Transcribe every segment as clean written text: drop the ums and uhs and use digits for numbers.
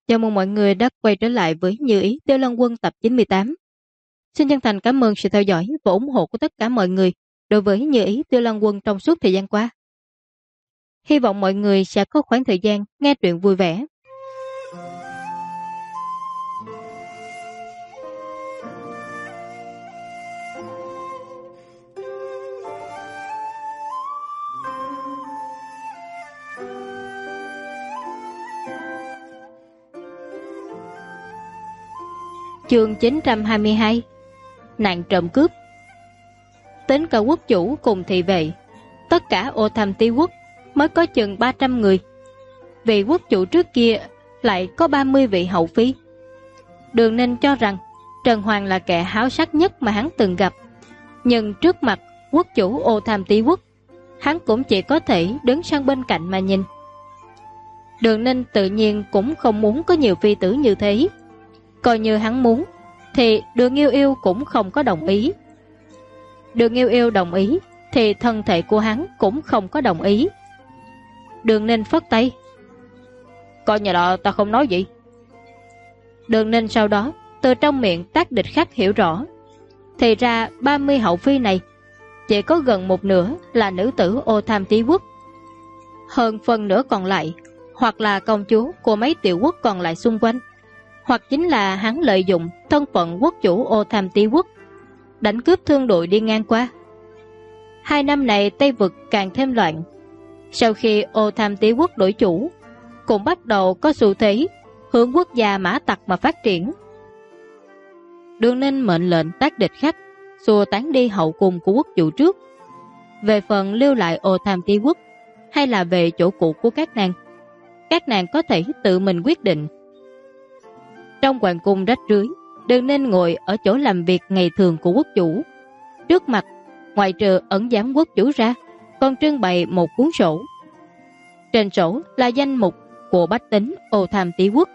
Chào mừng mọi người đã quay trở lại với Như Ý Tiêu Lân Quân tập 98. Xin chân thành cảm ơn sự theo dõi và ủng hộ của tất cả mọi người đối với Như Ý Tiêu Lân Quân trong suốt thời gian qua. Hy vọng mọi người sẽ có khoảng thời gian nghe truyện vui vẻ. Chương 922. Nạn trộm cướp. Tính cả quốc chủ cùng thị vệ, tất cả ô tham tí quốc mới có chừng 300 người. Vị quốc chủ trước kia lại có 30 vị hậu phi. Đường Ninh cho rằng Trần Hoàng là kẻ háo sắc nhất mà hắn từng gặp, nhưng trước mặt quốc chủ ô tham tí quốc, hắn cũng chỉ có thể đứng sang bên cạnh mà nhìn. Đường Ninh tự nhiên cũng không muốn có nhiều phi tử như thế. Coi như hắn muốn thì Đường Yêu Yêu cũng không có đồng ý. Đường Yêu Yêu đồng ý thì thân thể của hắn cũng không có đồng ý. Đường Ninh phất tay, coi nhà đó ta không nói gì. Đường Ninh sau đó từ trong miệng Tác Địch Khắc hiểu rõ, thì ra 30 hậu phi này chỉ có gần một nửa là nữ tử ô tham tí quốc. Hơn phần nửa còn lại hoặc là công chúa của mấy tiểu quốc còn lại xung quanh, hoặc chính là hắn lợi dụng thân phận quốc chủ ô tham tí quốc đánh cướp thương đội đi ngang qua. 2 năm này Tây Vực càng thêm loạn. Sau khi ô tham tí quốc đổi chủ, cũng bắt đầu có xu thế hướng quốc gia mã tặc mà phát triển. Đường Ninh mệnh lệnh Tác Địch Khắc xua tán đi hậu cung của quốc chủ trước. Về phần lưu lại ô tham tí quốc hay là về chỗ cũ của các nàng có thể tự mình quyết định. Trong hoàng cung rách rưới, Đường Ninh ngồi ở chỗ làm việc ngày thường của quốc chủ. Trước mặt, ngoài trừ ẩn giám quốc chủ ra, còn trưng bày một cuốn sổ. Trên sổ là danh mục của bách tính ô tham tí quốc.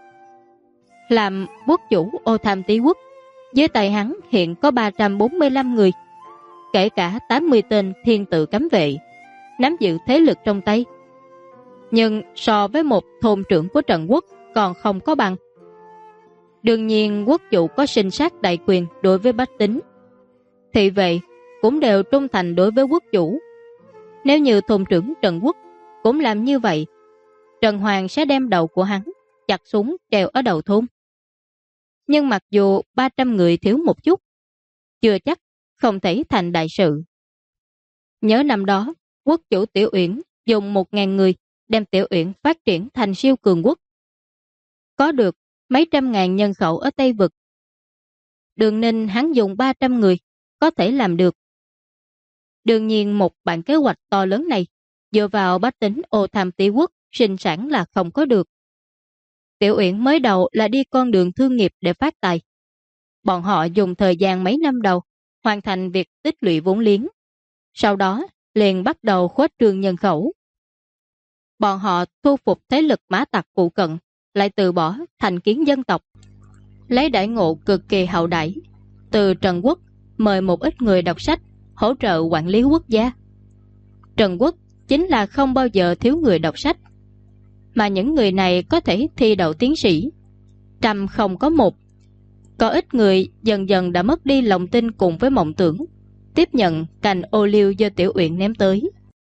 Làm quốc chủ ô tham tí quốc, dưới tay hắn hiện có 345 người, kể cả 80 tên thiên tự cấm vệ, nắm giữ thế lực trong tay. Nhưng so với một thôn trưởng của Trần Quốc còn không có bằng. Đương nhiên quốc chủ có sinh sát đại quyền đối với bách tính. Thị vệ cũng đều trung thành đối với quốc chủ. Nếu như thôn trưởng Trần Quốc cũng làm như vậy, Trần Hoàng sẽ đem đầu của hắn chặt súng treo ở đầu thôn. Nhưng mặc dù 300 người thiếu một chút, chưa chắc không thể thành đại sự. Nhớ năm đó, quốc chủ Tiểu Uyển dùng 1.000 người đem Tiểu Uyển phát triển thành siêu cường quốc. Có được mấy trăm ngàn nhân khẩu ở Tây Vực. Đường Ninh hắn dùng 300 người có thể làm được. Đương nhiên một bản kế hoạch to lớn này dựa vào bách tính ô tham tí quốc sinh sản là không có được. Tiểu Uyển mới đầu là đi con đường thương nghiệp để phát tài. Bọn họ dùng thời gian mấy năm đầu hoàn thành việc tích lũy vốn liếng. Sau đó liền bắt đầu khuếch trương nhân khẩu. Bọn họ thu phục thế lực mã tặc phụ cận, lại từ bỏ thành kiến dân tộc, lấy đãi ngộ cực kỳ hậu đãi. Từ Trần Quốc mời một ít người đọc sách hỗ trợ quản lý quốc gia. Trần Quốc chính là không bao giờ thiếu người đọc sách, mà những người này có thể thi đậu tiến sĩ, trăm không có một. Có ít người dần dần đã mất đi lòng tin cùng với mộng tưởng, tiếp nhận cành ô liu do Tiểu Uyển ném tới.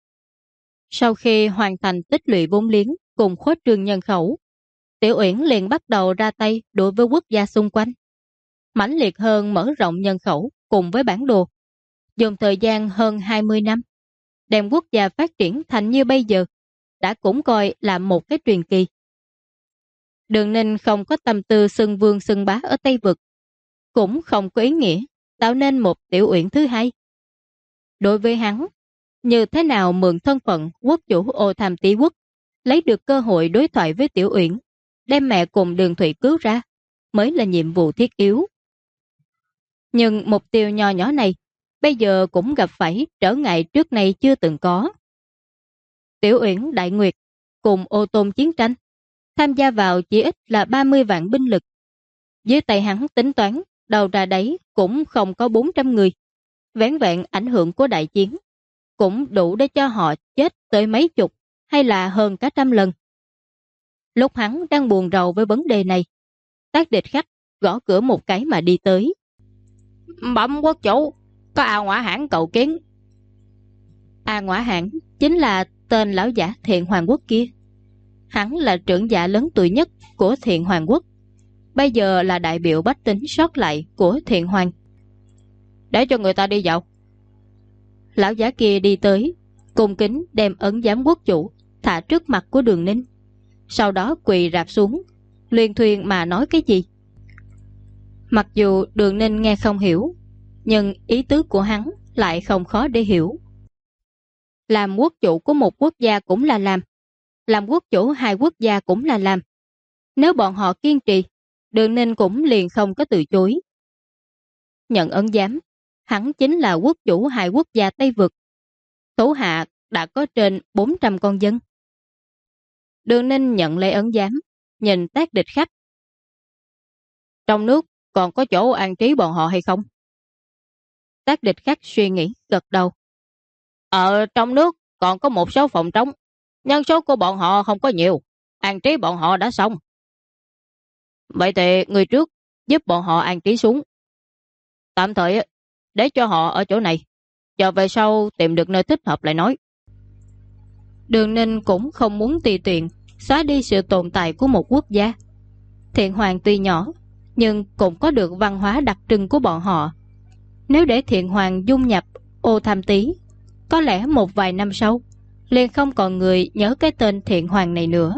Sau khi hoàn thành tích lũy vốn liếng cùng khuếch trương nhân khẩu, Tiểu Uyển liền bắt đầu ra tay đối với quốc gia xung quanh, mãnh liệt hơn mở rộng nhân khẩu cùng với bản đồ. Dùng thời gian hơn 20 năm, đem quốc gia phát triển thành như bây giờ, đã cũng coi là một cái truyền kỳ. Đường Ninh không có tâm tư xưng vương xưng bá ở Tây Vực, cũng không có ý nghĩa tạo nên một Tiểu Uyển thứ hai. Đối với hắn, như thế nào mượn thân phận quốc chủ ô tham tí quốc, lấy được cơ hội đối thoại với Tiểu Uyển, đem mẹ cùng Đường Thủy cứu ra, mới là nhiệm vụ thiết yếu. Nhưng mục tiêu nho nhỏ này bây giờ cũng gặp phải trở ngại trước nay chưa từng có. Tiểu Uyển Đại Nguyệt cùng Ô Tôn chiến tranh, tham gia vào chỉ ít là 30 vạn binh lực. Dưới tay hắn tính toán, đầu ra đấy cũng không có 400 người. Vẻn vẹn ảnh hưởng của đại chiến cũng đủ để cho họ chết tới mấy chục hay là hơn cả trăm lần. Lúc hắn đang buồn rầu với vấn đề này, Tác Địch Khách gõ cửa một cái mà đi tới. Bẩm quốc chủ, có A Ngoã Hãn cầu kiến. A Ngoã Hãn chính là tên lão giả Thiện Hoàng Quốc kia. Hắn là trưởng giả lớn tuổi nhất của Thiện Hoàng Quốc, bây giờ là đại biểu bách tính sót lại của Thiện Hoàng. Để cho người ta đi vào. Lão giả kia đi tới, cung kính đem ấn giám quốc chủ thả trước mặt của Đường Ninh, sau đó quỳ rạp xuống, liên thuyên mà nói cái gì. Mặc dù Đường Ninh nghe không hiểu, nhưng ý tứ của hắn lại không khó để hiểu. Làm quốc chủ của một quốc gia cũng là làm quốc chủ hai quốc gia cũng là làm. Nếu bọn họ kiên trì, Đường Ninh cũng liền không có từ chối. Nhận ấn giám, hắn chính là quốc chủ hai quốc gia Tây Vực. Thủ hạ đã có trên 400 con dân. Đường Ninh nhận lấy ấn giám, nhìn Tác Địch Khách. Trong nước còn có chỗ an trí bọn họ hay không? Tác Địch Khách suy nghĩ, gật đầu. Ở trong nước còn có một số phòng trống, nhân số của bọn họ không có nhiều, an trí bọn họ đã xong. Vậy thì người trước giúp bọn họ an trí xuống. Tạm thời để cho họ ở chỗ này, chờ về sau tìm được nơi thích hợp lại nói. Đường Ninh cũng không muốn tùy tiện xóa đi sự tồn tại của một quốc gia. Thiện Hoàng tuy nhỏ, nhưng cũng có được văn hóa đặc trưng của bọn họ. Nếu để Thiện Hoàng dung nhập Ô Tham Tý, có lẽ một vài năm sau liền không còn người nhớ cái tên Thiện Hoàng này nữa.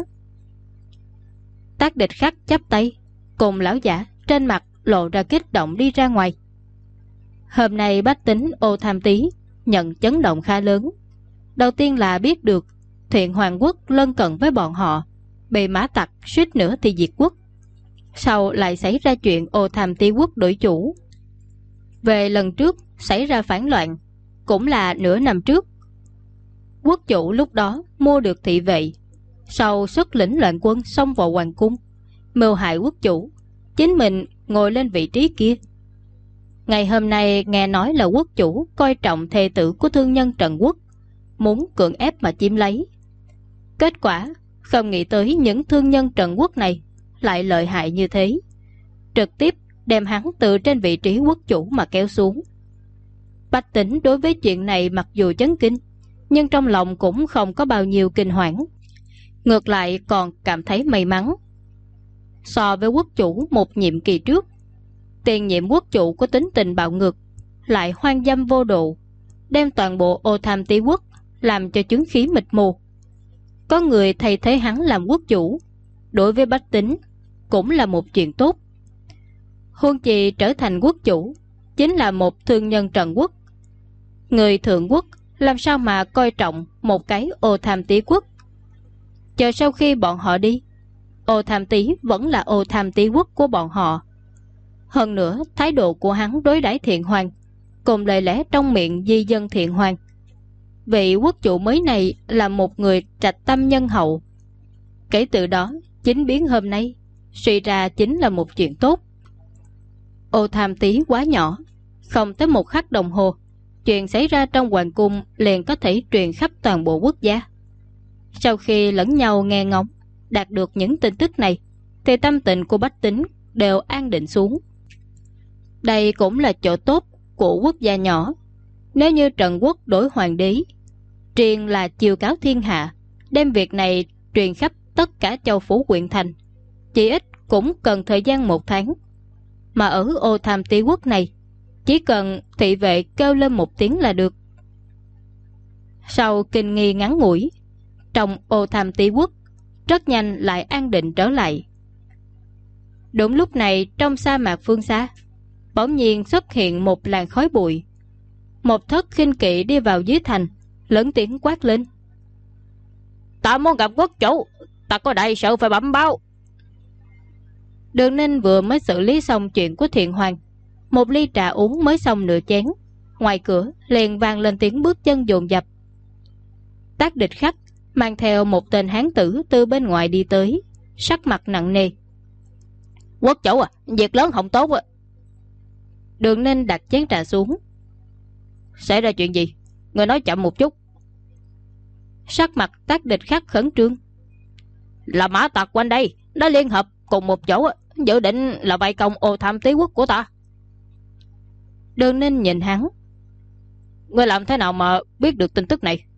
Tác Địch Khách chắp tay, cùng lão giả trên mặt lộ ra kích động đi ra ngoài. Hôm nay bách tính Ô Tham Tý nhận chấn động khá lớn. Đầu tiên là biết được Thiện Hoàng Quốc lân cận với bọn họ, bị mã tặc suýt nữa thì diệt quốc. Sau lại xảy ra chuyện Ô Tham Tý quốc đổi chủ. Về lần trước xảy ra phản loạn, cũng là nửa năm trước. Quốc chủ lúc đó mua được thị vệ, sau xuất lĩnh loạn quân xông vào hoàng cung, mưu hại quốc chủ, chính mình ngồi lên vị trí kia. Ngày hôm nay nghe nói là quốc chủ coi trọng thê tử của thương nhân Trần Quốc, muốn cưỡng ép mà chiếm lấy. Kết quả không nghĩ tới những thương nhân Trần Quốc này lại lợi hại như thế, trực tiếp đem hắn từ trên vị trí quốc chủ mà kéo xuống. Bách tính đối với chuyện này mặc dù chấn kinh, nhưng trong lòng cũng không có bao nhiêu kinh hoảng, ngược lại còn cảm thấy may mắn. So với quốc chủ một nhiệm kỳ trước, tiền nhiệm quốc chủ có tính tình bạo ngược, lại hoang dâm vô độ, đem toàn bộ Ô Tham Tý quốc làm cho chứng khí mịt mù. Có người thay thế hắn làm quốc chủ, đối với bách tính cũng là một chuyện tốt. Huống chi trở thành quốc chủ chính là một thương nhân Trần Quốc. Người thượng quốc làm sao mà coi trọng một cái Ô Tham Tý quốc. Chờ sau khi bọn họ đi, Ô Tham Tý vẫn là Ô Tham Tý quốc của bọn họ. Hơn nữa thái độ của hắn đối đãi Thiện Hoàng cùng lời lẽ trong miệng di dân Thiện Hoàng, vị quốc chủ mới này là một người trạch tâm nhân hậu. Kể từ đó chính biến hôm nay suy ra chính là một chuyện tốt. Ô Tham Tý quá nhỏ, không tới một khắc đồng hồ, chuyện xảy ra trong hoàng cung liền có thể truyền khắp toàn bộ quốc gia. Sau khi lẫn nhau nghe ngóng, đạt được những tin tức này, thì tâm tình của bách tính đều an định xuống. Đây cũng là chỗ tốt của quốc gia nhỏ. Nếu như Trần Quốc đổi hoàng đế, triền là chiêu cáo thiên hạ, đem việc này truyền khắp tất cả châu phủ huyện thành, chỉ ít cũng cần thời gian 1 tháng. Mà ở Ô Tham Tý quốc này, chỉ cần thị vệ kêu lên một tiếng là được. Sau kinh nghi ngắn ngủi, trong Ô Tham Tý quốc rất nhanh lại an định trở lại. Đúng lúc này, trong sa mạc phương xa bỗng nhiên xuất hiện một làn khói bụi. Một thất khinh kỵ đi vào dưới thành, lớn tiếng quát lên: Ta muốn gặp quốc chủ, ta có đại sự phải bẩm báo. Đường Ninh vừa mới xử lý xong chuyện của Thiện Hoàng, một ly trà uống mới xong nửa chén, ngoài cửa liền vang lên tiếng bước chân dồn dập. Tác Địch Khách mang theo một tên hán tử từ bên ngoài đi tới, sắc mặt nặng nề. Quốc chủ à, việc lớn không tốt à. Đường Ninh đặt chén trà xuống. Xảy ra chuyện gì? Người nói chậm một chút. Sắc mặt Tác Địch Khách khẩn trương. là mã tặc quanh đây đã liên hợp cùng một chỗ, dự định là vây công Ô Tham Tí Quốc của ta. Đường Ninh nhìn hắn. Ngươi làm thế nào mà biết được tin tức này?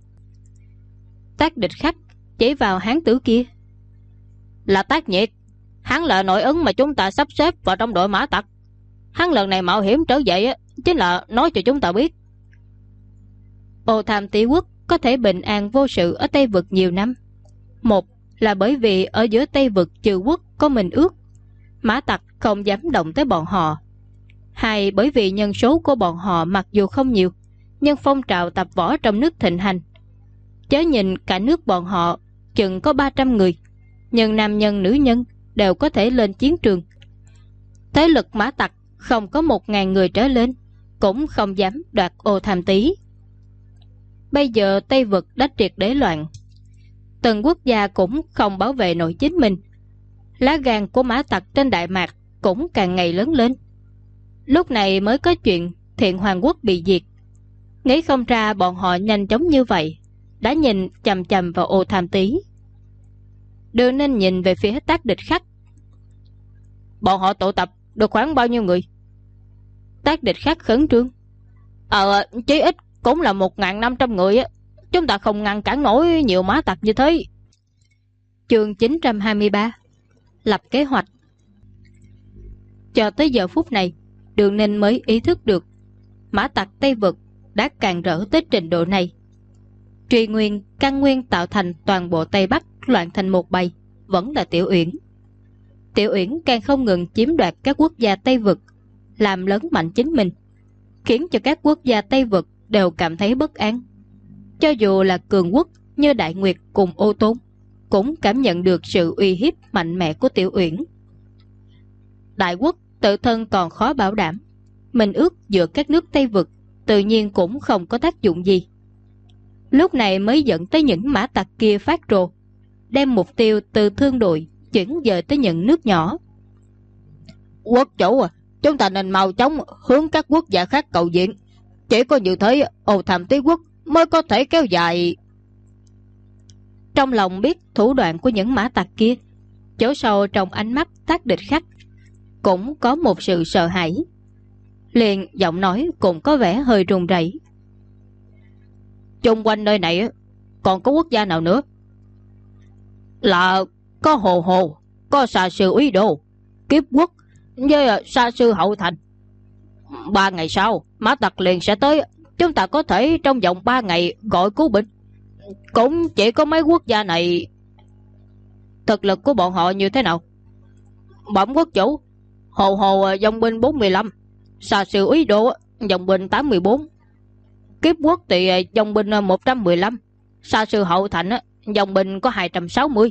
Tác Địch Khắc chỉ vào hán tử kia. Là Tác Nhiệt. Hắn là nội ứng mà chúng ta sắp xếp vào trong đội mã tặc. Hắn lần này mạo hiểm trở về chính là nói cho chúng ta biết. Ô Tham Tí Quốc có thể bình an vô sự ở Tây Vực nhiều năm. Một là bởi vì ở giữa Tây Vực trừ quốc có minh ước, mã tặc không dám động tới bọn họ. Hai, bởi vì nhân số của bọn họ mặc dù không nhiều, nhưng phong trào tập võ trong nước thịnh hành. Chớ nhìn cả nước bọn họ chừng có 300 người, nhưng nam nhân nữ nhân đều có thể lên chiến trường. Thế lực mã tặc không có 1.000 người trở lên, cũng không dám đoạt Ô Tham Tí. Bây giờ Tây Vực đã triệt để loạn, từng quốc gia cũng không bảo vệ nổi chính mình. Lá gan của mã tặc trên Đại Mạc cũng càng ngày lớn lên. Lúc này mới có chuyện Thiện Hoàng Quốc bị diệt. Nghĩ không ra bọn họ nhanh chóng như vậy, đã nhìn chằm chằm vào Ô Tham Tí. Đường Ninh nhìn về phía Tác Địch Khắc. Bọn họ tụ tập được khoảng bao nhiêu người? Tác Địch Khắc khẩn trương. Chí ít cũng là 1.500 người. Chúng ta không ngăn cản nổi nhiều mã tặc như thế. Chương 923. Lập kế hoạch. Cho tới giờ phút này, Đường Ninh mới ý thức được mã tặc Tây Vực đã càng rỡ tới trình độ này. Truy nguyên, căn nguyên tạo thành toàn bộ Tây Bắc loạn thành một bầy, vẫn là Tiểu Uyển. Tiểu Uyển càng không ngừng chiếm đoạt các quốc gia Tây Vực, làm lớn mạnh chính mình, khiến cho các quốc gia Tây Vực đều cảm thấy bất an. Cho dù là cường quốc như Đại Nguyệt cùng Ô Tôn, cũng cảm nhận được sự uy hiếp mạnh mẽ của Tiểu Uyển. Đại quốc tự thân còn khó bảo đảm, minh ước giữa các nước Tây Vực tự nhiên cũng không có tác dụng gì. Lúc này mới dẫn tới những mã tặc kia phát rồ, đem mục tiêu từ thương đội chuyển dời tới những nước nhỏ. Quốc chủ chúng ta nên mau chóng hướng các quốc gia khác cầu viện. Chỉ có như thế Ô Tham Tí Quốc mới có thể kéo dài. Trong lòng biết thủ đoạn của những mã tặc kia, chỗ sâu trong ánh mắt Tác Địch Khắc cũng có một sự sợ hãi. Liền giọng nói cũng có vẻ hơi run rẩy. Chung quanh nơi này còn có quốc gia nào nữa? Là có Hồ Hồ, có Sa Sư Úy Đô, Kiếp Quốc với Sa Sư Hậu Thành. 3 ngày sau mã tặc liền sẽ tới. Chúng ta có thể trong vòng 3 ngày gọi cứu binh. Cũng chỉ có mấy quốc gia này. Thực lực của bọn họ như thế nào? Bẩm quốc chủ, Hồ Hồ dòng binh 45, Sa Sư Úy Đô dòng binh 84, Kiếp Quốc thì dòng binh 115, Sa Sư Hậu Thành dòng binh có 260.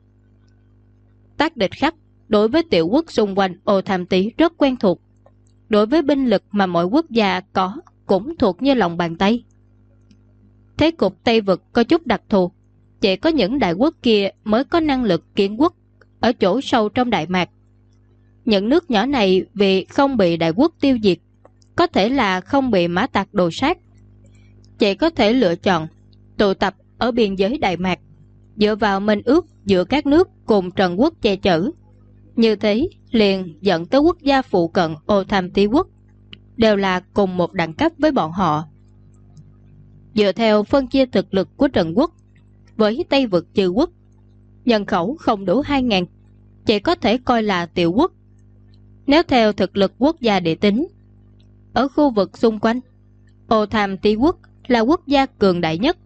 Tác Địch Khắc đối với tiểu quốc xung quanh Ô Tham Tí rất quen thuộc. Đối với binh lực mà mỗi quốc gia có cũng thuộc như lòng bàn tay. Thế cục Tây Vực có chút đặc thù, chỉ có những đại quốc kia mới có năng lực kiến quốc ở chỗ sâu trong Đại Mạc. Những nước nhỏ này vì không bị đại quốc tiêu diệt, có thể là không bị mã tặc đồ sát, chỉ có thể lựa chọn tụ tập ở biên giới Đại Mạc, dựa vào minh ước giữa các nước cùng Trần Quốc che chở. Như thế liền dẫn tới quốc gia phụ cận Ô Tham Tí Quốc, đều là cùng một đẳng cấp với bọn họ. Dựa theo phân chia thực lực của Trần Quốc với Tây Vực trừ quốc, nhân khẩu không đủ 2.000, chỉ có thể coi là tiểu quốc. Nếu theo thực lực quốc gia để tính, ở khu vực xung quanh, Ô Tham Tí Quốc là quốc gia cường đại nhất.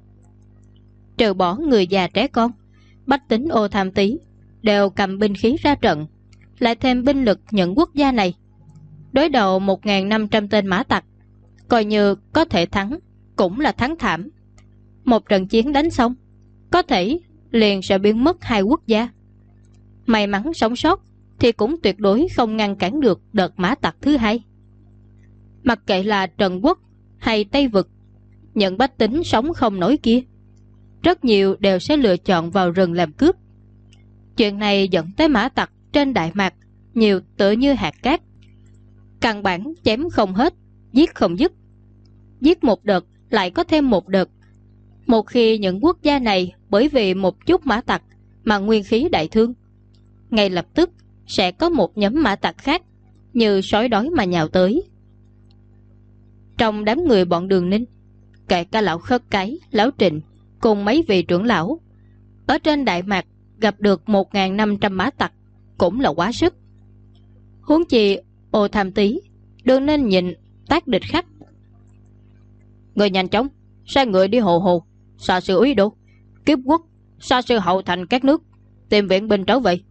Trừ bỏ người già trẻ con, bách tính Ô Tham Tí đều cầm binh khí ra trận, lại thêm binh lực những quốc gia này, đối đầu 1.500 tên mã tặc, coi như có thể thắng cũng là thắng thảm. Một trận chiến đánh xong, có thể liền sẽ biến mất 2 quốc gia. May mắn sống sót thì cũng tuyệt đối không ngăn cản được đợt mã tặc thứ hai. Mặc kệ là Trần Quốc hay Tây Vực, những bách tính sống không nổi kia, rất nhiều đều sẽ lựa chọn vào rừng làm cướp. Chuyện này dẫn tới mã tặc trên Đại Mạc nhiều tựa như hạt cát, căn bản chém không hết, giết không dứt. Giết một đợt lại có thêm một đợt. Một khi những quốc gia này bởi vì một chút mã tặc mà nguyên khí đại thương, ngay lập tức sẽ có một nhóm mã tặc khác như sói đói mà nhào tới. Trong đám người bọn Đường Ninh, kể cả lão Khất Cái, lão Trịnh cùng mấy vị trưởng lão, ở trên Đại Mạc gặp được 1.500 mã tặc cũng là quá sức. Huống chi Ô Tham Tý, Đường Ninh nhìn Tác Địch Khắc: người nhanh chóng sai người đi Hồ Hồ, Xa Sư Úy Đô, Kiếp Quốc, Xa Sư Hậu Thành các nước tìm viện binh trở về.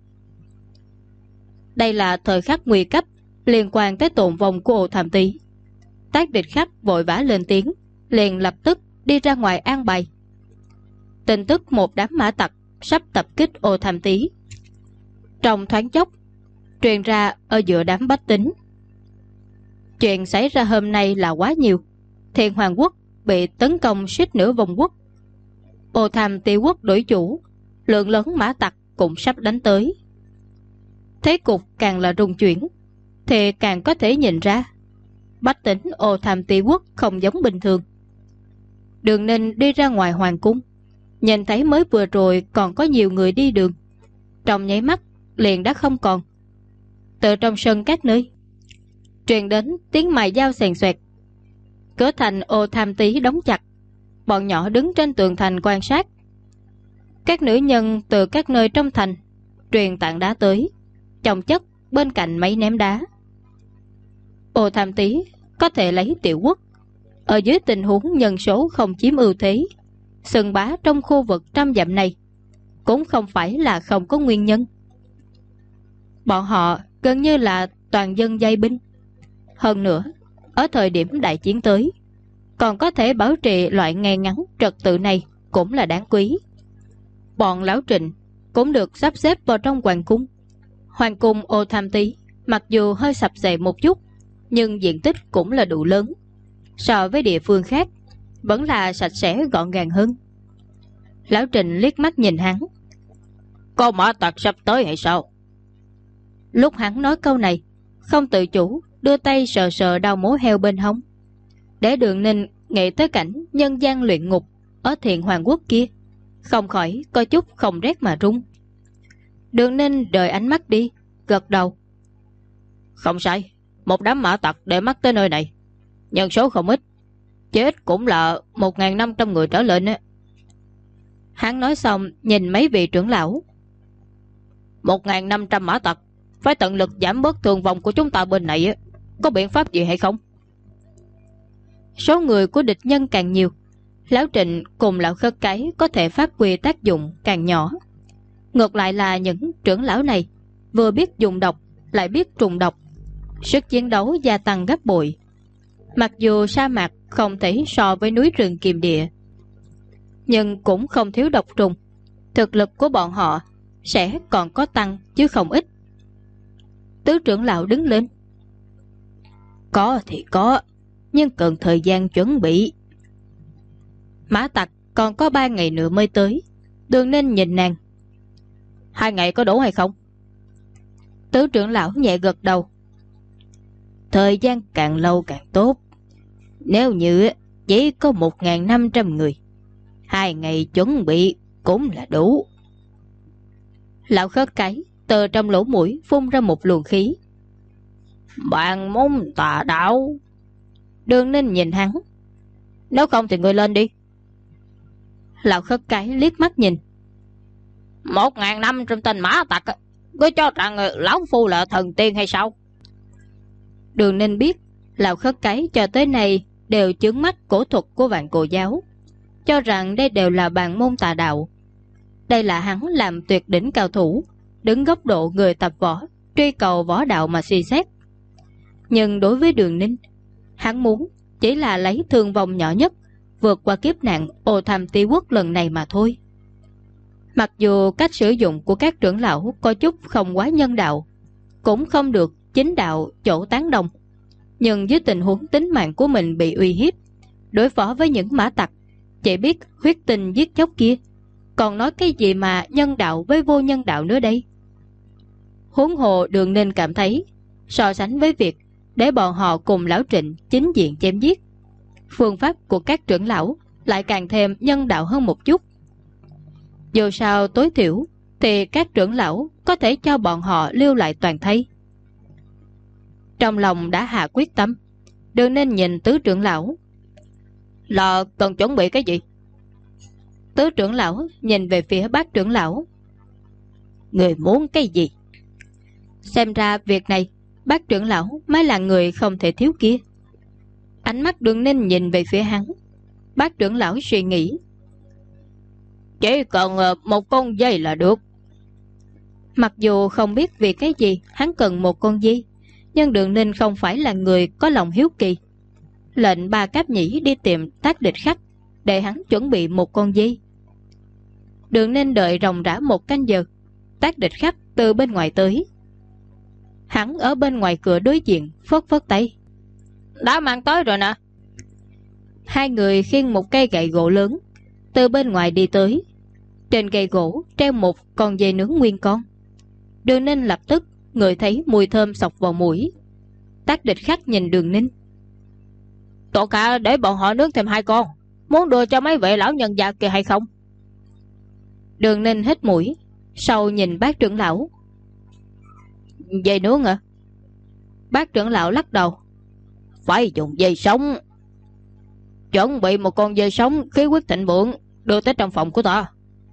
Đây là thời khắc nguy cấp liên quan tới tồn vong của Ô Tham Tý. Tác Địch Khắc vội vã lên tiếng, liền lập tức đi ra ngoài an bài. Tin tức một đám mã tặc sắp tập kích Ô Tham Tý trong thoáng chốc truyền ra ở giữa đám bách tính. Chuyện xảy ra hôm nay là quá nhiều. Thiền Hoàng Quốc bị tấn công suýt nửa vùng quốc, Ô Tham Tý Quốc đổi chủ, lượng lớn mã tặc cũng sắp đánh tới. Thế cục càng là rung chuyển, thì càng có thể nhìn ra bách tính Ô Tham Tý Quốc không giống bình thường. Đường Ninh đi ra ngoài hoàng cung, nhìn thấy mới vừa rồi còn có nhiều người đi đường, trong nháy mắt liền đã không còn. Từ trong sân các nơi truyền đến tiếng mài dao xèn xoẹt. Cửa thành Ô Tham Tý đóng chặt, bọn nhỏ đứng trên tường thành quan sát. Các nữ nhân từ các nơi trong thành truyền tảng đá tới, chồng chất bên cạnh mấy ném đá. Ô Tham Tý có thể lấy tiểu quốc, ở dưới tình huống nhân số không chiếm ưu thế, xưng bá trong khu vực 100 dặm này, cũng không phải là không có nguyên nhân. Bọn họ gần như là toàn dân dây binh. Hơn nữa, ở thời điểm đại chiến tới, còn có thể bảo trì loại ngay ngắn trật tự này cũng là đáng quý. Bọn lão Trịnh cũng được sắp xếp vào trong hoàng cung. Hoàng cung Ô Tham Tý mặc dù hơi sập xệ một chút, nhưng diện tích cũng là đủ lớn. So với địa phương khác, vẫn là sạch sẽ gọn gàng hơn. Lão Trịnh liếc mắt nhìn hắn: có mã tặc sắp tới hay sao? Lúc hắn nói câu này, không tự chủ đưa tay sờ sờ đầu mố heo bên hông, để Đường Ninh nghĩ tới cảnh nhân gian luyện ngục ở Thiện Hoàng Quốc kia, không khỏi có chút không rét mà run. Đường Ninh đợi ánh mắt đi, gật đầu: không sai, một đám mã tặc để mắt tới nơi này, nhân số không ít, chết cũng là 1.500 người trở lên. Hắn nói xong nhìn mấy vị trưởng lão: 1.500 mã tặc, phải tận lực giảm bớt thương vong của chúng ta bên này, có biện pháp gì hay không? Số người của địch nhân càng nhiều, lão Trịnh cùng lão Khất Cái có thể phát huy tác dụng càng nhỏ. Ngược lại là những trưởng lão này vừa biết dùng độc lại biết trùng độc, sức chiến đấu gia tăng gấp bội. Mặc dù sa mạc không thể so với núi rừng kiềm địa, nhưng cũng không thiếu độc trùng. Thực lực của bọn họ sẽ còn có tăng chứ không ít. Tứ trưởng lão đứng lên: có thì có, nhưng cần thời gian chuẩn bị. Mã tặc còn có 3 ngày nữa mới tới. Đường Ninh nhìn nàng: 2 ngày có đủ hay không? Tứ trưởng lão nhẹ gật đầu: thời gian càng lâu càng tốt. Nếu như chỉ có 1.500 người, 2 ngày chuẩn bị cũng là đủ. Lão Khất Cái từ trong lỗ mũi phun ra một luồng khí: bạn môn tà đạo. Đường Ninh nhìn hắn: nếu không thì ngươi lên đi. Lão Khất Cái liếc mắt nhìn: 1.500 tên mã tặc, ngươi cho rằng lão phu là thần tiên hay sao? Đường Ninh biết Lão Khất Cái cho tới nay đều chướng mắt cổ thuật của Vạn Cổ Giáo, cho rằng đây đều là bàn môn tà đạo. Đây là hắn làm tuyệt đỉnh cao thủ, đứng góc độ người tập võ, truy cầu võ đạo mà suy xét. Nhưng đối với Đường Ninh, hắn muốn chỉ là lấy thương vong nhỏ nhất vượt qua kiếp nạn Ô Tham Tý Quốc lần này mà thôi. Mặc dù cách sử dụng của các trưởng lão có chút không quá nhân đạo, cũng không được chính đạo chỗ tán đồng, nhưng dưới tình huống tính mạng của mình bị uy hiếp, đối phó với những mã tặc chỉ biết huyết tinh giết chóc kia, còn nói cái gì mà nhân đạo với vô nhân đạo nữa đây? Huống hồ Đường Ninh cảm thấy, so sánh với việc để bọn họ cùng lão Trịnh chính diện chém giết, phương pháp của các trưởng lão lại càng thêm nhân đạo hơn một chút. Dù sao tối thiểu thì các trưởng lão có thể cho bọn họ lưu lại toàn thây. Trong lòng đã hạ quyết tâm, Đường Ninh nhìn tứ trưởng lão. Là cần chuẩn bị cái gì? Tứ trưởng lão nhìn về phía bát trưởng lão. Người muốn cái gì? Xem ra việc này bát trưởng lão mới là người không thể thiếu kia. Ánh mắt Đường Ninh nhìn về phía hắn. Bát trưởng lão suy nghĩ. Chỉ cần một con dây là được. Mặc dù không biết vì cái gì hắn cần một con dây, nhưng Đường Ninh không phải là người có lòng hiếu kỳ. Lệnh Ba Cáp Nhĩ đi tìm Tác Địch Khắc để hắn chuẩn bị một con dây. Đường Ninh đợi ròng rã 1 canh giờ. Tác Địch Khắc từ bên ngoài tới. Hắn ở bên ngoài cửa đối diện phất phất tay. Đã mang tới rồi nè. Hai người khiêng một cây gậy gỗ lớn từ bên ngoài đi tới. Trên cây gỗ treo một con dây nướng nguyên con. Đường Ninh lập tức ngửi thấy mùi thơm xộc vào mũi. Tác Địch Khắc nhìn Đường Ninh. Tổ cả để bọn họ nướng thêm 2 con, muốn đưa cho mấy vị lão nhân già kia hay không? Đường Ninh hít mũi, sau nhìn bác trưởng lão. Dây nướng à? Bác trưởng lão lắc đầu. Phải dùng dây sống. Chuẩn bị một con dây sống khí huyết thịnh vượng, đưa tới trong phòng của ta.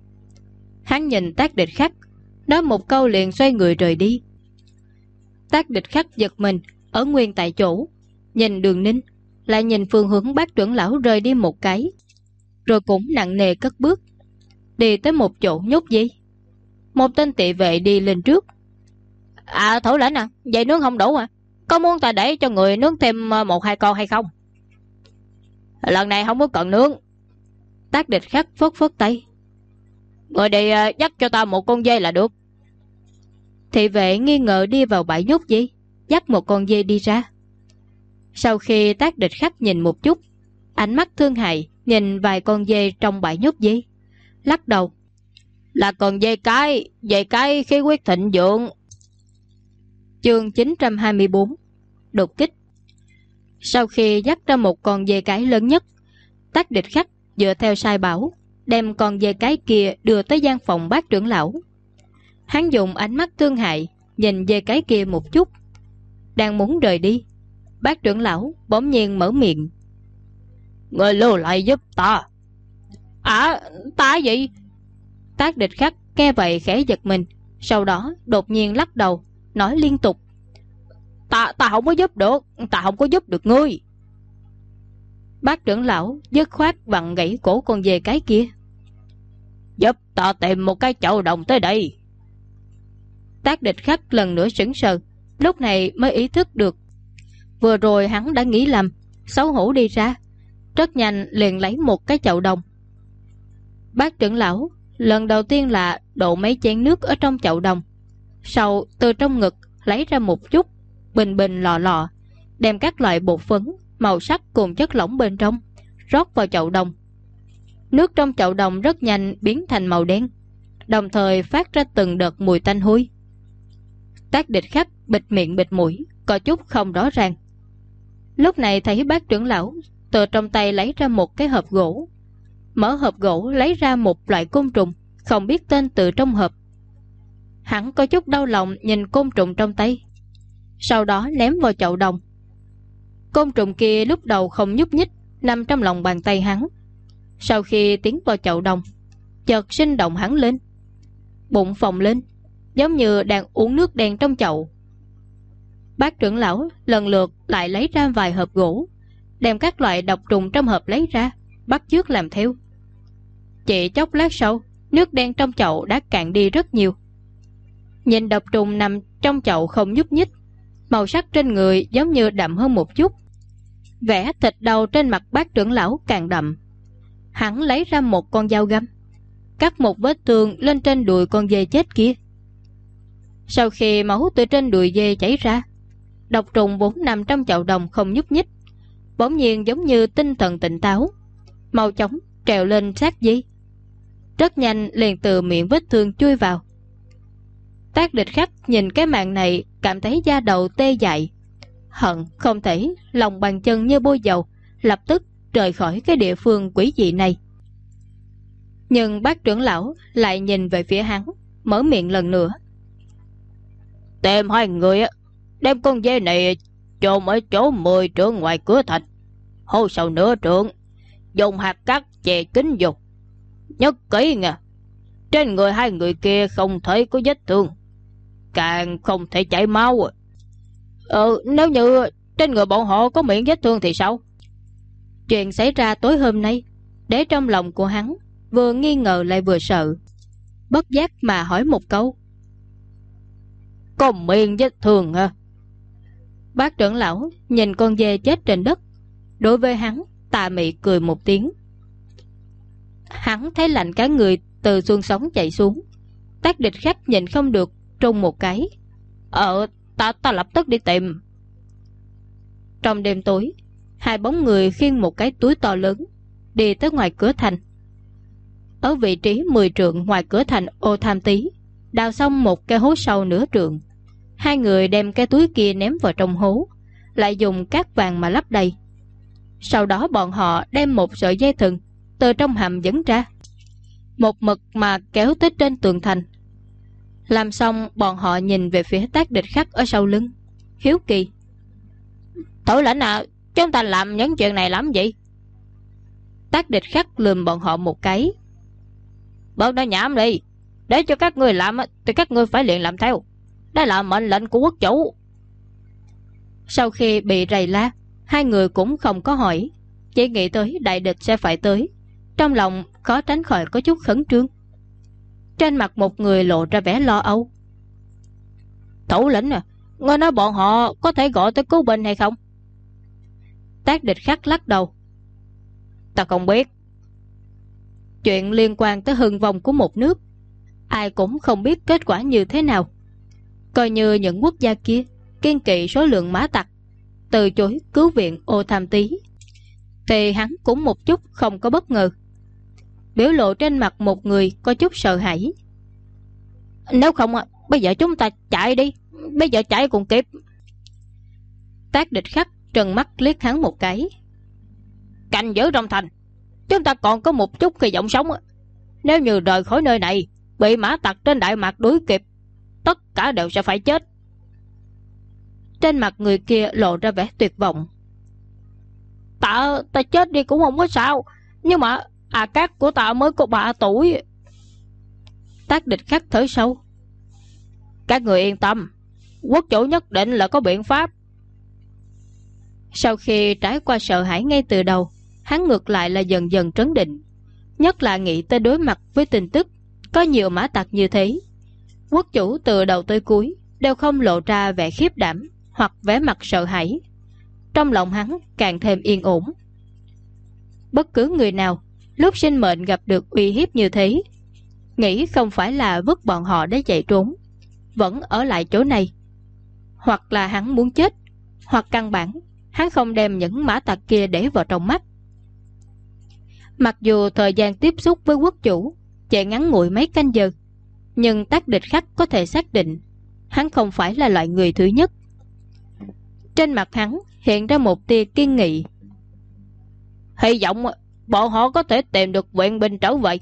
Hắn nhìn Tác Địch Khắc, nói một câu liền xoay người rời đi. Tác Địch Khắc giật mình ở nguyên tại chỗ, nhìn Đường Ninh, lại nhìn phương hướng bác trưởng lão rời đi một cái, rồi cũng nặng nề cất bước đi tới một chỗ nhốt dây. Một tên tỵ vệ đi lên trước. Thủ lĩnh à, dây nướng không đủ à? Có muốn ta để cho người nướng thêm 1-2 con hay không? Lần này không có cần nướng. Tác Địch Khắc phất phất tay. Người đi dắt cho ta một con dây là được. Thị vệ nghi ngờ đi vào bãi nhốt dây, dắt một con dây đi ra. Sau khi Tác Địch Khắc nhìn một chút, ánh mắt thương hại nhìn vài con dây trong bãi nhốt dây, lắc đầu. Là con dây cái khí huyết thịnh vượng. Chương 924 đột kích. Sau khi dắt ra một con dây cái lớn nhất, Tác Địch Khắc dựa theo sai bảo đem con dây cái kia đưa tới gian phòng bác trưởng lão. Hắn dùng ánh mắt thương hại nhìn dây cái kia một chút, đang muốn rời đi, bác trưởng lão bỗng nhiên mở miệng. Người lưu lại giúp ta. Ta gì? Tác Địch Khắc nghe vậy khẽ giật mình, sau đó đột nhiên lắc đầu, nói liên tục. Ta không có giúp được, ta không có giúp được ngươi. Bác trưởng lão dứt khoát vặn gãy cổ con dê cái kia. Giúp ta tìm một cái chậu đồng tới đây. Tác Địch Khắc lần nữa sững sờ, lúc này mới ý thức được vừa rồi hắn đã nghĩ lầm, xấu hổ đi ra, rất nhanh liền lấy một cái chậu đồng. Bác trưởng lão lần đầu tiên là đổ mấy chén nước ở trong chậu đồng, sau từ trong ngực lấy ra một chút bình bình lọ lọ, đem các loại bột phấn, màu sắc cùng chất lỏng bên trong rót vào chậu đồng. Nước trong chậu đồng rất nhanh biến thành màu đen, đồng thời phát ra từng đợt mùi tanh hôi. Tác Địch Khắc bịt miệng bịt mũi, có chút không rõ ràng. Lúc này thấy bác trưởng lão từ trong tay lấy ra một cái hộp gỗ, mở hộp gỗ lấy ra một loại côn trùng không biết tên từ trong hộp. Hắn có chút đau lòng nhìn côn trùng trong tay, sau đó ném vào chậu đồng. Côn trùng kia lúc đầu không nhúc nhích, nằm trong lòng bàn tay hắn. Sau khi tiến vào chậu đồng, chợt sinh động hắn lên, bụng phồng lên, giống như đang uống nước đen trong chậu. Bác trưởng lão lần lượt lại lấy ra vài hộp gỗ, đem các loại độc trùng trong hộp lấy ra, bắt chước làm theo. Chỉ chốc lát sau, nước đen trong chậu đã cạn đi rất nhiều. Nhìn độc trùng nằm trong chậu không nhúc nhích, màu sắc trên người giống như đậm hơn một chút. Vẻ thịt đầu trên mặt bác trưởng lão càng đậm. Hắn lấy ra một con dao găm, cắt một vết thương lên trên đùi con dê chết kia. Sau khi máu từ trên đùi dê chảy ra, độc trùng vốn nằm trong chậu đồng không nhúc nhích, bỗng nhiên giống như tinh thần tỉnh táo, mau chóng trèo lên sát dê, rất nhanh liền từ miệng vết thương chui vào. Tác Địch Khắc nhìn cái màn này cảm thấy da đầu tê dại, hận không thể lòng bàn chân như bôi dầu lập tức rời khỏi cái địa phương quỷ dị này. Nhưng bác trưởng lão lại nhìn về phía hắn, mở miệng lần nữa. Tìm hai người đem con dê này chôn ở chỗ 10 trượng ngoài cửa thành, hô sâu nửa trượng, dùng hạt cát che kín vô. Nhớ kỹ nha, trên người hai người kia không thể có vết thương, càng không thể chảy máu. Nếu như trên người bọn họ có miệng vết thương thì sao? Chuyện xảy ra tối hôm nay để trong lòng của hắn vừa nghi ngờ lại vừa sợ, bất giác mà hỏi một câu. Có miệng vết thương hả? Bác trưởng lão nhìn con dê chết trên đất, đối với hắn tà mị cười một tiếng. Hắn thấy lạnh cả người từ xương sống chạy xuống. Tác Địch Khắc nhìn không được, trung một cái. Ta lập tức đi tìm. Trong đêm tối, hai bóng người khiêng một cái túi to lớn đi tới ngoài cửa thành. Ở vị trí 10 trượng ngoài cửa thành Ô Tham Tý, đào xong một cái hố sâu nửa trượng. Hai người đem cái túi kia ném vào trong hố, lại dùng cát vàng mà lấp đầy. Sau đó bọn họ đem một sợi dây thừng từ trong hầm dẫn ra, một mực mà kéo tới trên tường thành. Làm xong, bọn họ nhìn về phía Tác Địch Khắc ở sau lưng, hiếu kỳ. Thủ lĩnh chúng ta làm những chuyện này làm gì? Tác Địch Khắc lườm bọn họ một cái. Bớt nói nhảm đi, để cho các ngươi làm thì các ngươi phải liền làm theo. Đây là mệnh lệnh của quốc chủ. Sau khi bị rầy la, hai người cũng không có hỏi, chỉ nghĩ tới đại địch sẽ phải tới. Trong lòng khó tránh khỏi có chút khẩn trương. Trên mặt một người lộ ra vẻ lo âu. Thủ lĩnh ngươi nói bọn họ có thể gọi tới cứu binh hay không? Tác Địch Khắc lắc đầu. Ta không biết. Chuyện liên quan tới hưng vong của một nước, ai cũng không biết kết quả như thế nào. Coi như những quốc gia kia kiên kỵ số lượng mã tặc, từ chối cứu viện Ô Tham Tý, thì hắn cũng một chút không có bất ngờ. Biểu lộ trên mặt một người có chút sợ hãi. Nếu không bây giờ chúng ta chạy đi, bây giờ chạy cũng kịp. Tác Địch Khắc trừng mắt liếc hắn một cái. Canh giữ trong thành, chúng ta còn có một chút hy vọng sống. Nếu như rời khỏi nơi này, bị mã tặc trên Đại Mạc đuổi kịp, tất cả đều sẽ phải chết. Trên mặt người kia lộ ra vẻ tuyệt vọng. Ta chết đi cũng không có sao, nhưng mà cát của ta mới có 3 tuổi. Tác Địch Khắc thở sâu. Các người yên tâm, quốc chủ nhất định là có biện pháp. Sau khi trải qua sợ hãi ngay từ đầu, hắn ngược lại là dần dần trấn định. Nhất là nghĩ tới đối mặt với tin tức có nhiều mã tặc như thế. Quốc chủ từ đầu tới cuối đều không lộ ra vẻ khiếp đảm hoặc vẻ mặt sợ hãi. Trong lòng hắn càng thêm yên ổn. Bất cứ người nào lúc sinh mệnh gặp được uy hiếp như thế, nghĩ không phải là vứt bọn họ để chạy trốn, vẫn ở lại chỗ này. Hoặc là hắn muốn chết, hoặc căn bản hắn không đem những mã tặc kia để vào trong mắt. Mặc dù thời gian tiếp xúc với quốc chủ chỉ ngắn ngủi mấy canh giờ, nhưng Tác Địch Khắc có thể xác định hắn không phải là loại người thứ nhất. Trên mặt hắn hiện ra một tia kiên nghị. Hy vọng bọn họ có thể tìm được viện binh trở về.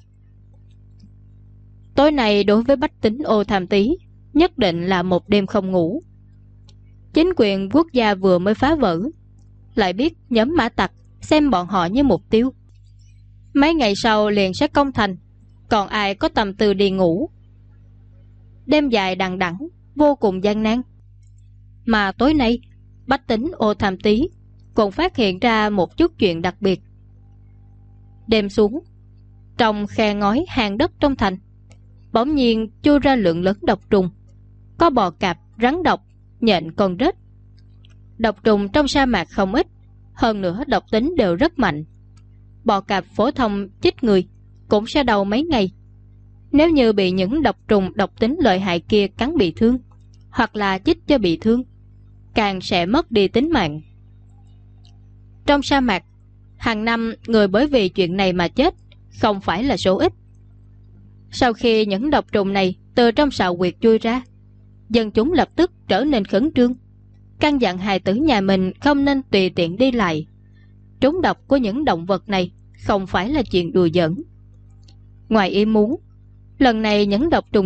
Tối nay đối với bách tính Ô Tham Tý nhất định là một đêm không ngủ. Chính quyền quốc gia vừa mới phá vỡ, lại biết nhóm mã tặc xem bọn họ như mục tiêu. Mấy ngày sau liền sẽ công thành, còn ai có tâm tư đi ngủ. Đêm dài đằng đẵng, vô cùng gian nan. Mà tối nay bách tính Ô Tham Tý cũng phát hiện ra một chút chuyện đặc biệt. Đêm xuống, trong khe ngói hang đất trong thành bỗng nhiên chui ra lượng lớn độc trùng. Có bò cạp, rắn độc, nhện, con rết. Độc trùng trong sa mạc không ít, hơn nữa độc tính đều rất mạnh. Bò cạp phổ thông chích người cũng sẽ đau mấy ngày. Nếu như bị những độc trùng độc tính lợi hại kia cắn bị thương, hoặc là chích cho bị thương, càng sẽ mất đi tính mạng. Trong sa mạc, hàng năm người bởi vì chuyện này mà chết không phải là số ít. Sau khi những độc trùng này từ trong sào huyệt chui ra, dân chúng lập tức trở nên khẩn trương, căn dặn hài tử nhà mình không nên tùy tiện đi lại. Trúng độc của những động vật này không phải là chuyện đùa giỡn. Ngoài ý muốn, lần này những độc trùng kia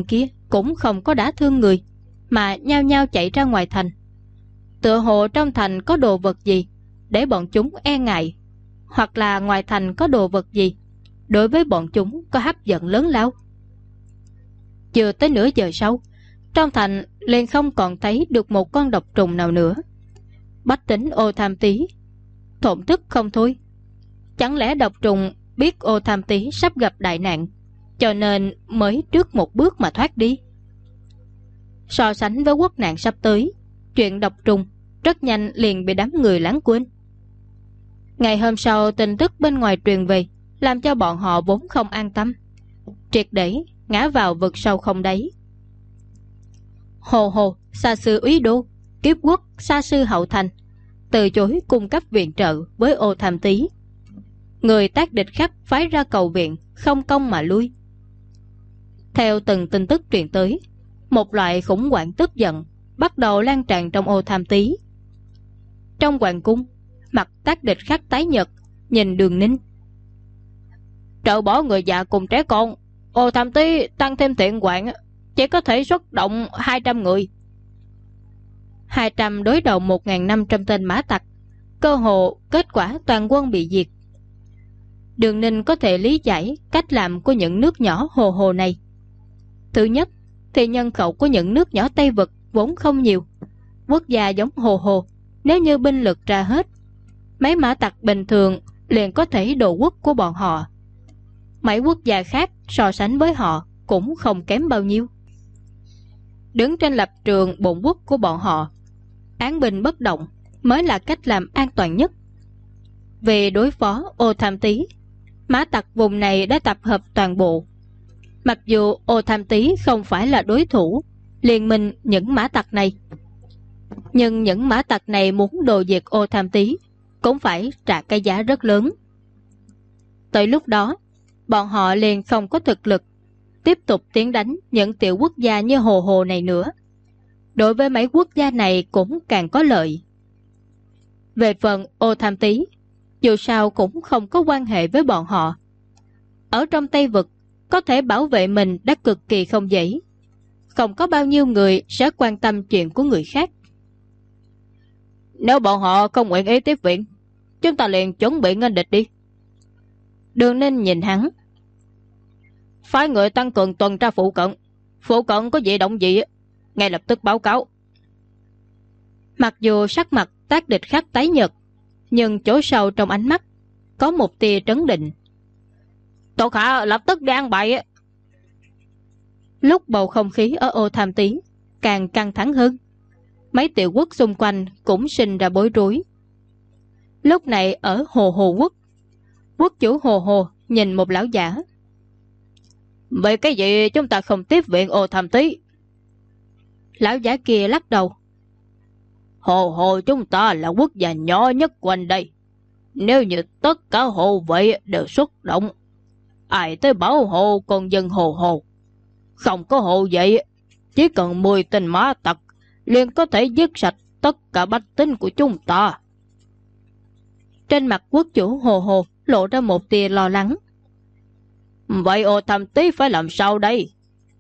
cũng không có đả thương người, mà nhao nhao chạy ra ngoài thành. Tựa hồ trong thành có đồ vật gì để bọn chúng e ngại, hoặc là ngoài thành có đồ vật gì đối với bọn chúng có hấp dẫn lớn lao. Chưa tới nửa giờ sau, trong thành liền không còn thấy được một con độc trùng nào nữa. Bách tính Ô Tham Tý thổn thức không thôi. Chẳng lẽ độc trùng biết Ô Tham Tý sắp gặp đại nạn, cho nên mới trước một bước mà thoát đi? So sánh với quốc nạn sắp tới, chuyện độc trùng rất nhanh liền bị đám người lãng quên. Ngày hôm sau, tin tức bên ngoài truyền về làm cho bọn họ vốn không an tâm, triệt để ngã vào vực sâu không đáy. Hồ hồ, xa sư úy đô, kiếp quốc, xa sư hậu thành từ chối cung cấp viện trợ với Ô Tham Tý. Người tác địch khắc phái ra cầu viện, không công mà lui. Theo từng tin tức truyền tới, một loại khủng hoảng tức giận bắt đầu lan tràn trong Ô Tham Tý. Trong hoàng cung, mặt tác địch khắc tái nhợt, nhìn Đường Ninh. Trừ bỏ người già cùng trẻ con, Ô Tham Tý tăng thêm thiện hoạn chỉ có thể xuất động 200 người. 200 đối đầu 1.500 tên mã tặc, cơ hồ kết quả toàn quân bị diệt. Đường Ninh có thể lý giải cách làm của những nước nhỏ hồ hồ này. Thứ nhất thì nhân khẩu của những nước nhỏ Tây Vực vốn không nhiều. Quốc gia giống hồ hồ, nếu như binh lực ra hết, mấy mã tặc bình thường liền có thể đồ quốc của bọn họ. Mấy quốc gia khác so sánh với họ cũng không kém bao nhiêu. Đứng trên lập trường bổn quốc của bọn họ, án binh bất động mới là cách làm an toàn nhất. Vì đối phó Ô Tham Tý, mã tặc vùng này đã tập hợp toàn bộ. Mặc dù Ô Tham Tý không phải là đối thủ liên minh những mã tặc này, nhưng những mã tặc này muốn đồ diệt Ô Tham Tý cũng phải trả cái giá rất lớn. Tới lúc đó, bọn họ liền không có thực lực tiếp tục tiến đánh những tiểu quốc gia như hồ hồ này nữa. Đối với mấy quốc gia này cũng càng có lợi. Về phần Ô Tham Tý, dù sao cũng không có quan hệ với bọn họ. Ở trong Tây Vực, có thể bảo vệ mình đã cực kỳ không dễ. Không có bao nhiêu người sẽ quan tâm chuyện của người khác. Nếu bọn họ không nguyện ý tiếp viện, chúng ta liền chuẩn bị nghênh địch đi. Đường Ninh nhìn hắn. Phái người tăng cường tuần tra phụ cận. Phụ cận có dị động gì ngay lập tức báo cáo. Mặc dù sắc mặt tác địch khắc tái nhợt, nhưng chỗ sâu trong ánh mắt có một tia trấn định. Thuộc hạ lập tức đi an bài. Lúc bầu không khí ở Ô Tham Tý càng căng thẳng hơn, mấy tiểu quốc xung quanh cũng sinh ra bối rối. Lúc này ở Hồ Hồ Quốc, quốc chủ Hồ Hồ nhìn một lão giả. Vậy cái gì chúng ta không tiếp viện Ô Tham Tý? Lão giả kia lắc đầu. Hồ Hồ chúng ta là quốc gia nhỏ nhất quanh đây. Nếu như tất cả hộ vệ đều xuất động, ai tới bảo hộ con dân Hồ Hồ? Không có hộ vệ, chỉ cần 10 tên mã tặc liền có thể giết sạch tất cả bách tính của chúng ta. Trên mặt quốc chủ Hồ Hồ lộ ra một tia lo lắng. Vậy Ô Tham Tý phải làm sao đây?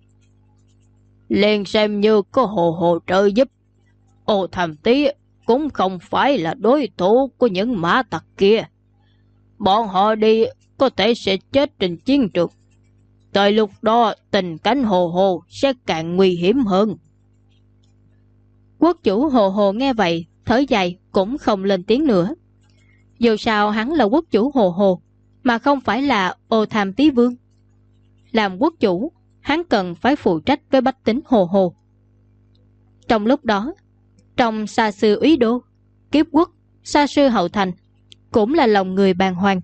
Liền xem như có Hồ Hồ trợ giúp, Ô Tham Tý cũng không phải là đối thủ của những mã tặc kia. Bọn họ đi có thể sẽ chết trên chiến trường. Tới lúc đó tình cảnh Hồ Hồ sẽ càng nguy hiểm hơn. Quốc chủ Hồ Hồ nghe vậy thở dài cũng không lên tiếng nữa. Dù sao hắn là quốc chủ Hồ Hồ, mà không phải là Ô Tham Tý vương. Làm quốc chủ, hắn cần phải phụ trách với bách tính Hồ Hồ. Trong lúc đó, trong xa sư úy đô, kiếp quốc, xa sư hậu thành cũng là lòng người bàng hoàng.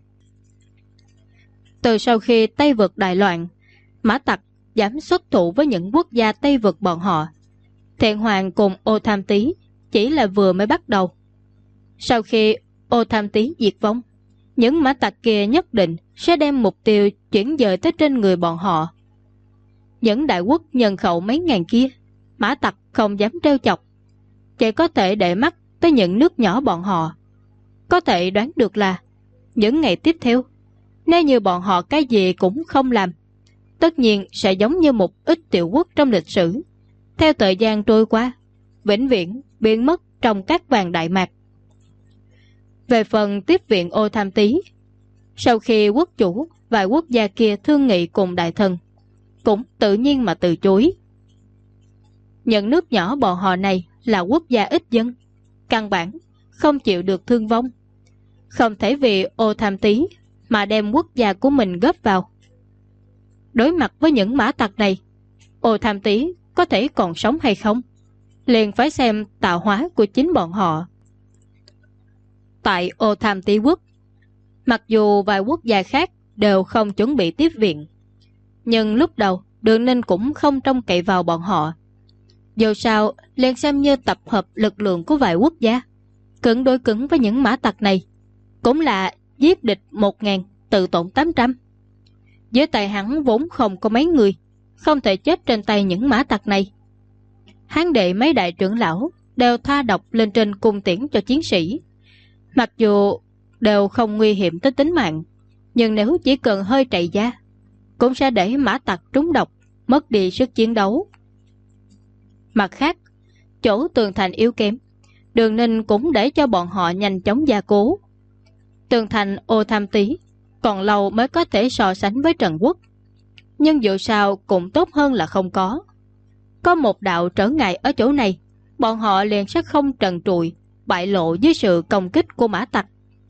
Từ sau khi Tây Vực đại loạn, mã tặc dám xuất thủ với những quốc gia Tây Vực bọn họ. Thiện Hoàng cùng Ô Tham Tý chỉ là vừa mới bắt đầu. Sau khi Ô Tham Tý diệt vong, những mã tặc kia nhất định sẽ đem mục tiêu chuyển dời tới trên người bọn họ. Những đại quốc nhân khẩu mấy ngàn kia, mã tặc không dám trêu chọc, chỉ có thể để mắt tới những nước nhỏ bọn họ. Có thể đoán được là những ngày tiếp theo, nếu như bọn họ cái gì cũng không làm, tất nhiên sẽ giống như một ít tiểu quốc trong lịch sử, theo thời gian trôi qua, vĩnh viễn biến mất trong cát vàng Đại Mạc. Về phần tiếp viện Ô Tham Tý, sau khi quốc chủ và quốc gia kia thương nghị cùng đại thần, cũng tự nhiên mà từ chối. Những nước nhỏ bọn họ này là quốc gia ít dân, căn bản không chịu được thương vong, không thể vì Ô Tham Tý mà đem quốc gia của mình góp vào. Đối mặt với những mã tặc này, Ô Tham Tý có thể còn sống hay không, liền phải xem tạo hóa của chính bọn họ. Tại Ô Tham Tý quốc, mặc dù vài quốc gia khác đều không chuẩn bị tiếp viện, nhưng lúc đầu Đường Ninh cũng không trông cậy vào bọn họ. Dù sao, liền xem như tập hợp lực lượng của vài quốc gia, cứng đối cứng với những mã tặc này, cũng là giết địch 1000, tự tổn 800. Dưới tay hắn vốn không có mấy người, không thể chết trên tay những mã tặc này. Hắn đệ mấy đại trưởng lão đều thoa độc lên trên cung tiễn cho chiến sĩ. Mặc dù đều không nguy hiểm tới tính mạng, nhưng nếu chỉ cần hơi trầy da, cũng sẽ để mã tặc trúng độc, mất đi sức chiến đấu. Mặt khác, chỗ tường thành yếu kém, Đường Ninh cũng để cho bọn họ nhanh chóng gia cố. Tường thành Ô Tham Tý còn lâu mới có thể so sánh với Trần Quốc, nhưng dù sao cũng tốt hơn là không có. Có một đạo trở ngại ở chỗ này, bọn họ liền sẽ không trần trụi, bại lộ dưới sự công kích của mã tặc.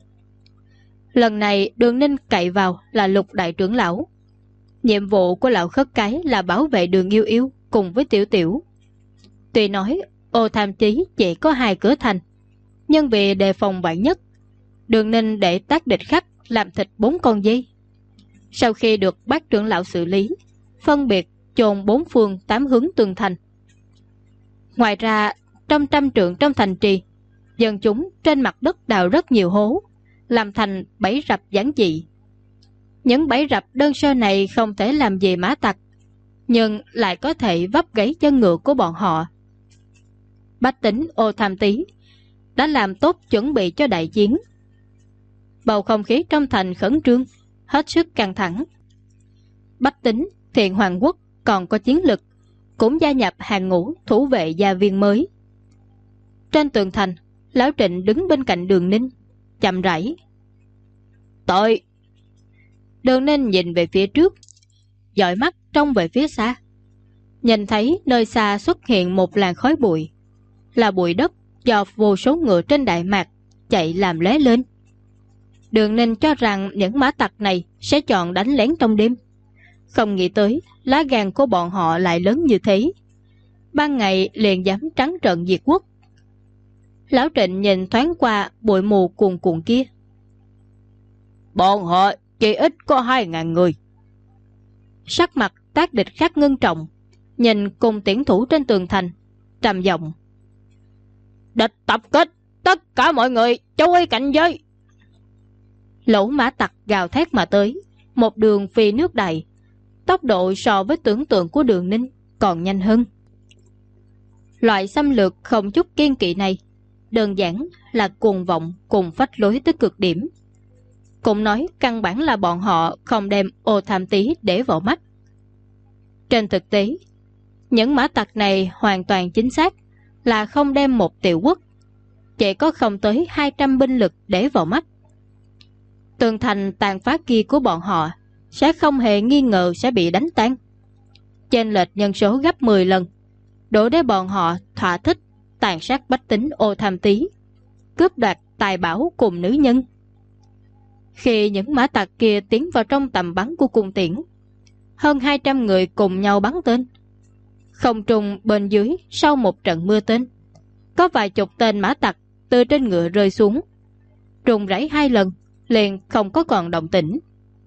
Lần này Đường Ninh cậy vào là Lục đại trưởng lão. Nhiệm vụ của lão khất cái là bảo vệ Đường Yêu Yêu cùng với Tiểu Tiểu. Tuy nói Ô Tham Tý chỉ có 2 cửa thành, nhưng vì đề phòng vạn nhất, Đường Ninh để tác địch khắc làm thịt 4 con dê. Sau khi được bác trưởng lão xử lý, phân biệt chôn 4 phương 8 hướng tường thành. Ngoài ra, trong trăm trượng trong thành trì, dân chúng trên mặt đất đào rất nhiều hố, làm thành bẫy rập giản dị. Những bẫy rập đơn sơ này không thể làm gì mã tặc, nhưng lại có thể vấp gãy chân ngựa của bọn họ. Bách tính Ô Tham Tý đã làm tốt chuẩn bị cho đại chiến. Bầu không khí trong thành khẩn trương, hết sức căng thẳng. Bách tính Thiện Hoàng Quốc còn có chiến lực, cũng gia nhập hàng ngũ thủ vệ gia viên mới. Trên tường thành, Lão Trịnh đứng bên cạnh Đường Ninh, chậm rãi. Tội! Đường Ninh nhìn về phía trước, dõi mắt trông về phía xa. Nhìn thấy nơi xa xuất hiện một làn khói bụi, là bụi đất do vô số ngựa trên Đại Mạc chạy làm lóe lên. Đường Ninh cho rằng những mã tặc này sẽ chọn đánh lén trong đêm, không nghĩ tới lá gan của bọn họ lại lớn như thế, ban ngày liền dám trắng trợn diệt quốc. Lão Trịnh nhìn thoáng qua bụi mù cuồn cuộn kia. Bọn họ chỉ ít có 2000 người. Sắc mặt tác địch khắc ngưng trọng, nhìn cùng tiễn thủ trên tường thành, trầm giọng. Địch tập kích, tất cả mọi người chú ý cảnh giới. Lũ mã tặc gào thét mà tới, một đường phi nước đại, tốc độ so với tưởng tượng của Đường Ninh còn nhanh hơn. Loại xâm lược không chút kiên kỵ này đơn giản là cuồng vọng cùng phách lối tới cực điểm. Cũng nói căn bản là bọn họ không đem Ô Tham Tý để vào mắt. Trên thực tế, những mã tặc này hoàn toàn chính xác là không đem một tiểu quốc, chỉ có không tới 200 binh lực để vào mắt. Tường thành tàn phá kia của bọn họ sẽ không hề nghi ngờ sẽ bị đánh tan, chênh lệch nhân số gấp 10 lần, đủ để bọn họ thỏa thích tàn sát bách tính Ô Tham Tý, cướp đoạt tài bảo cùng nữ nhân. Khi những mã tặc kia tiến vào trong tầm bắn của cung tiễn, hơn 200 người cùng nhau bắn tên. Không trung bên dưới sau một trận mưa tên, có vài chục tên mã tặc từ trên ngựa rơi xuống, rung rẩy 2 lần liền không có còn động tĩnh.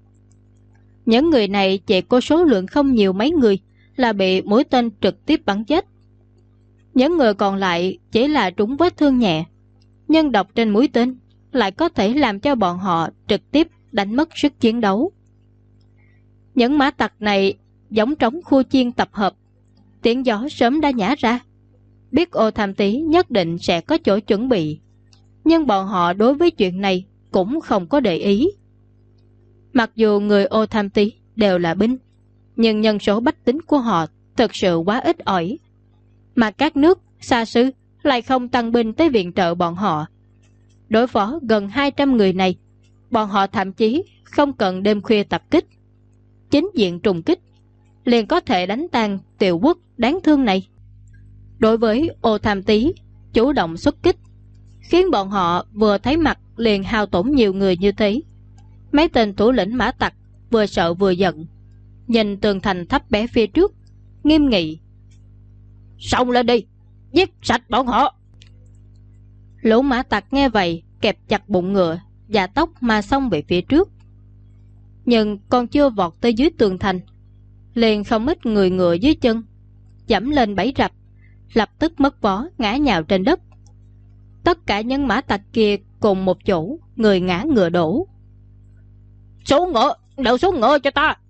Những người này chỉ có số lượng không nhiều mấy người là bị mũi tên trực tiếp bắn chết. Những người còn lại chỉ là trúng vết thương nhẹ, nhưng độc trên mũi tên lại có thể làm cho bọn họ trực tiếp đánh mất sức chiến đấu. Những mã tặc này giống trống khu chiên tập hợp, tiếng gió sớm đã nhả ra, biết Ô Tham Tý nhất định sẽ có chỗ chuẩn bị, nhưng bọn họ đối với chuyện này cũng không có để ý. Mặc dù người Ô Tham Tý đều là binh, nhưng nhân số bách tính của họ thực sự quá ít ỏi, mà các nước xa xứ lại không tăng binh tới viện trợ bọn họ. Đối phó gần 200 người này, bọn họ thậm chí không cần đêm khuya tập kích, chính diện trùng kích liền có thể đánh tan tiểu quốc đáng thương này. Đối với Ô Tham Tý chủ động xuất kích, khiến bọn họ vừa thấy mặt liền hao tổn nhiều người như thế. Mấy tên thủ lĩnh mã tặc vừa sợ vừa giận, nhìn tường thành thấp bé phía trước, nghiêm nghị: "Xông lên đi, giết sạch bọn họ!" Lũ mã tặc nghe vậy kẹp chặt bụng ngựa, dạ tốc mà xông về phía trước. Nhưng còn chưa vọt tới dưới tường thành, liền không ít người ngựa dưới chân giẫm lên bẫy rập, lập tức mất vó ngã nhào trên đất. Tất cả những mã tặc kia cùng một chỗ, người ngã ngựa đổ. "Xuống ngựa, đều xuống ngựa cho ta!"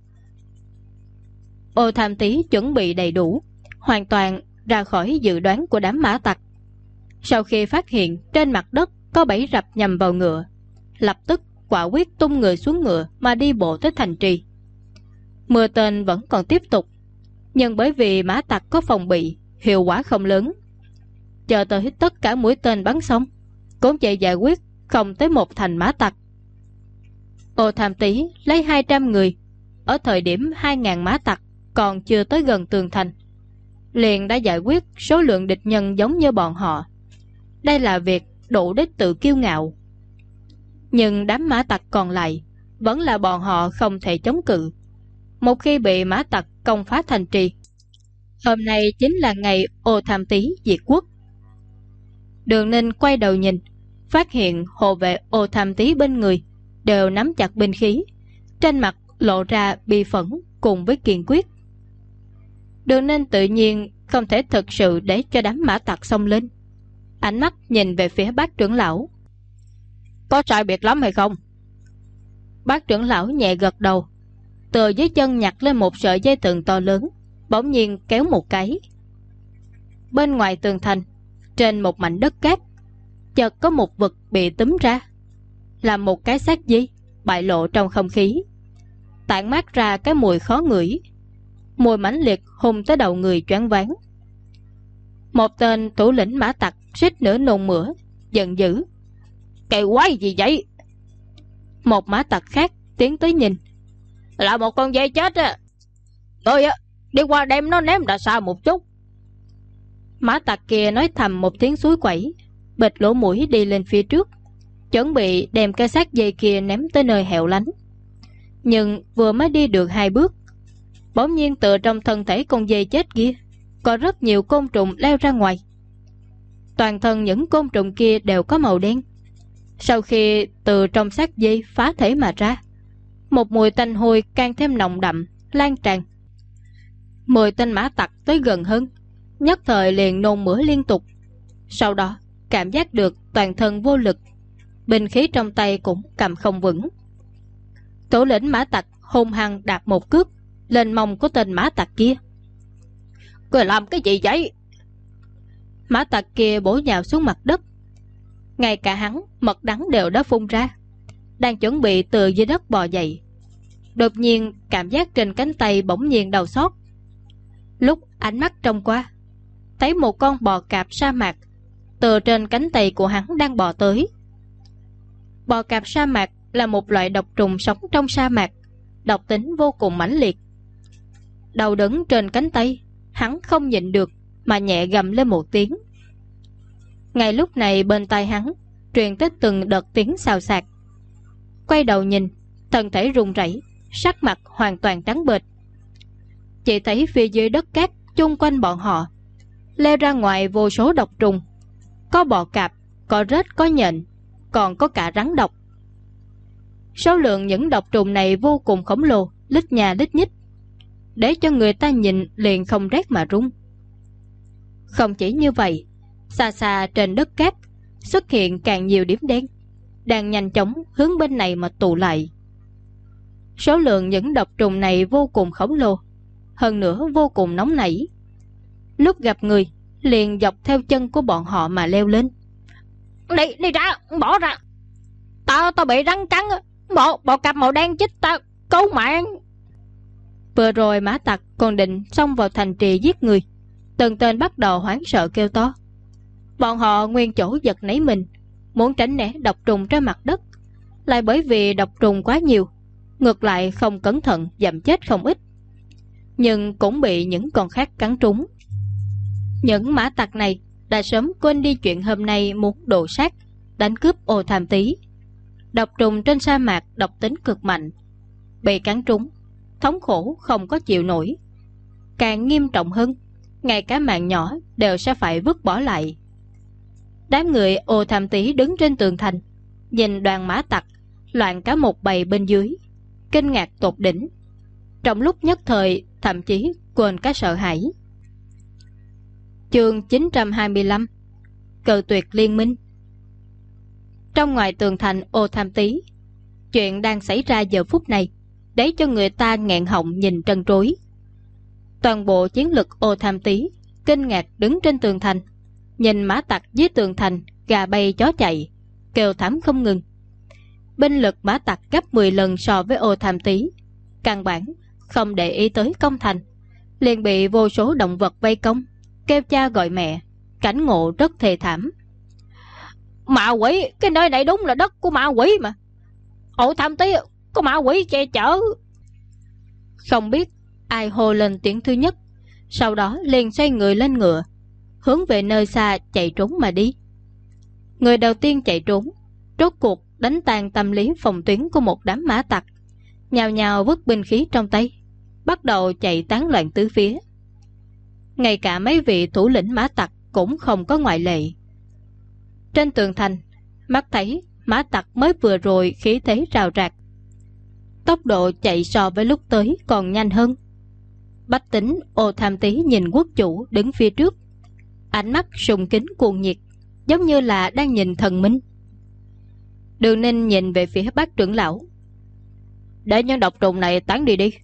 Ô Tham Tý chuẩn bị đầy đủ, hoàn toàn ra khỏi dự đoán của đám mã tặc. Sau khi phát hiện trên mặt đất có bẫy rập nhằm vào ngựa, lập tức quả quyết tung người xuống ngựa mà đi bộ tới thành trì. Mưa tên vẫn còn tiếp tục, nhưng bởi vì mã tặc có phòng bị, hiệu quả không lớn. Chờ tới tất cả mũi tên bắn xong, cũng chỉ giải quyết không tới một thành mã tặc. Ô Tham Tý lấy 200 người, ở thời điểm 2.000 mã tặc còn chưa tới gần tường thành, liền đã giải quyết số lượng địch nhân giống như bọn họ. Đây là việc đủ để tự kiêu ngạo. Nhưng đám mã tặc còn lại vẫn là bọn họ không thể chống cự. Một khi bị mã tặc công phá thành trì, hôm nay chính là ngày Ô Tham Tý diệt quốc. Đường Ninh quay đầu nhìn, phát hiện hộ vệ Ô Tham Tý bên người đều nắm chặt binh khí, trên mặt lộ ra bi phẫn cùng với kiên quyết. Đường Ninh tự nhiên không thể thực sự để cho đám mã tặc xông lên. Ánh mắt nhìn về phía Bác trưởng lão: "Có sai biệt lắm hay không?" Bác trưởng lão nhẹ gật đầu, từ dưới chân nhặt lên một sợi dây thừng to lớn, bỗng nhiên kéo một cái. Bên ngoài tường thành, trên một mảnh đất cát, chợt có một vật bị túm ra, là một cái xác dí bại lộ trong không khí, tản mát ra cái mùi khó ngửi, mùi mãnh liệt hùng tới đầu người choáng váng. Một tên thủ lĩnh mã tặc suýt nữa nôn mửa, giận dữ: "Cái quái gì vậy?" Một mã tặc khác tiến tới nhìn: "Là một con dê chết á, tôi đi qua đem nó ném ra xa một chút." Mã tặc kia nói thầm một tiếng suối quẩy, bịt lỗ mũi đi lên phía trước, chuẩn bị đem cái xác dây kia ném tới nơi hẻo lánh. Nhưng vừa mới đi được 2 bước, bỗng nhiên từ trong thân thể con dê chết kia có rất nhiều côn trùng leo ra ngoài. Toàn thân những côn trùng kia đều có màu đen. Sau khi từ trong xác dây phá thể mà ra, một mùi tanh hôi càng thêm nồng đậm lan tràn. 10 tên mã tặc tới gần hơn, nhất thời liền nôn mửa liên tục. Sau đó cảm giác được toàn thân vô lực, binh khí trong tay cũng cầm không vững. Thủ lĩnh mã tặc hung hăng đạp một cước lên mông của tên mã tặc kia. "Ngươi làm cái gì vậy?" Mã tặc kia bổ nhào xuống mặt đất. Ngay cả hắn mật đắng đều đã phun ra, đang chuẩn bị từ dưới đất bò dậy, đột nhiên cảm giác trên cánh tay bỗng nhiên đau xót. Lúc ánh mắt trông qua, thấy một con bò cạp sa mạc từ trên cánh tay của hắn đang bò tới. Bò cạp sa mạc là một loại độc trùng sống trong sa mạc, độc tính vô cùng mãnh liệt. Đau đớn trên cánh tay, hắn không nhịn được mà nhẹ gầm lên một tiếng. Ngay lúc này bên tai hắn truyền tới từng đợt tiếng xào xạc. Quay đầu nhìn, thân thể run rẩy, sắc mặt hoàn toàn trắng bệch. Chỉ thấy phía dưới đất cát chung quanh bọn họ leo ra ngoài vô số độc trùng, có bò cạp, có rết, có nhện, còn có cả rắn độc. Số lượng những độc trùng này vô cùng khổng lồ, lít nhà lít nhít, để cho người ta nhìn liền không rét mà run. Không chỉ như vậy, xa xa trên đất cát xuất hiện càng nhiều điểm đen, đang nhanh chóng hướng bên này mà tụ lại. Số lượng những độc trùng này vô cùng khổng lồ, hơn nữa vô cùng nóng nảy. Lúc gặp người liền dọc theo chân của bọn họ mà leo lên. Đi ra, bỏ ra, tao bị rắn cắn, bò cạp màu đen chích tao, cứu mạng." Vừa rồi mã tặc còn định xông vào thành trì giết người, từng tên bắt đầu hoảng sợ kêu to. Bọn họ nguyên chỗ giật nảy mình, muốn tránh né độc trùng trên mặt đất, lại bởi vì độc trùng quá nhiều, ngược lại không cẩn thận dẫm chết không ít, nhưng cũng bị những con khác cắn trúng. Những mã tặc này đã sớm quên đi chuyện hôm nay muốn đồ sát, đánh cướp Ô Tham Tý. Độc trùng trên sa mạc độc tính cực mạnh, bị cắn trúng, thống khổ không có chịu nổi. Càng nghiêm trọng hơn, ngay cả mạng nhỏ đều sẽ phải vứt bỏ lại. Đám người Ô Tham Tý đứng trên tường thành, nhìn đoàn mã tặc loạn cả một bầy bên dưới, kinh ngạc tột đỉnh. Trong lúc nhất thời thậm chí quên cả sợ hãi. Chương 925 Cự tuyệt liên minh. Trong ngoài tường thành Ô Tham Tý, chuyện đang xảy ra giờ phút này để cho người ta nghẹn họng nhìn trân trối. Toàn bộ chiến lực Ô Tham Tý kinh ngạc đứng trên tường thành, nhìn mã tặc dưới tường thành gà bay chó chạy, kêu thảm không ngừng. Binh lực mã tặc gấp 10 lần so với Ô Tham Tý, căn bản không để ý tới công thành, liền bị vô số động vật vây công, kêu cha gọi mẹ, cảnh ngộ rất thê thảm. Ma quỷ, cái nơi này đúng là đất của ma quỷ mà. Ô Tham Tý có ma quỷ che chở. Không biết ai hô lên tiếng thứ nhất, sau đó liền xoay người lên ngựa, hướng về nơi xa chạy trốn mà đi. Người đầu tiên chạy trốn, rốt cuộc đánh tan tâm lý phòng tuyến của một đám mã tặc, nhào nhào vứt binh khí trong tay, bắt đầu chạy tán loạn tứ phía. Ngay cả mấy vị thủ lĩnh mã tặc cũng không có ngoại lệ. Trên tường thành, mắt thấy mã tặc mới vừa rồi khí thế rào rạc, tốc độ chạy so với lúc tới còn nhanh hơn. Bách tính Ô Tham Tý nhìn quốc chủ đứng phía trước, ánh mắt sùng kính cuồng nhiệt, giống như là đang nhìn thần minh. Đường Ninh nhìn về phía bác trưởng lão. Để những độc trùng này tán đi đi.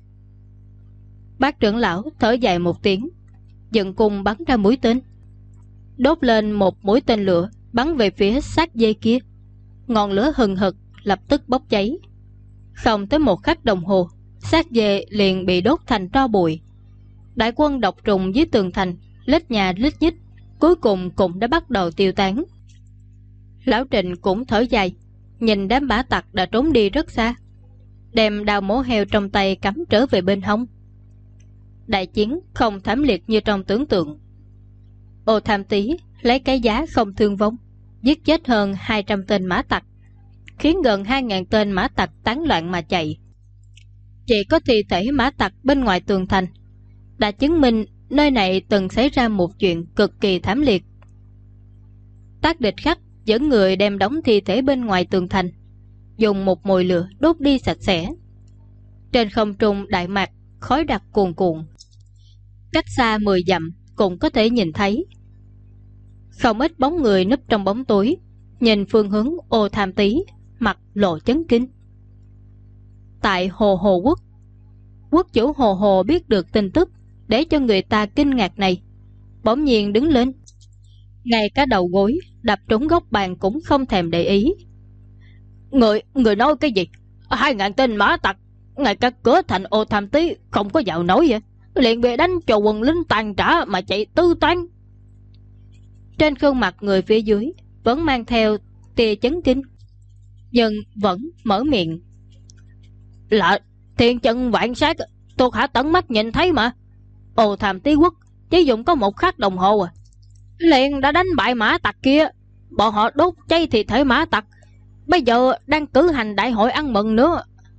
Bác trưởng lão thở dài một tiếng, dựng cung bắn ra mũi tên, đốt lên một mũi tên lửa bắn về phía xác dây kia. Ngọn lửa hừng hực lập tức bốc cháy. Không tới một khắc đồng hồ, xác dê liền bị đốt thành tro bụi. Đại quân độc trùng dưới tường thành lít nhà lít nhít, cuối cùng cũng đã bắt đầu tiêu tán. Lão Trịnh cũng thở dài, nhìn đám bả tặc đã trốn đi rất xa, đem đao mổ heo trong tay cắm trở về bên hông. Đại chiến không thảm liệt như trong tưởng tượng. Ô Tham Tý lấy cái giá không thương vong, giết chết hơn 200 tên mã tặc, khiến gần 2.000 tên mã tặc tán loạn mà chạy. Chỉ có thi thể mã tặc bên ngoài tường thành đã chứng minh nơi này từng xảy ra một chuyện cực kỳ thảm liệt. Tác Địch Khắc dẫn người đem đóng thi thể bên ngoài tường thành, dùng một mồi lửa đốt đi sạch sẽ. Trên không trung Đại Mạc khói đặc cuồn cuộn, cách xa 10 dặm cũng có thể nhìn thấy. Không ít bóng người núp trong bóng tối, nhìn phương hướng Ô Tham Tý, mặt lộ chấn kinh. Tại Hồ Hồ Quốc, quốc chủ Hồ Hồ biết được tin tức để cho người ta kinh ngạc này, bỗng nhiên đứng lên, ngay cả đầu gối đập trúng góc bàn cũng không thèm để ý. Người nói cái gì? 2.000 tên mã tặc, ngay cả cửa thành Ô Tham Tý không có vào nổi vậy, liền bị đánh cho quần lính tàn trả mà chạy tư toán. Trên khuôn mặt người phía dưới vẫn mang theo tia chấn kinh, nhưng vẫn mở miệng. Là thiên chân vạn sát, tôi hả tận mắt nhìn thấy mà. Ô Tham Tý quốc chỉ dùng có 1 khắc đồng hồ liền đã đánh bại mã tặc kia. Bọn họ đốt cháy thi thể mã tặc, bây giờ đang cử hành đại hội ăn mừng nữa.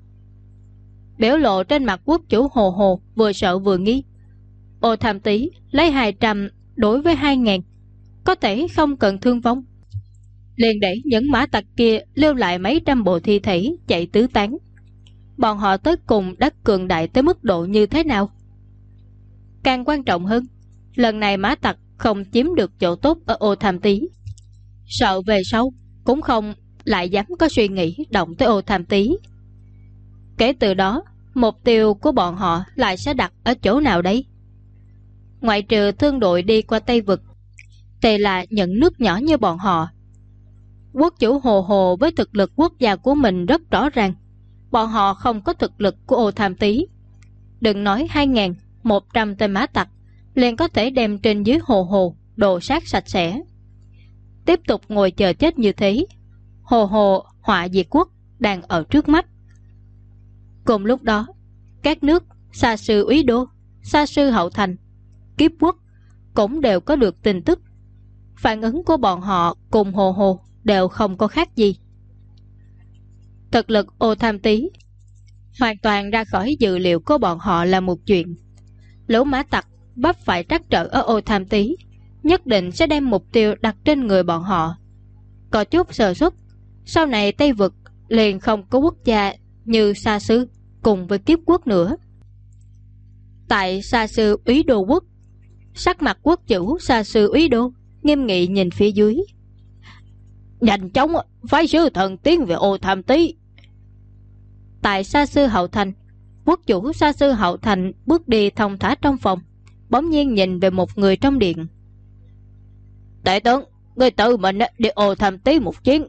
Biểu lộ trên mặt quốc chủ Hồ Hồ vừa sợ vừa nghi. Ô Tham Tý lấy 200 đối với 2.000, có thể không cần thương vong, liền để những mã tặc kia lưu lại mấy trăm bộ thi thể chạy tứ tán. Bọn họ tới cùng đã cường đại tới mức độ như thế nào? Càng quan trọng hơn, lần này mã tặc không chiếm được chỗ tốt ở Ô Tham Tý, sợ về sau cũng không lại dám có suy nghĩ động tới Ô Tham Tý. Kể từ đó, mục tiêu của bọn họ lại sẽ đặt ở chỗ nào đấy? Ngoại trừ thương đội đi qua Tây Vực, thì là những nước nhỏ như bọn họ. Quốc chủ Hồ Hồ với thực lực quốc gia của mình rất rõ ràng, bọn họ không có thực lực của Ô Tham Tý. đừng nói 2.100 tên mã tặc, liền có thể đem trên dưới hồ hồ đồ sát sạch sẽ. Tiếp tục ngồi chờ chết như thế, hồ hồ họa diệt quốc đang ở trước mắt. Cùng lúc đó, các nước Sa Sư Úy Đô, Sa Sư Hậu Thành, Kiếp Quốc cũng đều có được tin tức. Phản ứng của bọn họ cùng hồ hồ đều không có khác gì. Thực lực Ô Tham Tý hoàn toàn ra khỏi dự liệu của bọn họ là một chuyện. Lũ mã tặc vấp phải trắc trở ở Ô Tham Tý, nhất định sẽ đem mục tiêu đặt trên người bọn họ. Có chút sơ suất, sau này Tây Vực liền không có quốc gia như Sa Sư cùng với Kiếp Quốc nữa. Tại Sa Sư Úy Đô Quốc, sắc mặt quốc chủ Sa Sư Úy Đô nghiêm nghị nhìn phía dưới. Nhanh chóng phái sứ thần tiến về Ô Tham Tý. Tại Sa Sư Hậu Thành, quốc chủ Sa Sư Hậu Thành bước đi thong thả trong phòng, bỗng nhiên nhìn về một người trong điện. Tể tướng, người tự mình đi Ô Tham Tý một chuyến.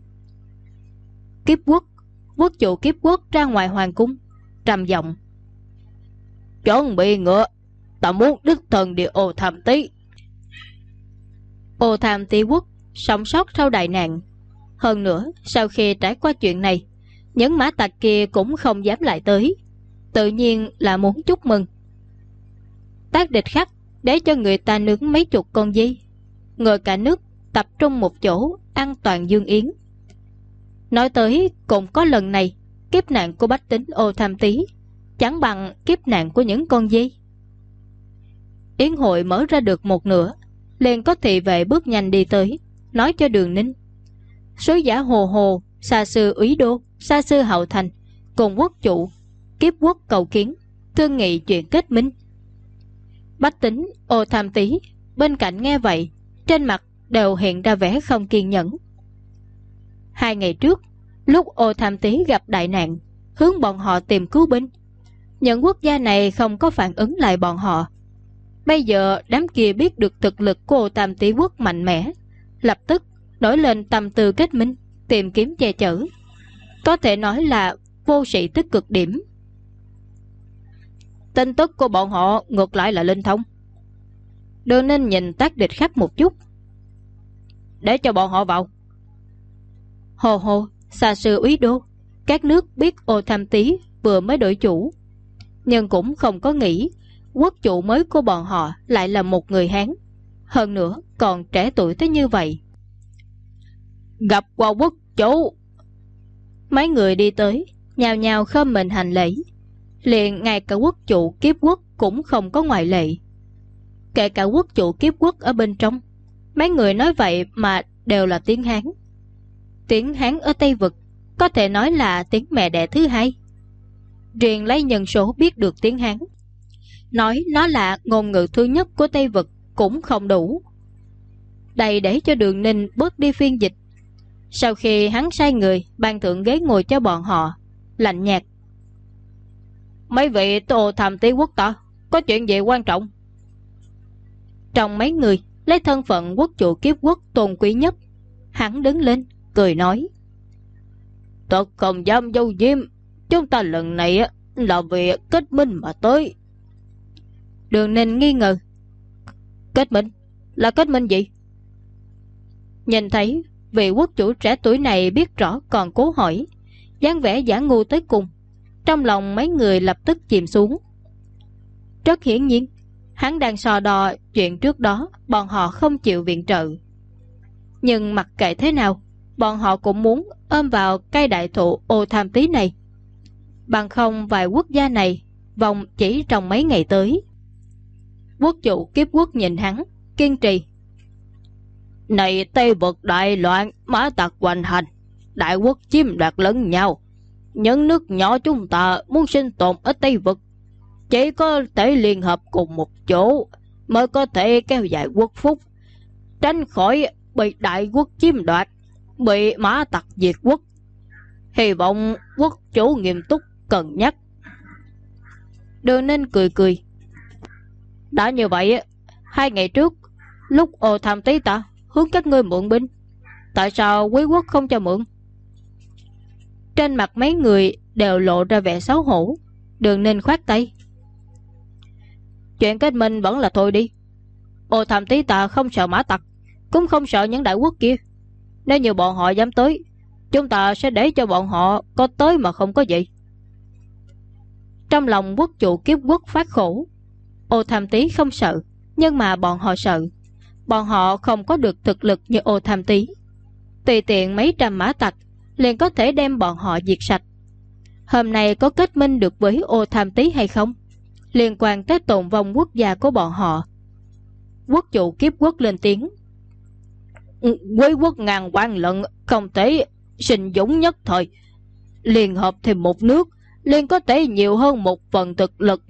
Kiếp Quốc, quốc chủ Kiếp Quốc ra ngoài hoàng cung, trầm giọng. Chuẩn bị ngựa, ta muốn đích thân đi Ô Tham Tý. Ô Tham Tý Quốc sống sót sau đại nạn. Hơn nữa, sau khi trải qua chuyện này, những mã tặc kia cũng không dám lại tới, tự nhiên là muốn chúc mừng. Tác địch khắc để cho người ta nướng mấy chục con dê, người cả nước tập trung một chỗ ăn toàn dương yến. Nói tới cũng có lần này, kiếp nạn của bách tính Ô Tham Tý chẳng bằng kiếp nạn của những con dê. Yến hội mở ra được một nửa, liền có thị vệ bước nhanh đi tới, nói cho Đường Ninh. Sứ giả hồ hồ, Sa Sư Úy Đô, Sa Sư Hậu Thành cùng quốc chủ Kiếp Quốc cầu kiến, thương nghị chuyện kết minh. Bách tính Ô Tham Tý bên cạnh nghe vậy, trên mặt đều hiện ra vẻ không kiên nhẫn. 2 ngày trước, lúc Ô Tham Tý gặp đại nạn, hướng bọn họ tìm cứu binh, những quốc gia này không có phản ứng lại bọn họ. Bây giờ đám kia biết được thực lực của Ô Tham Tý Quốc mạnh mẽ, lập tức nổi lên tâm tư kết minh, tìm kiếm che chở, có thể nói là vô sĩ tức cực điểm. Tin tức của bọn họ ngược lại là linh thông. Đường Ninh nhìn Tác Địch Khắc một chút. Để cho bọn họ vào. Hồ hồ, Sa Sư Úy Đô, các nước biết Ô Tham Tý vừa mới đổi chủ, nhưng cũng không có nghĩ quốc chủ mới của bọn họ lại là một người Hán, hơn nữa còn trẻ tuổi tới như vậy. Gặp qua quốc chủ. Mấy người đi tới nhào nhào khom mình hành lễ, liền ngay cả quốc chủ Kiếp Quốc cũng không có ngoại lệ. Kể cả quốc chủ Kiếp Quốc ở bên trong, mấy người nói vậy mà đều là tiếng Hán. Tiếng Hán ở Tây Vực có thể nói là tiếng mẹ đẻ thứ hai. Riêng lấy nhân số biết được tiếng Hán, nói nó là ngôn ngữ thứ nhất của Tây Vực cũng không đủ. Đây để cho Đường Ninh bớt đi phiên dịch. Sau khi hắn sai người ban thượng ghế ngồi cho bọn họ, lạnh nhạt. Mấy vị Ô Tham Tý Quốc ta, có chuyện gì quan trọng? Trong mấy người, lấy thân phận quốc chủ Kiếp Quốc tôn quý nhất, hắn đứng lên cười nói. Thật không dám dâu diêm, chúng ta lần này là vì kết minh mà tới. Đường Ninh nghi ngờ. Kết minh? Là kết minh gì? Nhìn thấy vị quốc chủ trẻ tuổi này biết rõ còn cố hỏi, dáng vẻ giả ngu tới cùng, trong lòng mấy người lập tức chìm xuống. Rất hiển nhiên, hắn đang so đo chuyện trước đó bọn họ không chịu viện trợ. Nhưng mặc kệ thế nào, bọn họ cũng muốn ôm vào cây đại thụ Ô Tham Tý này. Bằng không vài quốc gia này vòng chỉ trong mấy ngày tới. Quốc chủ Kiếp Quốc nhìn hắn, kiên trì. Này Tây Vực đại loạn, mã tặc hoành hành, đại quốc chiếm đoạt lẫn nhau. Những nước nhỏ chúng ta muốn sinh tồn ở Tây Vực, chỉ có thể liên hợp cùng một chỗ mới có thể kéo dài quốc phúc, tránh khỏi bị đại quốc chiếm đoạt, bị mã tặc diệt quốc. Hy vọng quốc chủ nghiêm túc cân nhắc. Đường Ninh cười cười. Đã như vậy, 2 ngày trước lúc Ô Tham Tý ta hướng các ngươi mượn binh, tại sao quý quốc không cho mượn? Trên mặt mấy người đều lộ ra vẻ xấu hổ. Đường Ninh khoát tay. Chuyện kết minh vẫn là thôi đi. Ô Tham Tý ta không sợ Mã Tặc, cũng không sợ những đại quốc kia. Nếu như bọn họ dám tới, chúng ta sẽ để cho bọn họ có tới mà không có gì. Trong lòng quốc chủ Kiếp Quốc phát khổ. Ô Tham Tý không sợ, nhưng mà bọn họ sợ. Bọn họ không có được thực lực như Ô Tham Tý. Tùy tiện mấy trăm mã tặc liền có thể đem bọn họ diệt sạch. Hôm nay có kết minh được với Ô Tham Tý hay không, liên quan tới tồn vong quốc gia của bọn họ. Quốc chủ Kiếp Quốc lên tiếng. Quế quốc ngàn vạn lần không thể sinh dũng nhất thời. Liên hợp thêm một nước liền có thể nhiều hơn một phần thực lực.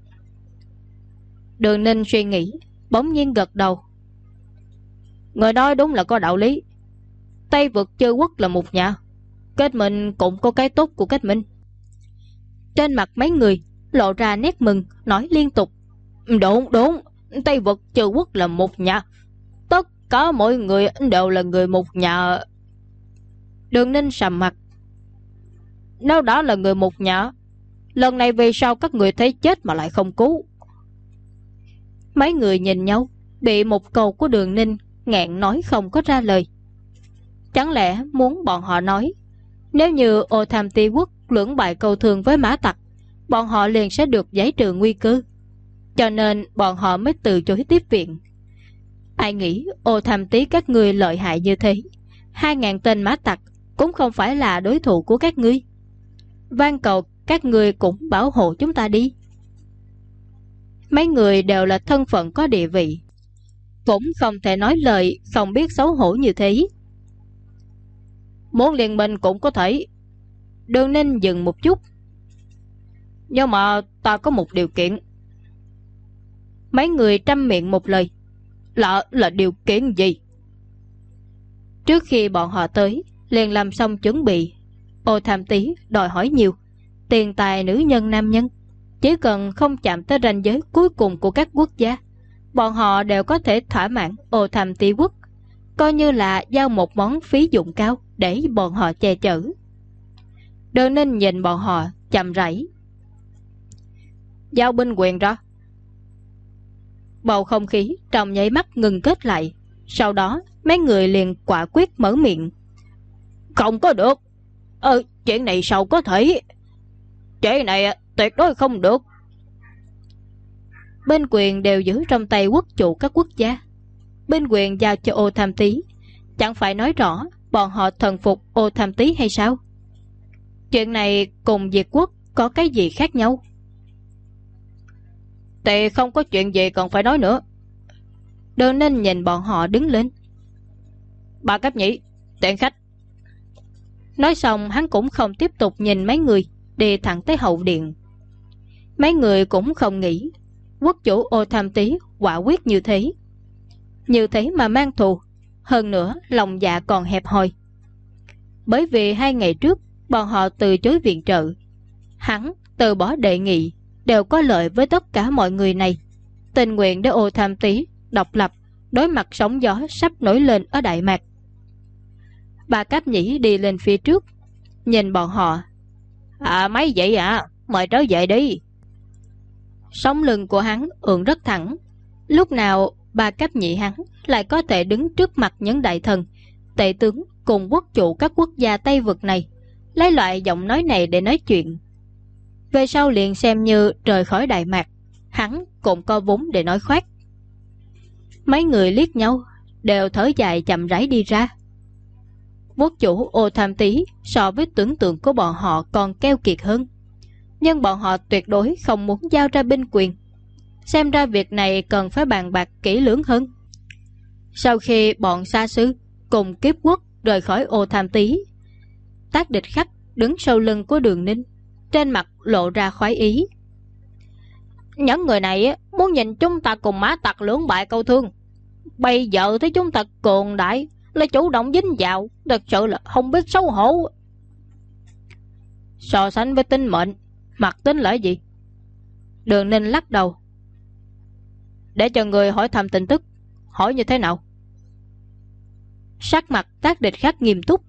Đường Ninh suy nghĩ, bỗng nhiên gật đầu. Người nói đúng là có đạo lý. Tây vực chư quốc là một nhà, kết minh cũng có cái tốt của kết minh. Trên mặt mấy người lộ ra nét mừng, nói liên tục. Đúng, Tây vực chư quốc là một nhà, tất cả mọi người đều là người một nhà. Đường Ninh sầm mặt. Nếu đã là người một nhà, lần này vì sao các người thấy chết mà lại không cứu? Mấy người nhìn nhau, bị một câu của Đường Ninh nghẹn nói không có ra lời. Chẳng lẽ muốn bọn họ nói, nếu như Ô Tham Tý quốc lưỡng bại câu thương với Mã Tặc, bọn họ liền sẽ được giải trừ nguy cơ, cho nên bọn họ mới từ chối tiếp viện. Ai nghĩ Ô Tham Tý các ngươi lợi hại như thế, 2.000 tên Mã Tặc cũng không phải là đối thủ của các ngươi. Van cầu các ngươi cũng bảo hộ chúng ta đi. Mấy người đều là thân phận có địa vị, cũng không thể nói lời không biết xấu hổ như thế. Muốn liên minh cũng có thể. Đường Ninh dừng một chút. Nhưng mà ta có một điều kiện. Mấy người trăm miệng một lời. Là điều kiện gì? Trước khi bọn họ tới, liền làm xong chuẩn bị. Ô Tham Tý đòi hỏi nhiều, tiền tài nữ nhân nam nhân. Chỉ cần không chạm tới ranh giới cuối cùng của các quốc gia, bọn họ đều có thể thỏa mãn Ô Tham Tý quốc, coi như là giao một món phí dụng cao để bọn họ che chở. Đường Ninh nhìn bọn họ chậm rãi. Giao binh quyền ra. Bầu không khí trong nháy mắt ngừng kết lại. Sau đó mấy người liền quả quyết mở miệng. Không có được. Chuyện này sao có thể? Chuyện này tuyệt đối không được. Binh quyền đều giữ trong tay quốc chủ các quốc gia. Binh quyền giao cho Ô Tham Tý, chẳng phải nói rõ bọn họ thần phục Ô Tham Tý hay sao? Chuyện này cùng diệt quốc có cái gì khác nhau? Thì không có chuyện gì còn phải nói nữa. Đường Ninh nhìn bọn họ đứng lên. Ba Cấp Nhĩ, tiện khách. Nói xong hắn cũng không tiếp tục nhìn mấy người, đi thẳng tới hậu điện. Mấy người cũng không nghĩ quốc chủ Ô Tham Tý quả quyết như thế. Như thế mà mang thù, hơn nữa lòng dạ còn hẹp hòi. Bởi vì 2 ngày trước bọn họ từ chối viện trợ, hắn từ bỏ đề nghị, đều có lợi với tất cả mọi người này, tình nguyện để Ô Tham Tý độc lập đối mặt sóng gió sắp nổi lên ở Đại Mạc. Ba Cáp Nhĩ đi lên phía trước, nhìn bọn họ. Mấy vậy mời trở về đi. Sống lưng của hắn ưỡn rất thẳng. Lúc nào Ba Cáp Nhĩ hắn lại có thể đứng trước mặt những đại thần, tể tướng cùng quốc chủ các quốc gia Tây vực này, lấy loại giọng nói này để nói chuyện? Về sau liền xem như rời khỏi Đại Mạc, hắn cũng có vốn để nói khoác. Mấy người liếc nhau, đều thở dài chậm rãi đi ra. Quốc chủ Ô Tham Tý so với tưởng tượng của bọn họ còn keo kiệt hơn, nhưng bọn họ tuyệt đối không muốn giao ra binh quyền. Xem ra việc này cần phải bàn bạc kỹ lưỡng hơn. Sau khi bọn xa xứ cùng Kiếp Quốc rời khỏi Ô Tham Tý, Tác Địch Khắc đứng sau lưng của Đường Ninh, trên mặt lộ ra khoái ý. Những người này muốn nhìn chúng ta cùng Mã Tặc lưỡng bại câu thương. Bây giờ thấy chúng ta cường đại, lại chủ động dính vào, thật sự là không biết xấu hổ. So sánh với tính mệnh, mặt tính là gì? Đường Ninh lắc đầu. Để cho người hỏi thăm tin tức. Hỏi như thế nào? Sắc mặt Tác Địch Khắc nghiêm túc.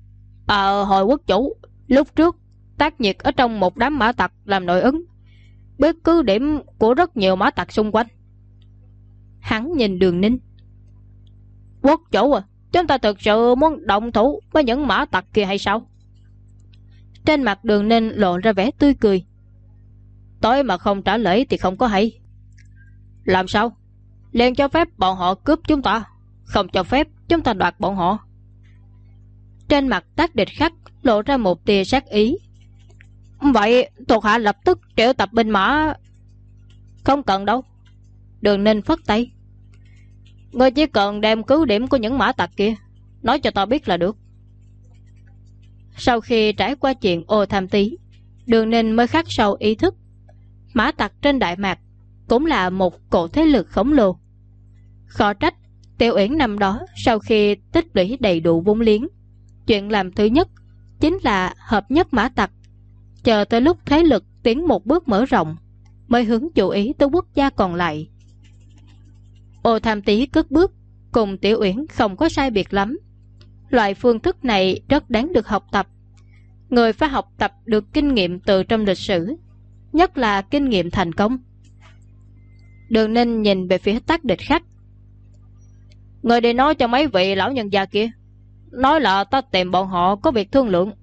Hồi quốc chủ, lúc trước Tác Nhiệt ở trong một đám Mã Tặc làm nội ứng, biết cứ điểm của rất nhiều mã tặc xung quanh. Hắn nhìn Đường Ninh. Quốc chủ à, chúng ta thực sự muốn động thủ với những mã tặc kia hay sao? Trên mặt Đường Ninh lộ ra vẻ tươi cười. Tối mà không trả lễ thì không có hay. Làm sao? Liền cho phép bọn họ cướp chúng ta, không cho phép chúng ta đoạt bọn họ. Trên mặt Tác Địch Khắc lộ ra một tia sát ý. Vậy thuộc hạ lập tức triệu tập binh mã. Không cần đâu. Đường Ninh phất tay. Ngươi chỉ cần đem cứ điểm của những mã tặc kia nói cho ta biết là được. Sau khi trải qua chuyện Ô Tham Tý, Đường Ninh mới khắc sâu ý thức mã tặc trên Đại Mạc cũng là một cỗ thế lực khổng lồ. Khó trách Tiểu Uyển năm đó sau khi tích lũy đầy đủ vốn liếng, chuyện làm thứ nhất chính là hợp nhất mã tặc, chờ tới lúc thế lực tiến một bước mở rộng mới hướng chú ý tới quốc gia còn lại. Ô Tham Tý cất bước cùng Tiểu Uyển không có sai biệt lắm. Loại phương thức này rất đáng được học tập. Người phải học tập được kinh nghiệm từ trong lịch sử, nhất là kinh nghiệm thành công. Đường Ninh nhìn về phía Tác Địch Khắc. Người đi nói cho mấy vị lão nhân gia kia, nói là ta tìm bọn họ có việc thương lượng.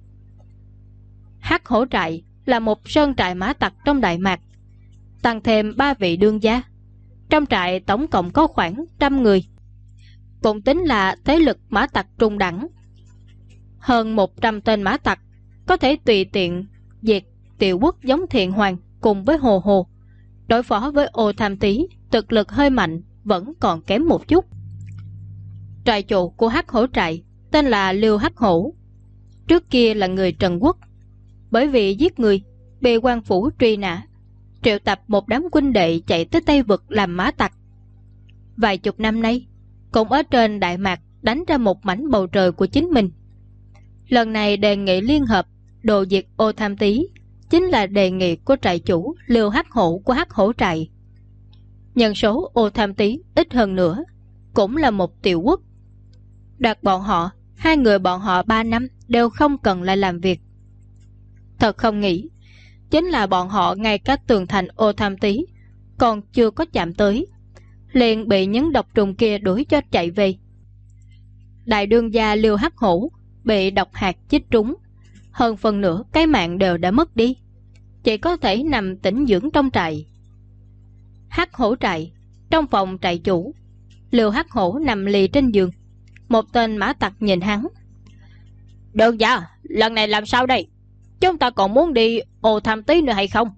Hắc Hổ Trại là một sơn trại mã tặc trong Đại Mạc, tăng thêm 3 vị đương gia. Trong trại tổng cộng có khoảng 100 người, cũng tính là thế lực mã tặc trung đẳng. Hơn 100 tên mã tặc có thể tùy tiện diệt tiểu quốc giống Thiện Hoàng cùng với Hồ Hồ. Đối phó với Ô Tham Tý, thực lực hơi mạnh, vẫn còn kém một chút. Trại chủ của Hắc Hổ Trại tên là Liêu Hắc Hổ, trước kia là người Trần Quốc. Bởi vì giết người bị quan phủ truy nã, triệu tập một đám huynh đệ chạy tới Tây Vực làm mã tặc. Vài chục năm nay cũng ở trên Đại Mạc đánh ra một mảnh bầu trời của chính mình. Lần này đề nghị liên hợp đồ diệt Ô Tham Tý chính là đề nghị của trại chủ Liêu Hắc Hổ của Hắc Hổ Trại. Nhân số Ô Tham Tý ít hơn nữa, cũng là một tiểu quốc. Đoạt bọn họ, 2 người bọn họ 3 năm đều không cần lại làm việc. Thật không nghĩ, chính là bọn họ ngay cả tường thành Ô Tham Tý còn chưa có chạm tới, liền bị những độc trùng kia đuổi cho chạy về. Đại đương gia Liêu Hắc Hổ bị độc hạt chích trúng, hơn phần nửa cái mạng đều đã mất đi, chỉ có thể nằm tĩnh dưỡng trong trại. Hắc Hổ Trại, trong phòng trại chủ, Liêu Hắc Hổ nằm lì trên giường. Một tên mã tặc nhìn hắn. Đương gia, lần này làm sao đây? Chúng ta còn muốn đi Ô Tham Tý nữa hay không?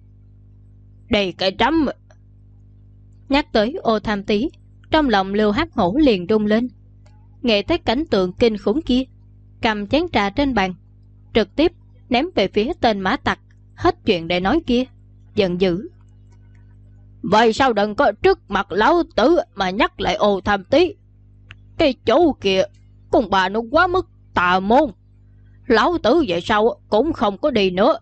Đi cái trắm. Nhắc tới Ô Tham Tý, trong lòng Liêu Hắc Hổ liền rung lên. Nghe thấy cảnh tượng kinh khủng kia, cầm chén trà trên bàn, trực tiếp ném về phía tên mã tặc hết chuyện để nói kia, giận dữ. Vậy sao đừng có trước mặt lão tử mà nhắc lại Ô Tham Tý? Cái chỗ kia cùng bà nó quá mức tà môn. Lão tử vậy sao cũng không có đi nữa.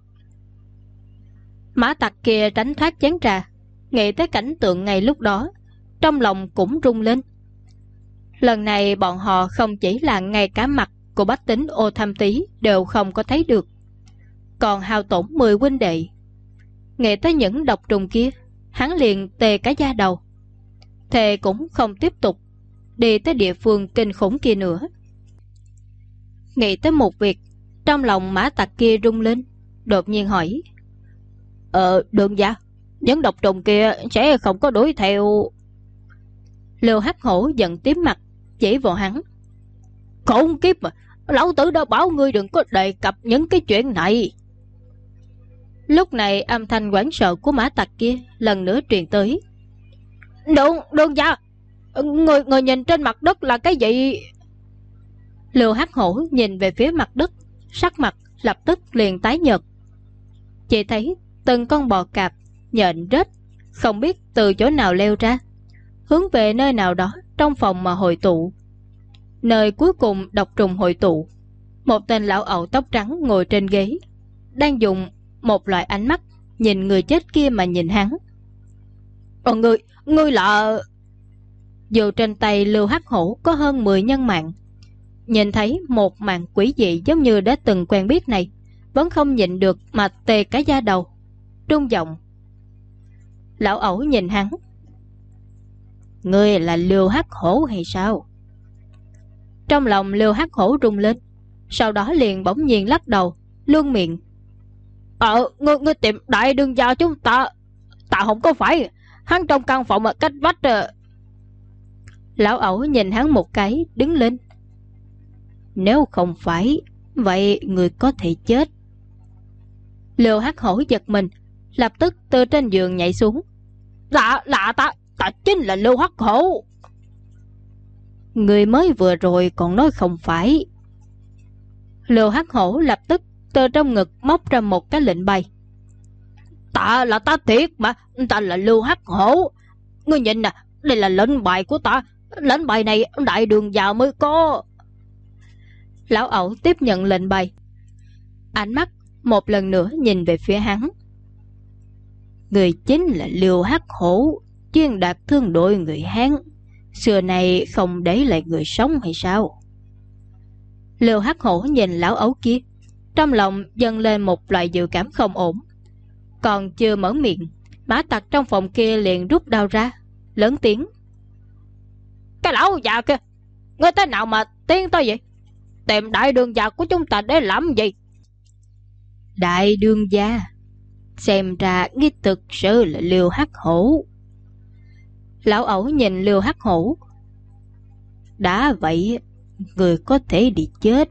Mã tặc kia tránh thoát chén trà, nghĩ tới cảnh tượng ngay lúc đó, trong lòng cũng rung lên. Lần này bọn họ không chỉ là ngay cả mặt của bách tính Ô Tham Tý đều không có thấy được, còn hao tổn 10 huynh đệ. Nghĩ tới những độc trùng kia, hắn liền tê cả da đầu, thề cũng không tiếp tục đi tới địa phương kinh khủng kia nữa. Nghĩ tới một việc, trong lòng mã tặc kia rung lên, đột nhiên hỏi. Đương gia, những độc trùng kia sẽ không có đuổi theo? Liêu Hắc Hổ giận tím mặt, chỉ vào hắn. Khốn kiếp mà, lão tử đã bảo ngươi đừng có đề cập những cái chuyện này. Lúc này âm thanh hoảng sợ của mã tặc kia lần nữa truyền tới. Đương gia, người nhìn trên mặt đất là cái gì? Liêu Hắc Hổ nhìn về phía mặt đất, sắc mặt lập tức liền tái nhợt. Chỉ thấy từng con bò cạp nhện rết không biết từ chỗ nào leo ra, hướng về nơi nào đó trong phòng mà hội tụ. Nơi cuối cùng độc trùng hội tụ, một tên lão ẩu tóc trắng ngồi trên ghế, đang dùng một loại ánh mắt nhìn người chết kia mà nhìn hắn. Ngươi là... Dù trên tay Liêu Hắc Hổ có hơn 10 nhân mạng, nhìn thấy một màn quỷ dị giống như đã từng quen biết này, vẫn không nhịn được mà tê cả da đầu. trung giọng. Lão ẩu nhìn hắn. Ngươi là Liêu Hắc Hổ hay sao? Trong lòng Liêu Hắc Hổ rung lên, sau đó liền bỗng nhiên lắc đầu, luôn miệng. Ngươi tìm đại đương gia chúng ta. Ta không có phải. Hắn trong căn phòng ở cách vách. Lão ẩu nhìn hắn một cái, đứng lên. Nếu không phải, vậy người có thể chết. Liêu Hắc Hổ giật mình, lập tức từ trên giường nhảy xuống. Là ta chính là Liêu Hắc Hổ. Người mới vừa rồi còn nói không phải. Liêu Hắc Hổ lập tức từ trong ngực móc ra một cái lệnh bài. Ta là ta thiệt mà, ta là Liêu Hắc Hổ. Ngươi nhìn nè, đây là lệnh bài của ta. Lệnh bài này đại đường già mới có. Lão ẩu tiếp nhận lệnh bài, ánh mắt một lần nữa nhìn về phía hắn. Người chính là Liêu Hắc Hổ, chuyên đạt thương đội người Hán. Xưa này không để lại người sống hay sao? Liêu Hắc Hổ nhìn lão ẩu kia, trong lòng dâng lên một loại dự cảm không ổn. Còn chưa mở miệng, mã tặc trong phòng kia liền rút đao ra, lớn tiếng. Cái lão già kia, ngươi thế nào mà tiến tới vậy? Tìm đại đường gia của chúng ta để làm gì? Đại đường gia? Xem ra ngươi thực sự là Liêu Hắc Hổ. Lão ẩu nhìn Liêu Hắc Hổ. Đã vậy, người có thể đi chết.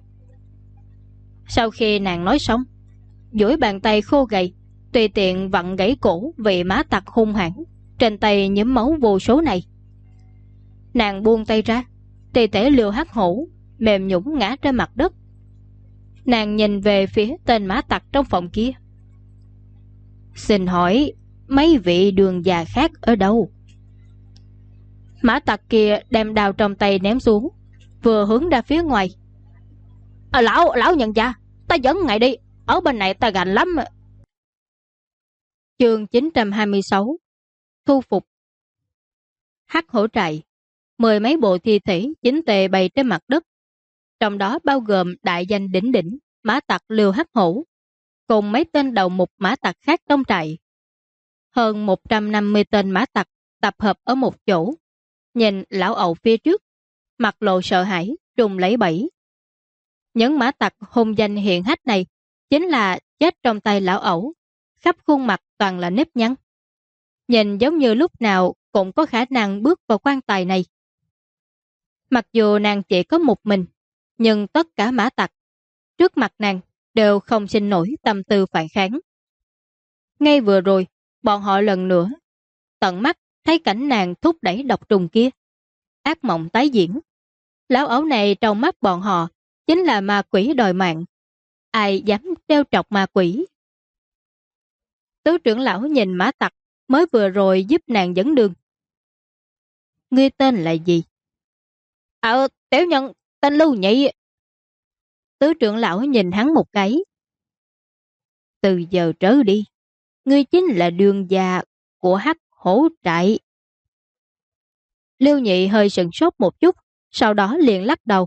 Sau khi nàng nói xong, duỗi bàn tay khô gầy tùy tiện vặn gãy cổ vị mã tặc hung hãn trên tay nhiễm máu vô số này. Nàng buông tay ra, thi thể Liêu Hắc Hổ mềm nhũn ngã trên mặt đất. Nàng nhìn về phía tên mã tặc trong phòng kia. Xin hỏi mấy vị đường già khác ở đâu? Mã tặc kia đem đao trong tay ném xuống, vừa hướng ra phía ngoài. Lão nhận gia, ta dẫn ngài đi, ở bên này ta gạnh lắm. Chương 926 Thu phục. Hắc Hổ trại, 10 mấy bộ thi thể chính tề bày trên mặt đất, trong đó bao gồm đại danh đỉnh đỉnh mã tặc Liêu Hắc Hổ cùng mấy tên đầu mục mã tặc khác trong trại. Hơn 150 tên mã tặc tập hợp ở một chỗ, nhìn lão ẩu phía trước, mặt lộ sợ hãi, run lẩy bẩy. Những mã tặc hung danh hiển hách này chính là chết trong tay lão ẩu, khắp khuôn mặt toàn là nếp nhăn, nhìn giống như lúc nào cũng có khả năng bước vào quan tài này. Mặc dù nàng chỉ có một mình, nhưng tất cả mã tặc trước mặt nàng đều không sinh nổi tâm tư phản kháng. Ngay vừa rồi, bọn họ lần nữa tận mắt thấy cảnh nàng thúc đẩy độc trùng kia. Ác mộng tái diễn. Lão ẩu này trong mắt bọn họ chính là ma quỷ đòi mạng. Ai dám trêu chọc ma quỷ? Tứ trưởng lão nhìn mã tặc mới vừa rồi giúp nàng dẫn đường. Ngươi tên là gì? Tiểu nhân tên Lưu Nhị. Tứ trưởng lão nhìn hắn một cái. Từ giờ trở đi, ngươi chính là đường già của Hắc Hổ trại. Lưu Nhị hơi sửng sốt một chút, sau đó liền lắc đầu.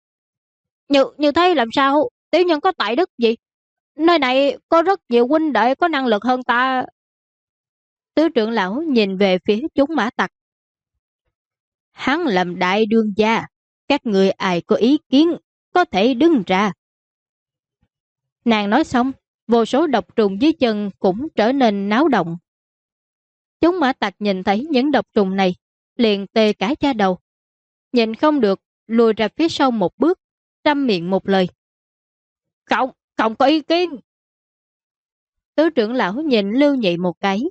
Như thế làm sao? Tiểu nhân có tài đức gì? Nơi này có rất nhiều huynh đệ có năng lực hơn ta. Tứ trưởng lão nhìn về phía chúng mã tặc. Hắn làm đại đương gia, các người ai có ý kiến có thể đứng ra. Nàng nói xong, vô số độc trùng dưới chân cũng trở nên náo động. Chúng mã tặc nhìn thấy những độc trùng này, liền tê cả da đầu. Nhìn không được, lùi ra phía sau một bước, trăm miệng một lời. Không có ý kiến. Tứ trưởng lão nhìn Lưu Nhị một cái.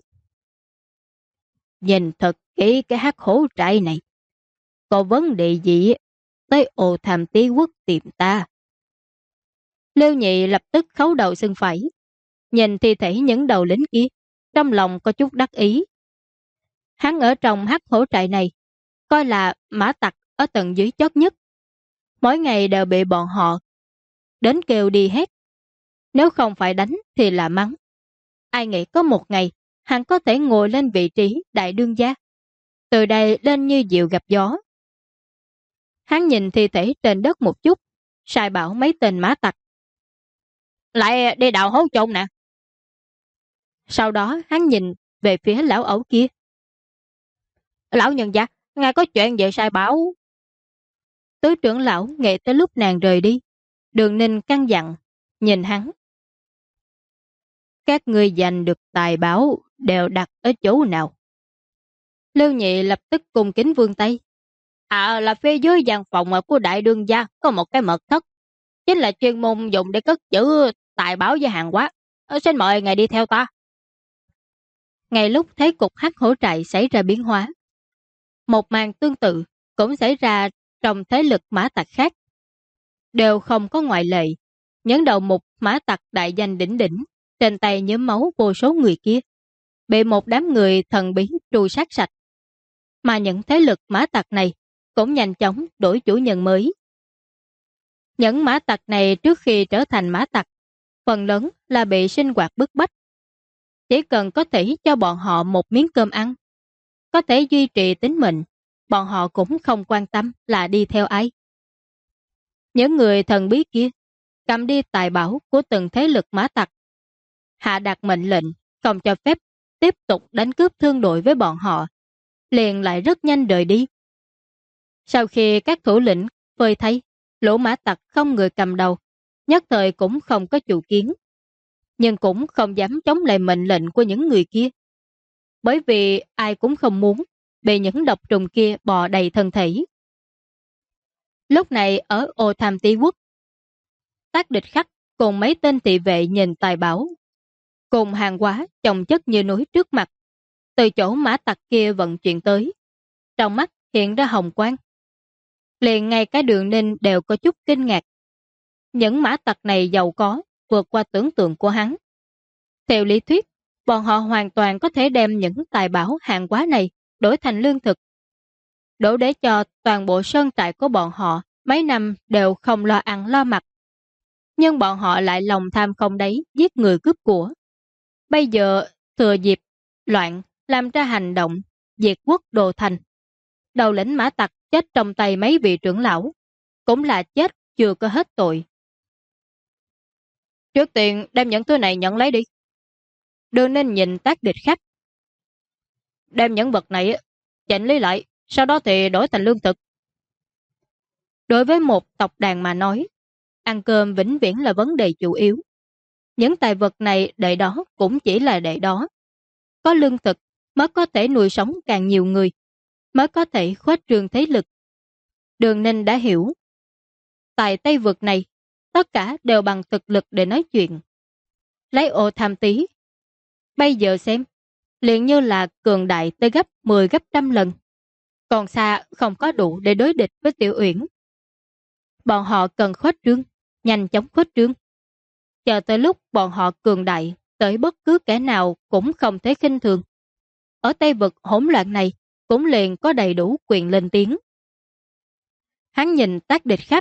Nhìn thật kỹ cái Hắc Hổ trại này. Có vấn đề gì tới Ô Tham Tí Quốc tìm ta? Lưu Nhị lập tức khấu đầu xưng phẩy. Nhìn thi thể những đầu lính kia, trong lòng có chút đắc ý. Hắn ở trong Hắc Hổ trại này, coi là mã tặc ở tầng dưới chót nhất. Mỗi ngày đều bị bọn họ đến kêu đi hết. Nếu không phải đánh thì là mắng. Ai nghĩ có một ngày hắn có thể ngồi lên vị trí đại đương gia, từ đây lên như diều gặp gió. Hắn nhìn thi thể trên đất một chút, sai bảo mấy tên mã tặc. Lại đi đào hố chôn nè. Sau đó hắn nhìn về phía lão ẩu kia. Lão nhân gia, ngài có chuyện về sai bảo. Tứ trưởng lão nghe tới lúc nàng rời đi, Đường Ninh căn dặn, nhìn hắn. Các ngươi giành được tài bảo đều đặt ở chỗ nào? Lưu Nhị lập tức cung kính vươn tay. Là phía dưới gian phòng của đại đương gia có một cái mật thất, chính là chuyên môn dùng để cất giữ tài bảo và hàng hóa. Xin mời ngài đi theo ta. Ngay lúc thấy cục hắc hổ trại xảy ra biến hóa, một màn tương tự cũng xảy ra trong thế lực mã tặc khác. Đều không có ngoại lệ, những đầu mục mã tặc đại danh đỉnh đỉnh, trên tay nhuốm máu vô số người kia, bị một đám người thần bí tru sát sạch. Mà những thế lực mã tặc này cũng nhanh chóng đổi chủ nhân mới. Những mã tặc này trước khi trở thành mã tặc, phần lớn là bị sinh hoạt bức bách. Chỉ cần có thể cho bọn họ một miếng cơm ăn, có thể duy trì tính mệnh, bọn họ cũng không quan tâm là đi theo ai. Những người thần bí kia cầm đi tài bảo của từng thế lực mã tặc, hạ đạt mệnh lệnh không cho phép tiếp tục đánh cướp thương đội với bọn họ, liền lại rất nhanh rời đi. Sau khi các thủ lĩnh phơi thấy lũ mã tặc không người cầm đầu, nhất thời cũng không có chủ kiến, nhưng cũng không dám chống lại mệnh lệnh của những người kia, bởi vì ai cũng không muốn bị những độc trùng kia bò đầy thân thể. Lúc này ở Ô Tham Tí Quốc, Tác Địch Khắc cùng mấy tên thị vệ nhìn tài bảo cùng hàng hóa chồng chất như núi trước mặt, từ chỗ mã tặc kia vận chuyển tới, trong mắt hiện ra hồng quang. Liền ngay cái Đường Ninh đều có chút kinh ngạc. Những mã tặc này giàu có vượt qua tưởng tượng của hắn. Theo lý thuyết, bọn họ hoàn toàn có thể đem những tài bảo hàng hóa này đổi thành lương thực, đủ để cho toàn bộ sơn trại của bọn họ mấy năm đều không lo ăn lo mặc. Nhưng bọn họ lại lòng tham không đáy, giết người cướp của. Bây giờ thừa dịp loạn làm ra hành động diệt quốc đồ thành. Đầu lĩnh mã tặc chết trong tay mấy vị trưởng lão, cũng là chết chưa có hết tội. Trước tiên đem những thứ này nhận lấy đi. Đường Ninh nhìn Tác Địch Khắc. Đem những vật này chỉnh lý lại, sau đó thì đổi thành lương thực. Đối với một tộc đàn mà nói, ăn cơm vĩnh viễn là vấn đề chủ yếu. Những tài vật này để đó cũng chỉ là để đó. Có lương thực mới có thể nuôi sống càng nhiều người, mới có thể khuếch trương thế lực. Đường Ninh đã hiểu. Tại Tây vực này, tất cả đều bằng thực lực để nói chuyện. Lấy Ô Tham Tí, bây giờ xem, liền như là cường đại tới gấp 10 gấp trăm lần. Còn xa không có đủ để đối địch với Tiểu Uyển. Bọn họ cần khuếch trương, nhanh chóng khuếch trương. Chờ tới lúc bọn họ cường đại, tới bất cứ kẻ nào cũng không thể khinh thường. Ở Tây vực hỗn loạn này, cũng liền có đầy đủ quyền lên tiếng. Hắn nhìn Tác Địch Khắc.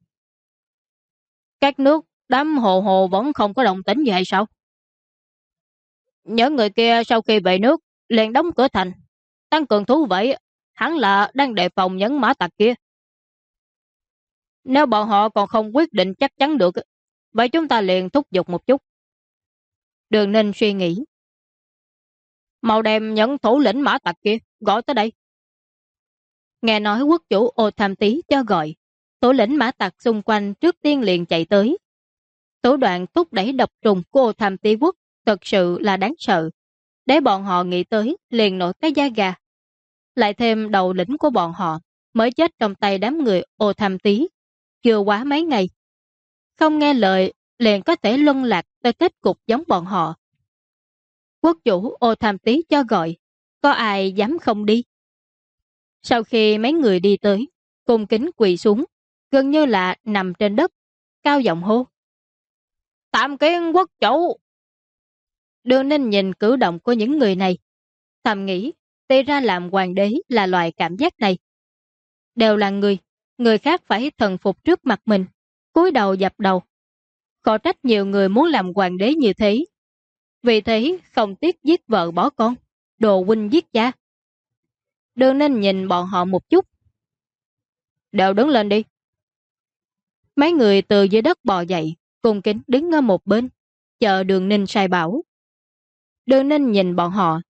Các nước đám hồ hồ vẫn không có động tĩnh gì hay sao? Những người kia sau khi về nước liền đóng cửa thành, tăng cường thú vậy, hắn là đang đề phòng những mã tặc kia. Nếu bọn họ còn không quyết định chắc chắn được, vậy chúng ta liền thúc giục một chút. Đường Ninh suy nghĩ. Mau đem những thủ lĩnh mã tặc kia gọi tới đây. Nghe nói quốc chủ Ô Tham Tí cho gọi, thủ lĩnh mã tặc xung quanh trước tiên liền chạy tới. Thủ đoạn thúc đẩy độc trùng của Ô Tham Tí quốc thật sự là đáng sợ. Để bọn họ nghĩ tới liền nổi cái da gà. Lại thêm đầu lĩnh của bọn họ mới chết trong tay đám người Ô Tham Tí, chưa quá mấy ngày. Không nghe lời liền có thể luân lạc tới kết cục giống bọn họ. Quốc chủ Ô Tham Tí cho gọi, có ai dám không đi? Sau khi mấy người đi tới, cung kính quỳ xuống, gần như là nằm trên đất, cao giọng hô. Tạm kiến quốc chủ! Đường Ninh nhìn cử động của những người này, thầm nghĩ, thì ra làm hoàng đế là loại cảm giác này. Đều là người khác phải thần phục trước mặt mình, cúi đầu dập đầu. Khó trách nhiều người muốn làm hoàng đế như thế. Vì thế không tiếc giết vợ bỏ con, đồ huynh giết cha. Đường Ninh nhìn bọn họ một chút. Đều đứng lên đi. Mấy người từ dưới đất bò dậy, cùng kính đứng ở một bên, chờ Đường Ninh sai bảo. Đường Ninh nhìn bọn họ.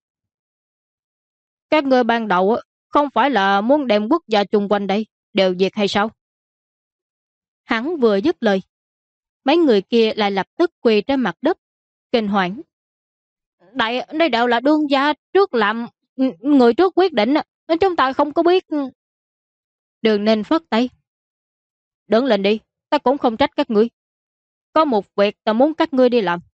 Các ngươi ban đầu không phải là muốn đem quốc gia chung quanh đây đều diệt hay sao? Hắn vừa dứt lời, mấy người kia lại lập tức quỳ trên mặt đất, kinh hoảng. Đây đều là đương gia trước làm, người trước quyết định, chúng ta không có biết. Đường Ninh phất tay. Đứng lên đi, ta cũng không trách các ngươi. Có một việc ta muốn các ngươi đi làm.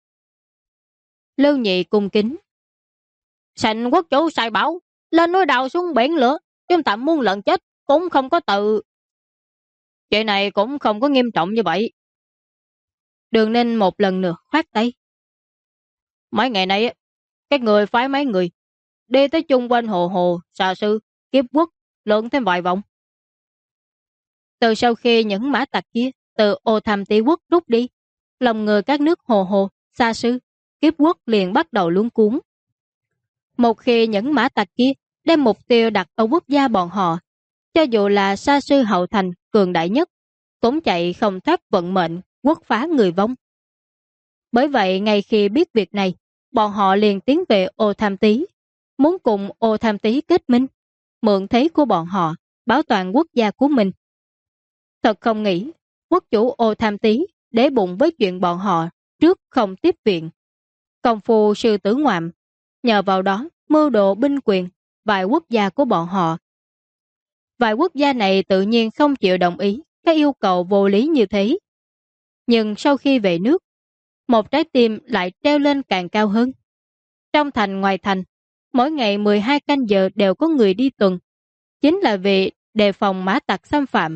Lưu Nhị cung kính. Sành quốc chủ sai bảo, lên núi đào xuống biển lửa, chúng ta muốn lợn chết cũng không có tự. Chuyện này cũng không có nghiêm trọng như vậy. Đường Ninh một lần nữa khoát tay. Mấy ngày nay, các người phái mấy người đi tới chung quanh hồ hồ, xà sư, kiếp quốc, lượn thêm vài vòng. Từ sau khi những mã tặc kia từ Ô Tham Tí Quốc rút đi, lòng người các nước hồ hồ, xà sư, kiếp quốc liền bắt đầu luống cuốn. Một khi những mã tặc kia đem mục tiêu đặt ở quốc gia bọn họ, cho dù là xa sư hậu thành cường đại nhất, cũng chạy không thoát vận mệnh quốc phá người vong. Bởi vậy ngay khi biết việc này, bọn họ liền tiến về Ô Tham Tí, muốn cùng Ô Tham Tí kết minh, mượn thế của bọn họ, bảo toàn quốc gia của mình. Thật không nghĩ, quốc chủ Ô Tham Tí để bụng với chuyện bọn họ trước không tiếp viện. Công phu sư tử ngoạm, nhờ vào đó mưu đồ binh quyền vài quốc gia của bọn họ. Vài quốc gia này tự nhiên không chịu đồng ý các yêu cầu vô lý như thế. Nhưng sau khi về nước, một trái tim lại treo lên càng cao hơn. Trong thành ngoài thành, mỗi ngày 12 canh giờ đều có người đi tuần, chính là vì đề phòng mã tặc xâm phạm.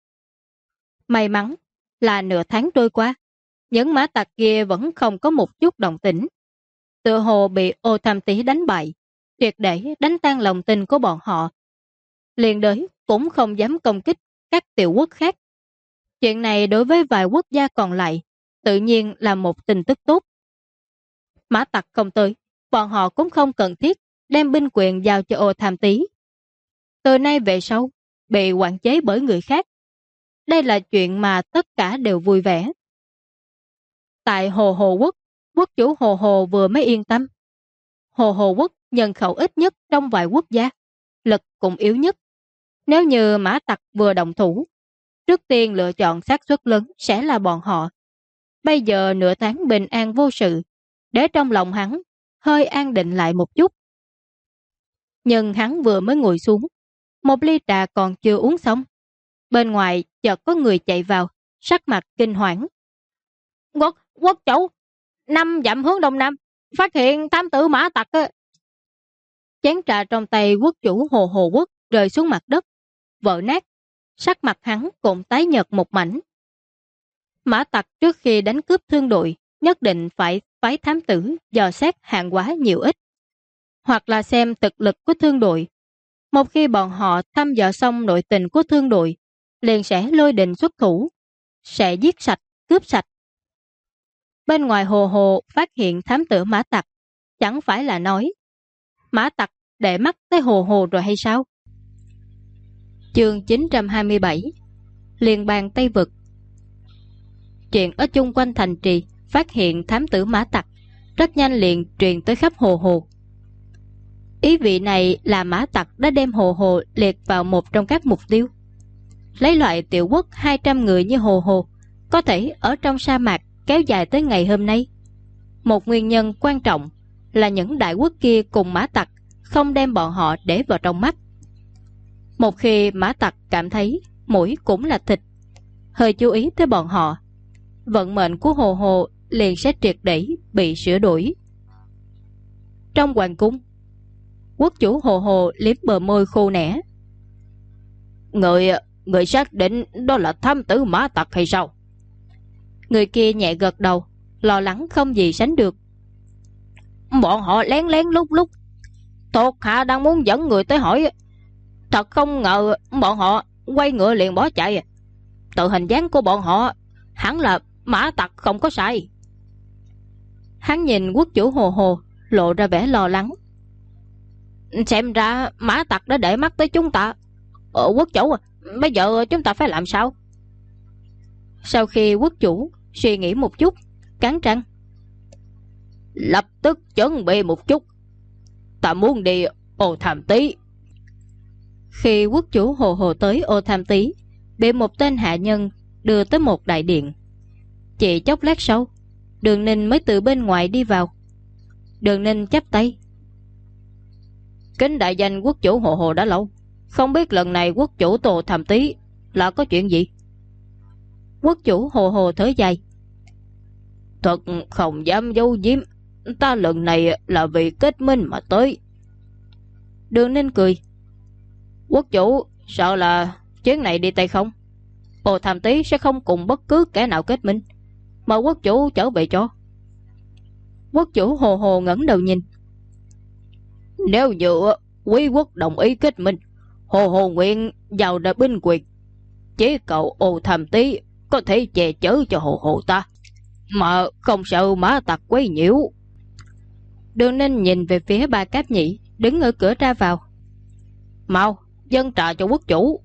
May mắn là nửa tháng trôi qua, những mã tặc kia vẫn không có một chút động tĩnh. Tựa hồ bị Ô Tham Tí đánh bại, triệt để đánh tan lòng tin của bọn họ. Liền đới cũng không dám công kích các tiểu quốc khác. Chuyện này đối với vài quốc gia còn lại, tự nhiên là một tin tức tốt. Mã tặc không tới, bọn họ cũng không cần thiết đem binh quyền giao cho Ô Tham Tí. Từ nay về sau, bị quản chế bởi người khác. Đây là chuyện mà tất cả đều vui vẻ. Tại Hồ Hồ Quốc, quốc chủ Hồ Hồ vừa mới yên tâm. Hồ Hồ Quốc nhân khẩu ít nhất trong vài quốc gia, lực cũng yếu nhất. Nếu như mã tặc vừa động thủ, trước tiên lựa chọn xác suất lớn sẽ là bọn họ. Bây giờ nửa tháng bình an vô sự, để trong lòng hắn hơi an định lại một chút. Nhưng hắn vừa mới ngồi xuống, một ly trà còn chưa uống xong. Bên ngoài chợt có người chạy vào, sắc mặt kinh hoảng. Quốc chủ, 5 dặm hướng đông nam, phát hiện thám tử mã tặc. Chén trà trong tay quốc chủ Hồ Hồ Quốc rơi xuống mặt đất, vỡ nát. Sắc mặt hắn cũng tái nhợt một mảnh. Mã tặc trước khi đánh cướp thương đội, nhất định phải phái thám tử dò xét hàng hóa nhiều ít, hoặc là xem thực lực của thương đội. Một khi bọn họ thăm dò xong nội tình của thương đội, liền sẽ lôi đình xuất thủ, sẽ giết sạch, cướp sạch. Bên ngoài Hồ Hồ phát hiện thám tử mã tặc, chẳng phải là nói mã tặc để mắt tới Hồ Hồ rồi hay sao? Chương 927 Liên bang Tây Vực. Chuyện ở chung quanh thành trì phát hiện thám tử mã tặc, rất nhanh liền truyền tới khắp Hồ Hồ. Ý vị này là mã tặc đã đem Hồ Hồ liệt vào một trong các mục tiêu. Lấy loại tiểu quốc 200 người như Hồ Hồ, có thể ở trong sa mạc kéo dài tới ngày hôm nay. Một nguyên nhân quan trọng là những đại quốc kia cùng mã tặc không đem bọn họ để vào trong mắt. Một khi mã tặc cảm thấy mũi cũng là thịt, hơi chú ý tới bọn họ, vận mệnh của Hồ Hồ liền sẽ triệt để bị sửa đổi. Trong hoàng cung, quốc chủ Hồ Hồ liếm bờ môi khô nẻ. Người xác định đó là thám tử mã tặc hay sao? Người kia nhẹ gật đầu, lo lắng không gì sánh được. Bọn họ lén lén lúc lúc, thuộc hạ đang muốn dẫn người tới hỏi, thật không ngờ bọn họ quay ngựa liền bỏ chạy. Từ hình dáng của bọn họ hẳn là mã tặc không có sai. Hắn nhìn quốc chủ Hồ Hồ, lộ ra vẻ lo lắng. Xem ra mã tặc đã để mắt tới chúng ta. Quốc chủ, bây giờ chúng ta phải làm sao? Sau khi quốc chủ suy nghĩ một chút, cắn răng. Lập tức chuẩn bị một chút, ta muốn đi Ô Tham Tý. Khi quốc chủ Hồ Hồ tới Ô Tham Tý, bị một tên hạ nhân đưa tới một đại điện. Chỉ chốc lát sau, Đường Ninh mới từ bên ngoài đi vào. Đường Ninh chắp tay. Kính đại danh quốc chủ Hồ Hồ đã lâu, không biết lần này quốc chủ Ô Tham Tý là có chuyện gì? Quốc chủ Hồ Hồ thở dài. Thật không dám giấu giếm, ta lần này là vì kết minh mà tới. Đường Ninh cười. Quốc chủ sợ là chuyến này đi tay không, Ô Tham Tý sẽ không cùng bất cứ kẻ nào kết minh, mà quốc chủ trở về cho. Quốc chủ Hồ Hồ ngẩng đầu nhìn. Nếu như quý quốc đồng ý kết minh, Hồ Hồ nguyện vào đại binh quyền, chỉ cầu Ô Tham Tý có thể che chở cho Hồ Hồ ta, mà không sợ mã tặc quấy nhiễu. Đường Ninh nhìn về phía Ba Cáp Nhĩ đứng ở cửa ra vào. Mau dâng trà cho quốc chủ.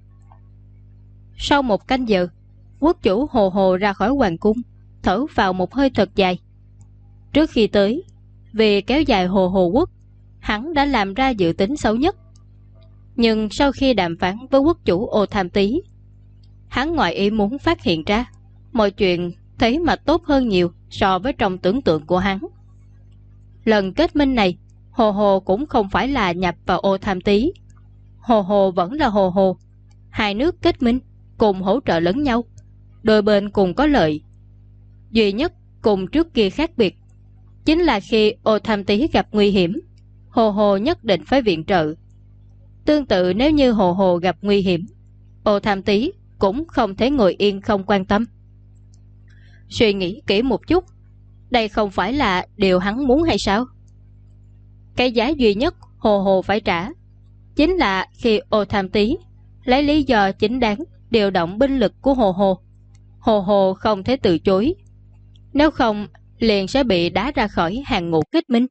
Sau một canh giờ, quốc chủ Hồ Hồ ra khỏi hoàng cung, thở vào một hơi thật dài. Trước khi tới, vì kéo dài Hồ Hồ quốc, hắn đã làm ra dự tính xấu nhất. Nhưng sau khi đàm phán với quốc chủ Ô Tham Tý, hắn ngoài ý muốn phát hiện ra mọi chuyện thấy mà tốt hơn nhiều so với trong tưởng tượng của hắn. Lần kết minh này, Hồ Hồ cũng không phải là nhập vào Ô Tham Tý. Hồ Hồ vẫn là Hồ Hồ. Hai nước kết minh, cùng hỗ trợ lẫn nhau, đôi bên cùng có lợi. Duy nhất cùng trước kia khác biệt chính là khi Ô Tham Tý gặp nguy hiểm, Hồ Hồ nhất định phải viện trợ. Tương tự, nếu như Hồ Hồ gặp nguy hiểm, Ô Tham Tý cũng không thể ngồi yên không quan tâm. Suy nghĩ kỹ một chút, đây không phải là điều hắn muốn hay sao? Cái giá duy nhất Hồ Hồ phải trả chính là khi Ô Tham Tý lấy lý do chính đáng điều động binh lực của Hồ Hồ, Hồ Hồ không thể từ chối. Nếu không, liền sẽ bị đá ra khỏi hàng ngũ kết minh.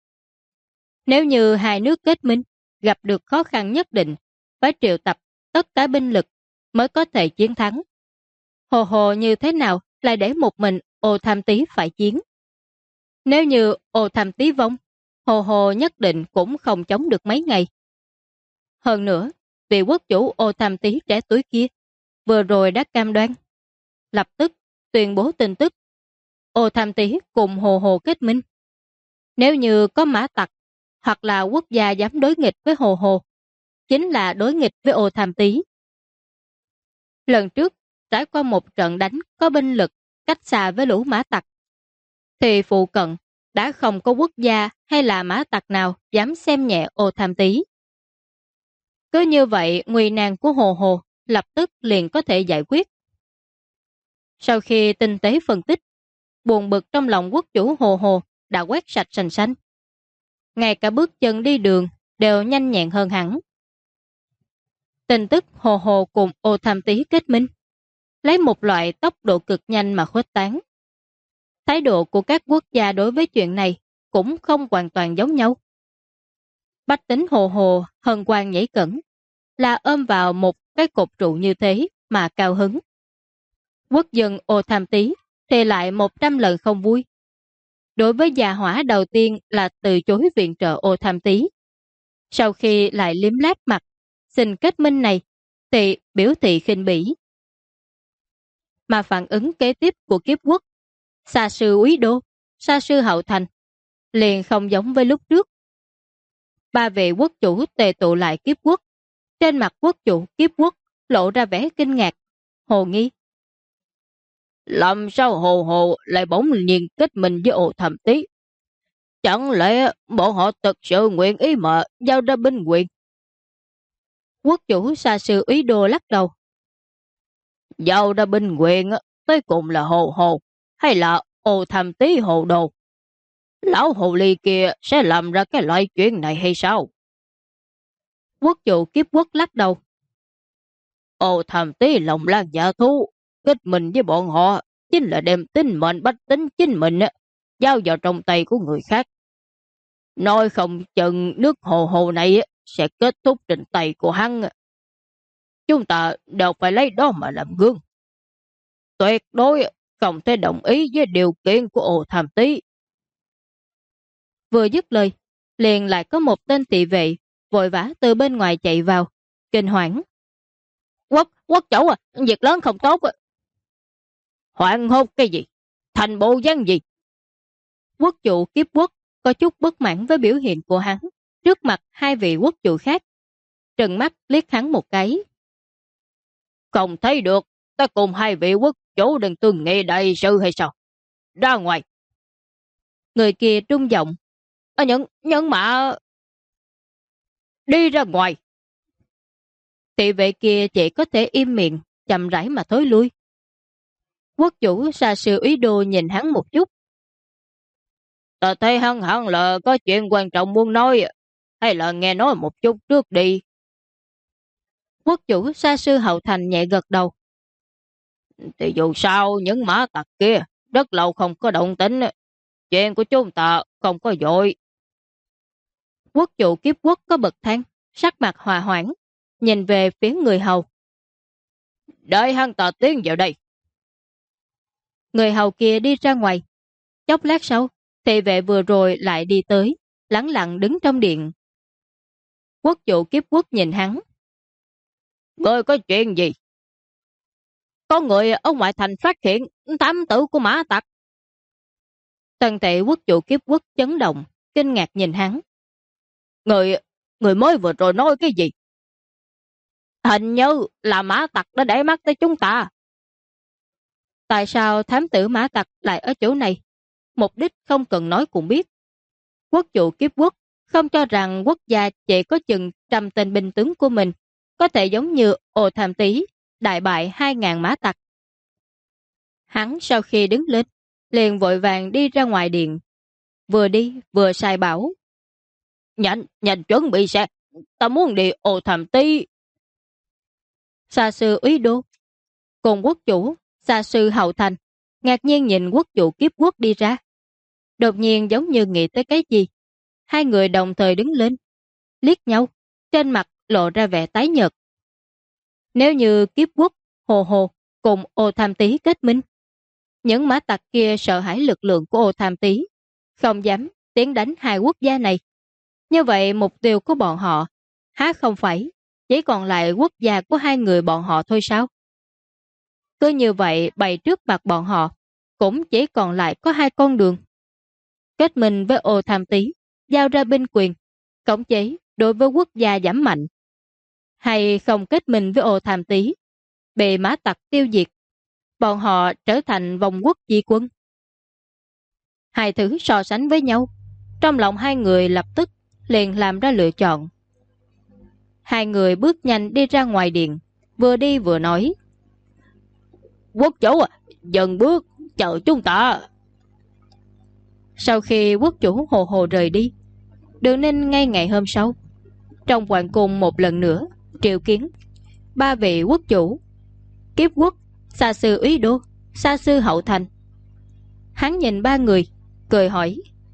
Nếu như hai nước kết minh gặp được khó khăn nhất định, phải triệu tập tất cả binh lực mới có thể chiến thắng. Hồ Hồ như thế nào lại để một mình Ô Tham Tý phải chiến? Nếu như Ô Tham Tý vong, Hồ Hồ nhất định cũng không chống được mấy ngày. Hơn nữa, vị quốc chủ Ô Tham Tý trẻ tuổi kia vừa rồi đã cam đoan, lập tức tuyên bố tin tức Ô Tham Tý cùng Hồ Hồ kết minh. Nếu như có mã tặc hoặc là quốc gia dám đối nghịch với Hồ Hồ, chính là đối nghịch với Ô Tham Tý. Lần trước, trải qua một trận đánh có binh lực cách xa với lũ mã tặc, thì phụ cận đã không có quốc gia hay là mã tặc nào dám xem nhẹ Ô Tham Tý. Cứ như vậy, nguy nan của Hồ Hồ lập tức liền có thể giải quyết. Sau khi tinh tế phân tích, buồn bực trong lòng quốc chủ Hồ Hồ đã quét sạch sành xanh. Ngay cả bước chân đi đường đều nhanh nhẹn hơn hẳn. Tin tức Hồ Hồ cùng Ô Tham Tý kết minh lấy một loại tốc độ cực nhanh mà khuếch tán. Thái độ của các quốc gia đối với chuyện này cũng không hoàn toàn giống nhau. Bách tính Hồ Hồ hân hoan nhảy cẫng, là ôm vào một cái cột trụ như thế mà cao hứng. Quốc dân Ô Tham Tý thì lại 100 lần không vui. Đối với gia hỏa đầu tiên là từ chối viện trợ Ô Tham Tý, sau khi lại liếm láp mặt xin kết minh này thì biểu thị khinh bỉ. Mà phản ứng kế tiếp của kiếp quốc, xa sư úy đô, xa sư hậu thành, liền không giống với lúc trước. Ba vị quốc chủ tề tụ lại kiếp quốc, trên mặt quốc chủ kiếp quốc lộ ra vẻ kinh ngạc, hồ nghi. Làm sao Hồ Hồ lại bỗng nhiên kết minh với Ô Tham Tý? Chẳng lẽ bọn họ thực sự nguyện ý mà giao ra binh quyền? Quốc chủ xa sư úy đô lắc đầu. Giao ra binh quyền tới cùng là Hồ Hồ hay là Ô Tham Tý hồ đồ? Lão hồ ly kia sẽ làm ra cái loại chuyện này hay sao? Quốc chủ kiếp quốc lắc đầu. Ô Tham Tý lòng lan dạ thú, kết mình với bọn họ chính là đem tính mệnh bách tính chính mình giao vào trong tay của người khác. Nói không chừng nước Hồ Hồ này sẽ kết thúc trên tay của hắn. Chúng ta đều phải lấy đó mà làm gương. Tuyệt đối không thể đồng ý với điều kiện của Ô Tham Tý. Vừa dứt lời, liền lại có một tên thị vệ vội vã từ bên ngoài chạy vào, kinh hoảng. Quốc chủ việc lớn không tốt. Hoảng hốt cái gì? Thành bộ dáng gì? Quốc chủ Kiếp Quốc có chút bất mãn với biểu hiện của hắn trước mặt hai vị quốc chủ khác. Trừng mắt liếc hắn một cái. Không thấy được, ta cùng hai vị quốc chủ đừng tương nghị đại sự hay sao? Ra ngoài. Người kia trung giọng. Nhưng mà... Đi ra ngoài. Thị vệ kia chỉ có thể im miệng, chậm rãi mà thối lui. Quốc chủ Sa Sư Úy Đô nhìn hắn một chút. Ta thấy hắn hẳn là có chuyện quan trọng muốn nói, hay là nghe nói một chút trước đi. Quốc chủ Sa Sư Hậu Thành nhẹ gật đầu. Thì dù sao những mã tặc kia rất lâu không có động tĩnh, chuyện của chúng ta không có vội. Quốc chủ Kiếp Quốc có bậc thang, sắc mặt hòa hoãn, nhìn về phía người hầu. Đợi hắn ta tiến vào đây. Người hầu kia đi ra ngoài. Chốc lát sau, thị vệ vừa rồi lại đi tới, lẳng lặng đứng trong điện. Quốc chủ Kiếp Quốc nhìn hắn. Ngươi có chuyện gì? Có người ở ngoại thành phát hiện thám tử của mã tặc. Tần tệ quốc chủ Kiếp Quốc chấn động, kinh ngạc nhìn hắn. Người mới vừa rồi nói cái gì? Hình như là mã tặc đã để mắt tới chúng ta. Tại sao thám tử mã tặc lại ở chỗ này? Mục đích không cần nói cũng biết. Quốc chủ Kiếp Quốc không cho rằng quốc gia chỉ có chừng 100 tên binh tướng của mình có thể giống như Ô Tham Tý đại bại 2.000 mã tặc. Hắn sau khi đứng lên, liền vội vàng đi ra ngoài điện. Vừa đi vừa sai bảo. Nhanh chuẩn bị xe, ta muốn đi Ô Tham Tý. Sa Sư Úy Đô cùng quốc chủ Sa Sư Hậu Thành ngạc nhiên nhìn quốc chủ Kiếp Quốc đi ra. Đột nhiên giống như nghĩ tới cái gì. Hai người đồng thời đứng lên, liếc nhau, trên mặt lộ ra vẻ tái nhợt. Nếu như Kiếp Quốc, Hồ Hồ cùng Ô Tham Tý kết minh, những mã tặc kia sợ hãi lực lượng của Ô Tham Tý, không dám tiến đánh hai quốc gia này. Như vậy mục tiêu của bọn họ há không phải chỉ còn lại quốc gia của hai người bọn họ thôi sao? Cứ như vậy bày trước mặt bọn họ cũng chỉ còn lại có hai con đường. Kết minh với Ô Tham Tý, giao ra binh quyền, khống chế đối với quốc gia giảm mạnh. Hay không kết minh với Ô Tham Tý, bị mã tặc tiêu diệt, bọn họ trở thành vòng quốc di quân. Hai thứ so sánh với nhau, trong lòng hai người lập tức liền làm ra lựa chọn. Hai người bước nhanh đi ra ngoài điện, vừa đi vừa nói. Quốc chủ dừng bước, chờ chúng ta. Sau khi quốc chủ Hồ Hồ rời đi, Đường Ninh ngay ngày hôm sau, trong hoàng cung một lần nữa triệu kiến ba vị quốc chủ Kiếp Quốc, Sa Sư Úy Đô, Sa Sư Hậu Thành. Hắn nhìn ba người, cười hỏi.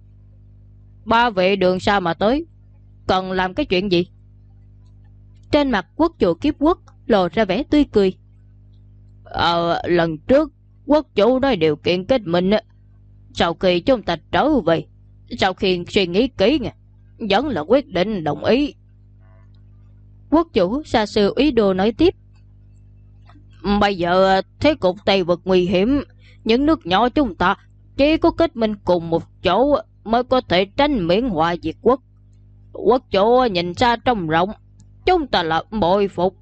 Ba vị đường sao mà tới? Cần làm cái chuyện gì? Trên mặt quốc chủ Kiếp Quốc lộ ra vẻ tươi cười. Lần trước quốc chủ nói điều kiện kết minh, sau khi chúng ta trở về, sau khi suy nghĩ kỹ, vẫn là quyết định đồng ý. Quốc chủ Sa Sư Úy Đô nói tiếp. Bây giờ thế cục Tây Vực nguy hiểm, những nước nhỏ chúng ta chỉ có kết minh cùng một chỗ mới có thể tránh miễn họa diệt quốc. Quốc chủ nhìn xa trông rộng, chúng ta là bội phục.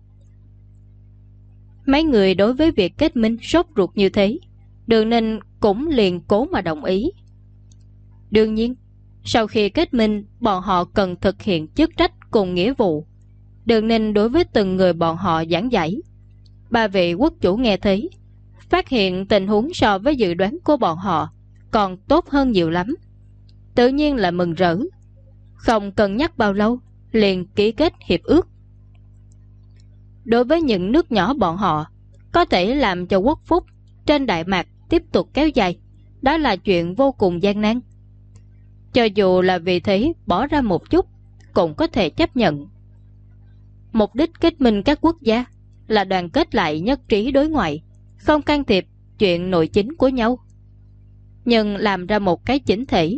Mấy người đối với việc kết minh sốt ruột như thế, Đường Ninh cũng liền cố mà đồng ý. Đương nhiên, sau khi kết minh, bọn họ cần thực hiện chức trách cùng nghĩa vụ. Đường Ninh đối với từng người bọn họ giảng giải. Ba vị quốc chủ nghe thấy, phát hiện tình huống so với dự đoán của bọn họ còn tốt hơn nhiều lắm. Tự nhiên là mừng rỡ. Không cân nhắc bao lâu, liền ký kết hiệp ước. Đối với những nước nhỏ bọn họ, có thể làm cho quốc phúc trên Đại Mạc tiếp tục kéo dài, đó là chuyện vô cùng gian nan. Cho dù là vì thế bỏ ra một chút, cũng có thể chấp nhận. Mục đích kết minh các quốc gia là đoàn kết lại nhất trí đối ngoại, không can thiệp chuyện nội chính của nhau. Nhưng làm ra một cái chỉnh thể,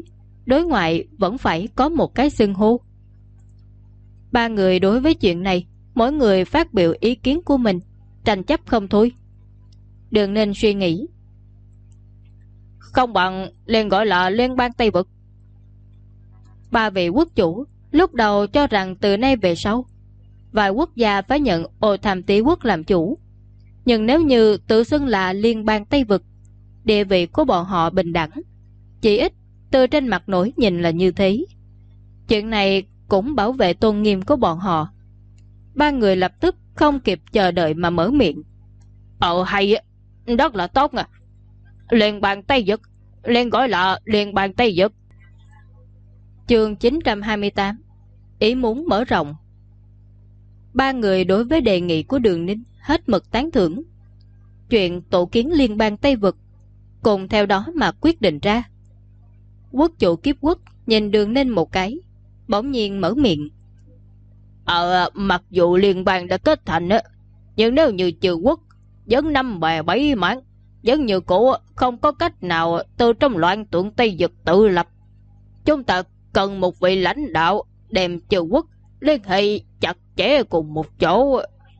đối ngoại vẫn phải có một cái xưng hô. Ba người đối với chuyện này, mỗi người phát biểu ý kiến của mình, tranh chấp không thôi. Đường Ninh suy nghĩ, không bằng liền gọi là Liên bang Tây Vực. Ba vị quốc chủ lúc đầu cho rằng từ nay về sau vài quốc gia phải nhận Ô Tham Tý quốc làm chủ, nhưng nếu như tự xưng là Liên bang Tây Vực, địa vị của bọn họ bình đẳng, chỉ ít từ trên mặt nổi nhìn là như thế. Chuyện này cũng bảo vệ tôn nghiêm của bọn họ. Ba người lập tức không kịp chờ đợi mà mở miệng. Hay, rất là tốt nè. Liên bang Tây Vực, liền gọi là Liên bang Tây Vực. Chương 928, ý muốn mở rộng. Ba người đối với đề nghị của Đường Ninh hết mực tán thưởng. Chuyện tổ kiến Liên bang Tây Vực cùng theo đó mà quyết định ra. Quốc chủ Kiếp Quốc nhìn Đường Ninh một cái, bỗng nhiên mở miệng. Mặc dù liên bang đã kết thành, nhưng nếu như Trừ Quốc vẫn năm bè bảy mảng, vẫn như cũ không có cách nào từ trong loạn tượng Tây Vực tự lập. Chúng ta cần một vị lãnh đạo đem Trừ Quốc liên hệ chặt chẽ cùng một chỗ.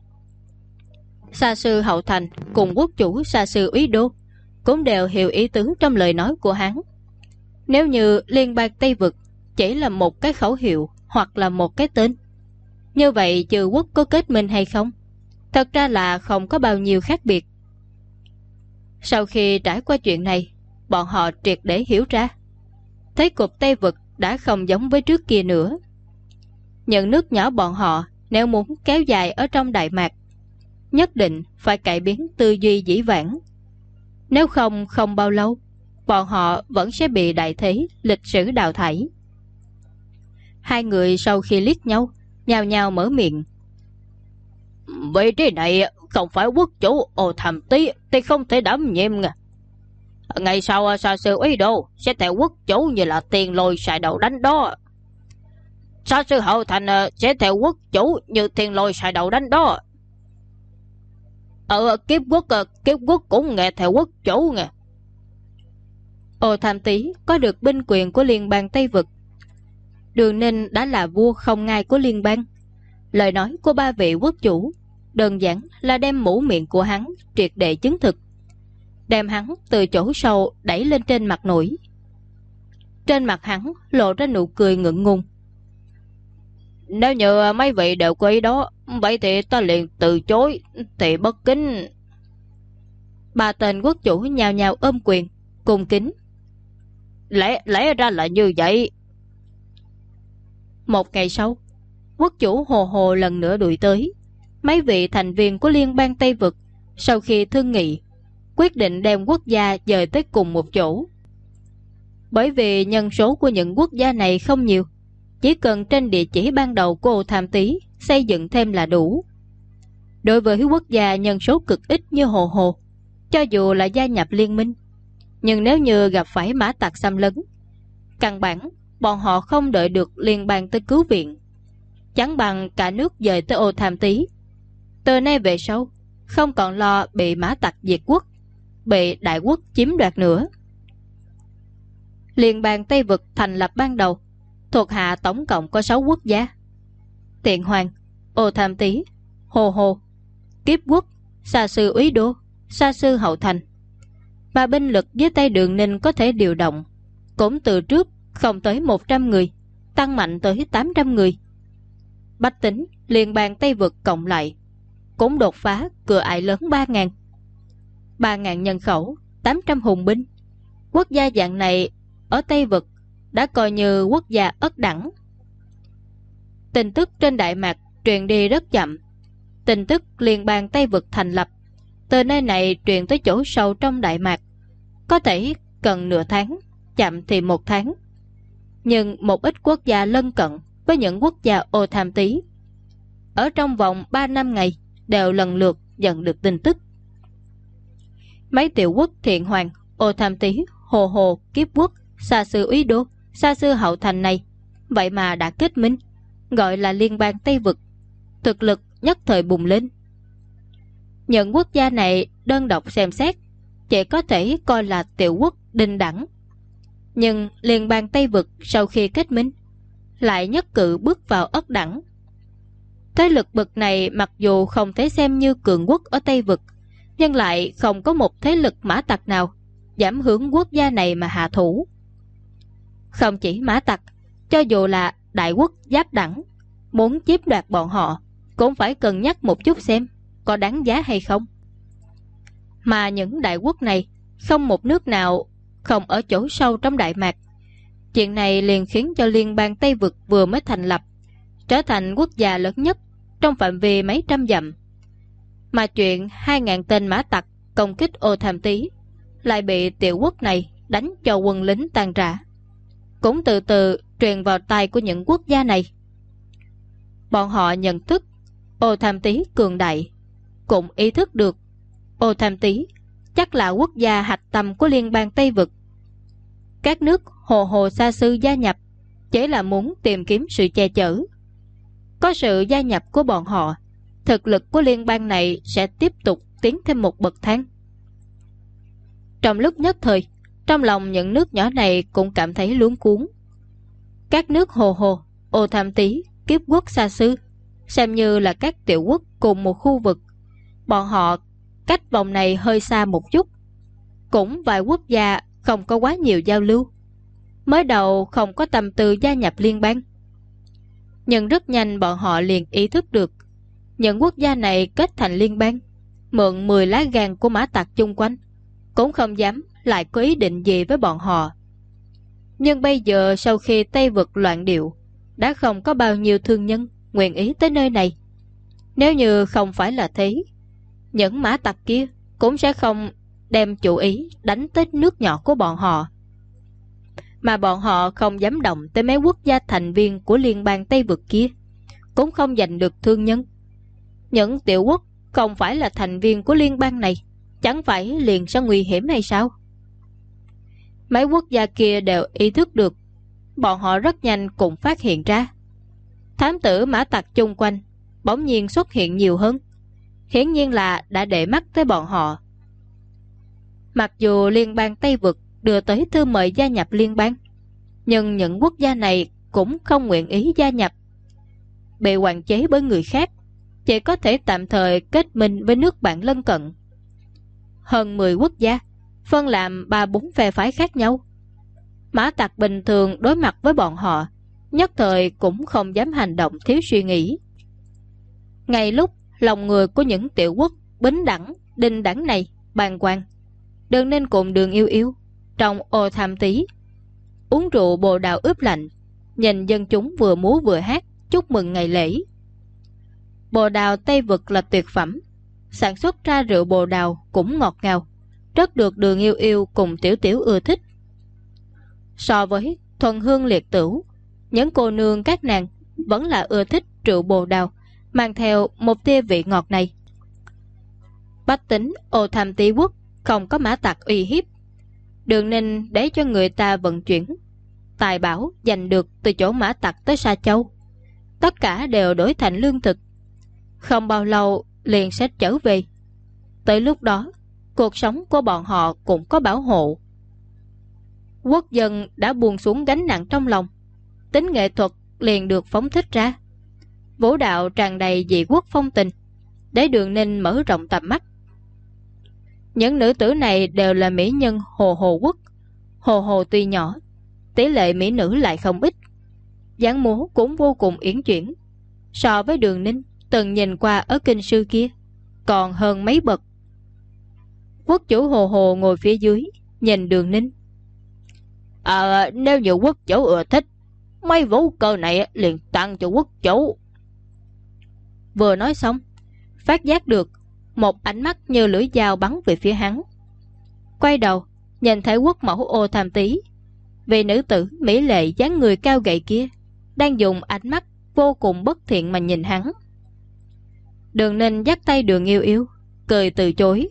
Sa sư Hậu Thành cùng quốc chủ Sa sư Úy Đô cũng đều hiểu ý tứ trong lời nói của hắn. Nếu như Liên bang Tây Vực chỉ là một cái khẩu hiệu hoặc là một cái tên, như vậy Trừ Quốc có kết minh hay không, thật ra là không có bao nhiêu khác biệt. Sau khi trải qua chuyện này, bọn họ triệt để hiểu ra, thế cục Tây Vực đã không giống với trước kia nữa. Những nước nhỏ bọn họ nếu muốn kéo dài ở trong Đại Mạc, nhất định phải cải biến tư duy dĩ vãng. Nếu không, không bao lâu bọn họ vẫn sẽ bị đại thế lịch sử đào thải. Hai người sau khi liếc nhau, nhao nhao mở miệng. Vị trí này không phải quốc chủ Ô Tham Tý thì không thể đảm nhiệm. Ngày sau Sa sư Úy Đô sẽ theo quốc chủ như là tiền lôi xài đầu đánh đó. Sa sư Hậu Thành sẽ theo quốc chủ như tiền lôi xài đầu đánh đó. Kiếp quốc cũng nghe theo quốc chủ nghe. Ô Tham Tý có được binh quyền của Liên bang Tây Vực. Đường Ninh đã là vua không ngai của liên bang. Lời nói của ba vị quốc chủ đơn giản là đem mũ miệng của hắn triệt để chứng thực, đem hắn từ chỗ sâu đẩy lên trên mặt nổi. Trên mặt hắn lộ ra nụ cười ngượng ngùng. Nếu như mấy vị đều có ý đó, vậy thì ta liền từ chối, thì bất kính. Ba tên quốc chủ nhao nhao ôm quyền cung kính. Lẽ ra là như vậy. Một ngày sau, quốc chủ Hồ Hồ lần nữa đuổi tới. Mấy vị thành viên của Liên bang Tây Vực sau khi thương nghị, quyết định đem quốc gia dời tới cùng một chỗ. Bởi vì nhân số của những quốc gia này không nhiều, chỉ cần trên địa chỉ ban đầu của Ô Tham Tý xây dựng thêm là đủ. Đối với quốc gia nhân số cực ít như Hồ Hồ, cho dù là gia nhập liên minh, nhưng nếu như gặp phải mã tặc xâm lấn, căn bản bọn họ không đợi được liên bang tới cứu viện, chẳng bằng cả nước dời tới Ô Tham Tý. Từ nay về sau không còn lo bị mã tặc diệt quốc, bị đại quốc chiếm đoạt nữa. Liên bang Tây Vực thành lập ban đầu thuộc hạ tổng cộng có 6 quốc gia: Tiện Hoàng, Ô Tham Tý, Hồ Hồ, Kiếp Quốc, Sa sư Úy Đô, Sa sư Hậu Thành. Và binh lực dưới tay Đường Ninh có thể điều động cũng từ trước không tới 100 người tăng mạnh tới 800 người. Bách tính Liên bang Tây Vực cộng lại cũng đột phá cửa ải lớn 3.000. 3.000 nhân khẩu, 800 hùng binh. Quốc gia dạng này ở Tây Vực đã coi như quốc gia ất đẳng. Tin tức trên Đại Mạc truyền đi rất chậm. Tin tức Liên bang Tây Vực thành lập từ nơi này truyền tới chỗ sâu trong Đại Mạc có thể cần nửa tháng, chậm thì 1 tháng. Nhưng một ít quốc gia lân cận với những quốc gia Ô Tham Tý ở trong vòng 3-5 ngày đều lần lượt nhận được tin tức. Mấy tiểu quốc Thiện Hoàng, Ô Tham Tý, Hồ Hồ, Kiếp Quốc, Sa sư Úy Đô, Sa sư Hậu Thành này vậy mà đã kết minh, gọi là Liên bang Tây Vực, thực lực nhất thời bùng lên. Những quốc gia này đơn độc xem xét chỉ có thể coi là tiểu quốc đinh đẳng, Nhưng liên bang Tây Vực sau khi kết minh lại nhất cử bước vào ất đẳng. Thế lực bậc này mặc dù không thể xem như cường quốc ở Tây Vực, nhưng lại không có một thế lực mã tặc nào dám hướng quốc gia này mà hạ thủ. Không chỉ mã tặc, cho dù là đại quốc giáp đẳng muốn chiếm đoạt bọn họ cũng phải cân nhắc một chút xem có đáng giá hay không. Mà những đại quốc này không một nước nào không ở chỗ sâu trong Đại Mạc. Chuyện này liền khiến cho liên bang Tây Vực vừa mới thành lập trở thành quốc gia lớn nhất trong phạm vi mấy trăm dặm. Mà chuyện 2.000 tên mã tặc công kích Ô Tham Tý lại bị tiểu quốc này đánh cho quân lính tan rã, cũng từ từ truyền vào tai của những quốc gia này. Bọn họ nhận thức Ô Tham Tý cường đại, cũng ý thức được Ô Tham Tý chắc là quốc gia hạch tâm của liên bang Tây Vực. Các nước hồ hồ xa xư gia nhập chỉ là muốn tìm kiếm sự che chở. Có sự gia nhập của bọn họ, thực lực của liên bang này sẽ tiếp tục tiến thêm một bậc thang. Trong lúc nhất thời, trong lòng những nước nhỏ này cũng cảm thấy luống cuống. Các nước hồ hồ, Ô Tham Tý, Kiếp Quốc xa xư xem như là các tiểu quốc cùng một khu vực. Bọn họ cách vòng này hơi xa một chút, cũng vài quốc gia không có quá nhiều giao lưu, mới đầu không có tâm tư gia nhập liên bang. Nhưng rất nhanh bọn họ liền ý thức được những quốc gia này kết thành liên bang, mượn 10 lá gan của mã tặc chung quanh, cũng không dám lại có ý định gì với bọn họ. Nhưng bây giờ sau khi Tây Vực loạn điệu, đã không có bao nhiêu thương nhân nguyện ý tới nơi này. Nếu như không phải là thế, những mã tặc kia cũng sẽ không đem chủ ý đánh tới nước nhỏ của bọn họ. Mà bọn họ không dám động tới mấy quốc gia thành viên của liên bang Tây Vực kia, cũng không giành được thương nhân. Những tiểu quốc không phải là thành viên của liên bang này, chẳng phải liền sẽ nguy hiểm hay sao? Mấy quốc gia kia đều ý thức được. Bọn họ rất nhanh cũng phát hiện ra thám tử mã tặc chung quanh bỗng nhiên xuất hiện nhiều hơn, hiển nhiên là đã để mắt tới bọn họ. Mặc dù liên bang Tây Vực đưa tới thư mời gia nhập liên bang, nhưng những quốc gia này cũng không nguyện ý gia nhập, bị quản chế bởi người khác, chỉ có thể tạm thời kết minh với nước bạn lân cận. Hơn 10 quốc gia phân làm 3-4 phe phái khác nhau. Mã tặc bình thường đối mặt với bọn họ nhất thời cũng không dám hành động thiếu suy nghĩ. Ngay lúc lòng người của những tiểu quốc bính đẳng, đinh đẳng này bàng hoàng, Đường Ninh cùng Đường Yêu Yêu trong Ô Tham Tý uống rượu bồ đào ướp lạnh, nhìn dân chúng vừa múa vừa hát chúc mừng ngày lễ. Bồ đào Tây Vực là tuyệt phẩm, sản xuất ra rượu bồ đào cũng ngọt ngào, rất được Đường Yêu Yêu cùng Tiểu Tiểu ưa thích. So với thuần hương liệt tửu, những cô nương các nàng vẫn là ưa thích rượu bồ đào mang theo một tia vị ngọt này. Bách tính Ô Tham Tý quốc không có mã tặc uy hiếp, Đường Ninh để cho người ta vận chuyển tài bảo giành được từ chỗ mã tặc tới Sa Châu, tất cả đều đổi thành lương thực, không bao lâu liền sẽ trở về. Tới lúc đó cuộc sống của bọn họ cũng có bảo hộ. Quốc dân đã buông xuống gánh nặng trong lòng, tính nghệ thuật liền được phóng thích ra. Vũ đạo tràn đầy dị quốc phong tình, để Đường Ninh mở rộng tầm mắt. Những nữ tử này đều là mỹ nhân hồ hồ quốc. Hồ hồ tuy nhỏ, tỷ lệ mỹ nữ lại không ít, dáng múa cũng vô cùng uyển chuyển, so với Đường Ninh từng nhìn qua ở kinh sư kia còn hơn mấy bậc. Quốc chủ hồ hồ ngồi phía dưới nhìn Đường Ninh. Nếu như quốc chủ ưa thích, mấy vũ cơ này liền tặng cho quốc chủ. Vừa nói xong, phát giác được một ánh mắt như lưỡi dao bắn về phía hắn. Quay đầu nhìn thấy quốc mẫu Ô Tham Tý, vị nữ tử mỹ lệ dáng người cao gầy kia đang dùng ánh mắt vô cùng bất thiện mà nhìn hắn. Đường Ninh dắt tay Đường Yêu Yêu cười từ chối.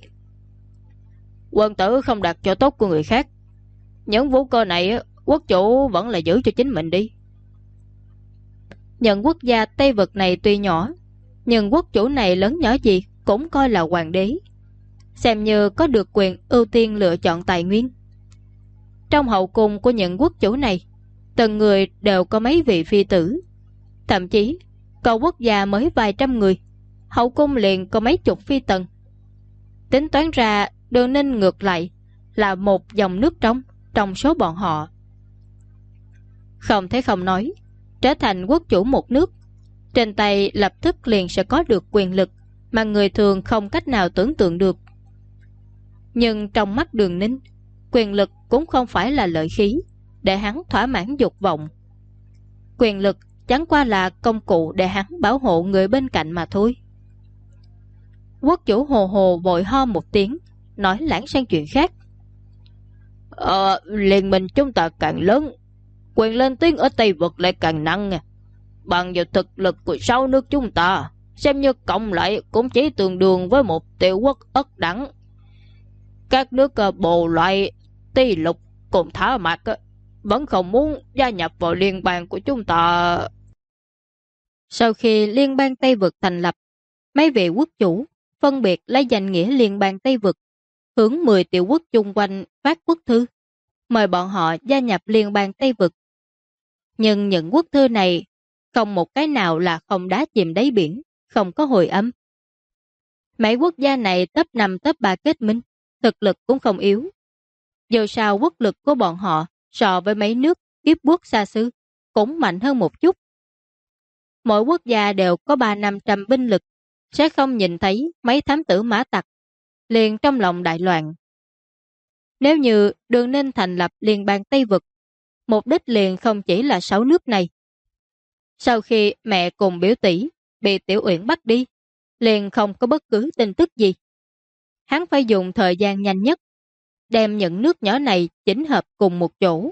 Quân tử không đặt cho tốt của người khác, những vũ cơ này quốc chủ vẫn là giữ cho chính mình đi. Những quốc gia Tây Vực này tuy nhỏ, nhưng quốc chủ này lớn nhỏ gì cũng coi là hoàng đế, xem như có được quyền ưu tiên lựa chọn tài nguyên. Trong hậu cung của những quốc chủ này, từng người đều có mấy vị phi tử. Thậm chí có quốc gia mới vài trăm người, hậu cung liền có mấy chục phi tần. Tính toán ra, Đường Ninh ngược lại là một dòng nước trong số bọn họ. Không thể không nói, trở thành quốc chủ một nước, trên tay lập tức liền sẽ có được quyền lực mà người thường không cách nào tưởng tượng được. Nhưng trong mắt Đường Ninh, quyền lực cũng không phải là lợi khí để hắn thỏa mãn dục vọng. Quyền lực chẳng qua là công cụ để hắn bảo hộ người bên cạnh mà thôi. Quốc chủ Hồ Hồ vội ho một tiếng, nói lảng sang chuyện khác. Liên minh chúng ta càng lớn, quyền lên tiếng ở Tây Vực lại càng nặng. Bằng vào thực lực của 6 nước chúng ta, xem như cộng lại cũng chỉ tương đương với một tiểu quốc Ất Đẳng. Các nước Bồ Loại, Ti Lục cùng Thả Mạc vẫn không muốn gia nhập vào liên bang của chúng ta. Sau khi liên bang Tây Vực thành lập, mấy vị quốc chủ phân biệt lấy danh nghĩa liên bang Tây Vực hướng 10 tiểu quốc chung quanh phát quốc thư, mời bọn họ gia nhập liên bang Tây Vực. Nhưng những quốc thư này không một cái nào là không đá chìm đáy biển, không có hồi âm. Mấy quốc gia này top 5 top 3 kết minh, thực lực cũng không yếu. Dù sao quốc lực của bọn họ so với mấy nước kiếp quốc xa xứ cũng mạnh hơn một chút. Mỗi quốc gia đều có 300-500 binh lực, sẽ không nhìn thấy mấy thám tử mã tặc, liền trong lòng đại loạn. Nếu như Đường Ninh thành lập liên bang Tây Vực, mục đích liền không chỉ là 6 nước này. Sau khi mẹ cùng biểu tỷ bị Tiểu Uyển bắt đi, liền không có bất cứ tin tức gì. Hắn phải dùng thời gian nhanh nhất, đem những nước nhỏ này chỉnh hợp cùng một chỗ.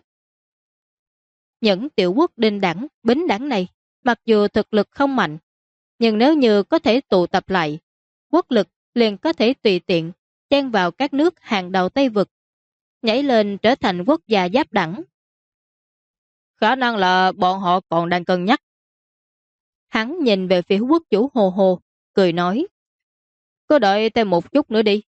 Những tiểu quốc đinh đẳng, bính đẳng này, mặc dù thực lực không mạnh, nhưng nếu như có thể tụ tập lại, quốc lực liền có thể tùy tiện chen vào các nước hàng đầu Tây Vực, nhảy lên trở thành quốc gia giáp đẳng. Khả năng là bọn họ còn đang cân nhắc. Hắn nhìn về phía quốc chủ Hồ Hồ, cười nói, cứ đợi thêm một chút nữa đi.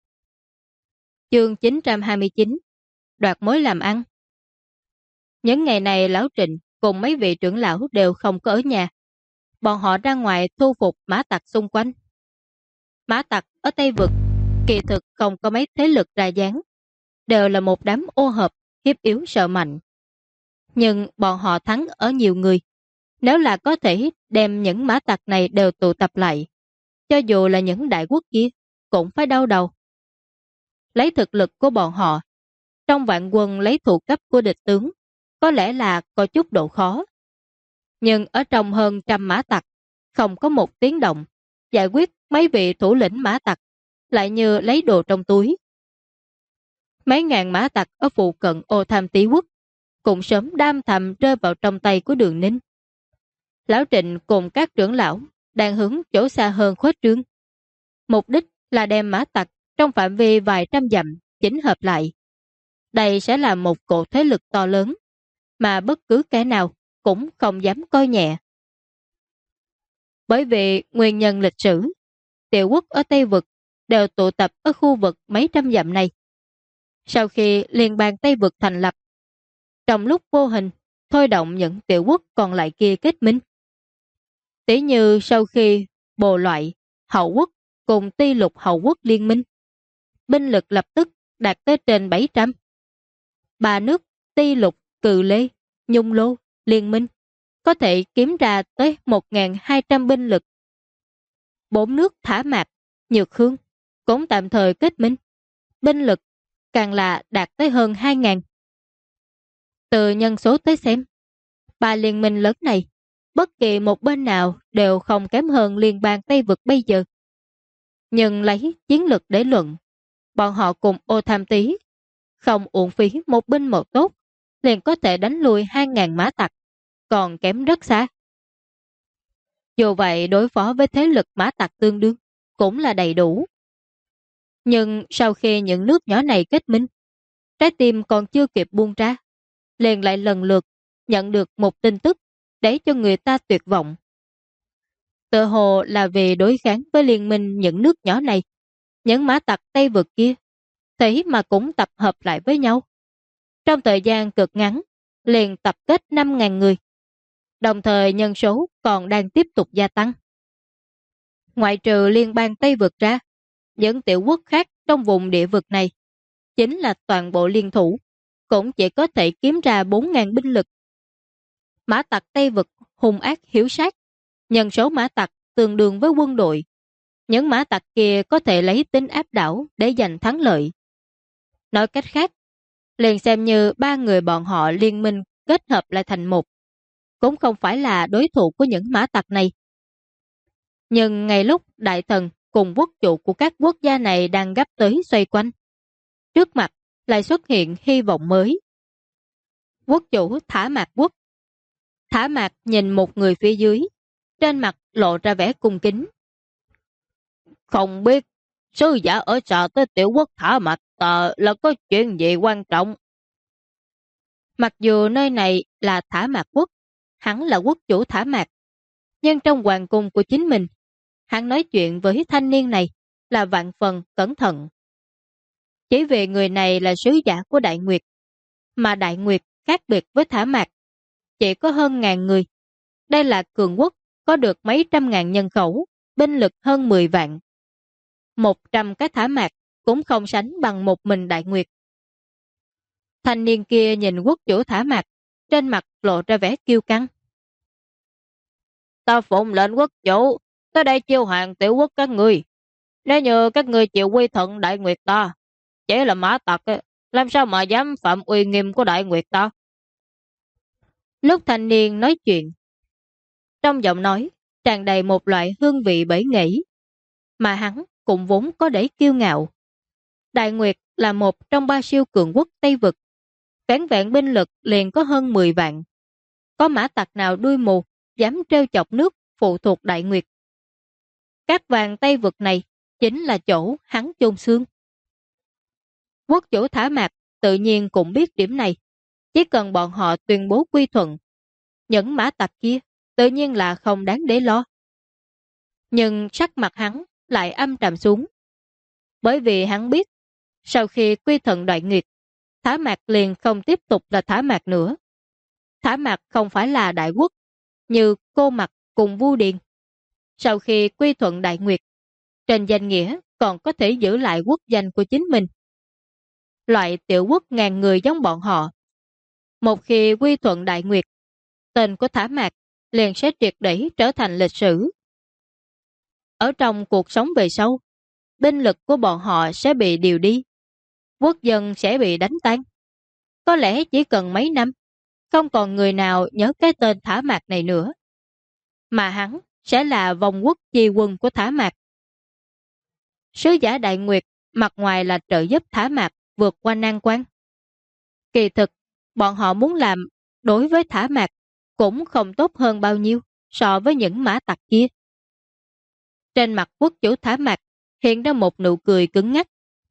Chương 929, đoạt mối làm ăn. Những ngày này Lão Trịnh cùng mấy vị trưởng lão đều không có ở nhà. Bọn họ ra ngoài thu phục mã tặc xung quanh. Mã tặc ở Tây Vực kỳ thực không có mấy thế lực ra dáng, đều là một đám ô hợp, hiếp yếu sợ mạnh. Nhưng bọn họ thắng ở nhiều người. Nếu là có thể đem những mã tặc này đều tụ tập lại, cho dù là những đại quốc kia cũng phải đau đầu. Lấy thực lực của bọn họ, trong vạn quân lấy thủ cấp của địch tướng, có lẽ là có chút độ khó. Nhưng ở trong hơn 100 mã tặc, không có một tiếng động, giải quyết mấy vị thủ lĩnh mã tặc, lại như lấy đồ trong túi. Mấy ngàn mã tặc ở phụ cận Ô Tham Tý Quốc cũng sớm đam thầm rơi vào trong tay của Đường Ninh. Lão Trịnh cùng các trưởng lão đang hướng chỗ xa hơn khuếch trương. Mục đích là đem mã tặc trong phạm vi vài trăm dặm chỉnh hợp lại. Đây sẽ là một cỗ thế lực to lớn mà bất cứ kẻ nào cũng không dám coi nhẹ. Bởi vì nguyên nhân lịch sử, tiểu quốc ở Tây Vực đều tụ tập ở khu vực mấy trăm dặm này. Sau khi liên bang Tây Vực thành lập, trong lúc vô hình thôi động những tiểu quốc còn lại kia kết minh. Tỷ như sau khi Bồ Loại, Hậu Quốc cùng Ti Lục Hậu Quốc liên minh, binh lực lập tức đạt tới trên 700. Ba nước Ti Lục, Cừ Lê, Nhung Lô liên minh có thể kiếm ra tới 1.200 binh lực. 4 nước Thả Mạc, Nhược Hương cũng tạm thời kết minh, binh lực càng là đạt tới hơn 2.000. Từ nhân số tới xem, ba liên minh lớn này, bất kỳ một bên nào đều không kém hơn liên bang Tây Vực bây giờ. Nhưng lấy chiến lược để luận, bọn họ cùng Ô Tham Tý không uổng phí một binh một tốt, liền có thể đánh lui 2.000 mã tặc, còn kém rất xa. Dù vậy đối phó với thế lực mã tặc tương đương cũng là đầy đủ. Nhưng sau khi những nước nhỏ này kết minh, trái tim còn chưa kịp buông ra, liền lại lần lượt nhận được một tin tức để cho người ta tuyệt vọng. Tự hồ là vì đối kháng với liên minh những nước nhỏ này, những mã tặc Tây Vực kia, thế mà cũng tập hợp lại với nhau. trong thời gian cực ngắn, liền tập kết 5.000 người, đồng thời nhân số còn đang tiếp tục gia tăng. Ngoại trừ liên bang Tây Vực ra, những tiểu quốc khác trong vùng địa vực này, chính là toàn bộ liên thủ, cũng chỉ có thể kiếm ra 4.000 binh lực. Mã tặc Tây Vực hung ác hiếu sát, nhân số mã tặc tương đương với quân đội. Những mã tặc kia có thể lấy tính áp đảo để giành thắng lợi. Nói cách khác, liền xem như 3 người bọn họ liên minh kết hợp lại thành một, cũng không phải là đối thủ của những mã tặc này. Nhưng ngay lúc đại thần cùng quốc chủ của các quốc gia này đang gấp tới xoay quanh, trước mặt lại xuất hiện hy vọng mới. Quốc chủ Thả Mạc Quốc. Thả Mạc nhìn một người phía dưới, trên mặt lộ ra vẻ cung kính. Không biết sứ giả ở xa tới tiểu quốc Thả Mạc là có chuyện gì quan trọng? Mặc dù nơi này là Thả Mạc Quốc, hắn là quốc chủ Thả Mạc, nhưng trong hoàng cung của chính mình, hắn nói chuyện với thanh niên này là vạn phần cẩn thận. Chỉ vì người này là sứ giả của Đại Nguyệt, mà Đại Nguyệt khác biệt với Thả Mạc, chỉ có hơn 1.000 người. Đây là cường quốc có được mấy trăm ngàn nhân khẩu, binh lực hơn 10 vạn. 100 cái Thả Mạc cũng không sánh bằng một mình Đại Nguyệt. Thanh niên kia nhìn quốc chủ Thả Mạc, trên mặt lộ ra vẻ kiêu căng. Ta phụng lệnh quốc chủ, tới đây chiêu hàng tiểu quốc các ngươi. Nếu như các ngươi chịu quy thuận Đại Nguyệt ta, chỉ là mã tặc, làm sao mà dám phạm uy nghiêm của Đại Nguyệt ta? Lúc thanh niên nói chuyện, trong giọng nói tràn đầy một loại hương vị bẫy nghĩ, mà hắn cũng vốn có để kiêu ngạo. Đại Nguyệt là một trong 3 siêu cường quốc Tây Vực, vẻn vẹn binh lực liền có hơn 10 vạn. Có mã tặc nào đuôi mù dám trêu chọc nước phụ thuộc Đại Nguyệt? Các vàng Tây Vực này chính là chỗ hắn chôn xương. Quốc chủ Thả Mạc tự nhiên cũng biết điểm này, chỉ cần bọn họ tuyên bố quy thuận, những mã tặc kia tự nhiên là không đáng để lo. Nhưng sắc mặt hắn lại âm trầm xuống, bởi vì hắn biết sau khi quy thuận Đại Nguyệt, Thả Mạc liền không tiếp tục là Thả Mạc nữa. Thả Mạc không phải là đại quốc như Cô Mặc cùng Vu Điền. Sau khi quy thuận Đại Nguyệt, trên danh nghĩa còn có thể giữ lại quốc danh của chính mình. Loại tiểu quốc ngàn người giống bọn họ, một khi quy thuận Đại Nguyệt, tên của Thả Mạc liền sẽ triệt để trở thành lịch sử. Ở trong cuộc sống về sau, binh lực của bọn họ sẽ bị điều đi, quốc dân sẽ bị đánh tan. Có lẽ chỉ cần mấy năm, không còn người nào nhớ cái tên Thả Mạc này nữa, mà hắn sẽ là vòng quốc chi quân của Thả Mạc. Sứ giả Đại Nguyệt mặt ngoài là trợ giúp Thả Mạc vượt qua nan quan. Kỳ thực, bọn họ muốn làm đối với Thả Mạc cũng không tốt hơn bao nhiêu so với những mã tặc kia. Trên mặt quốc chủ Thả Mạc hiện ra một nụ cười cứng ngắc.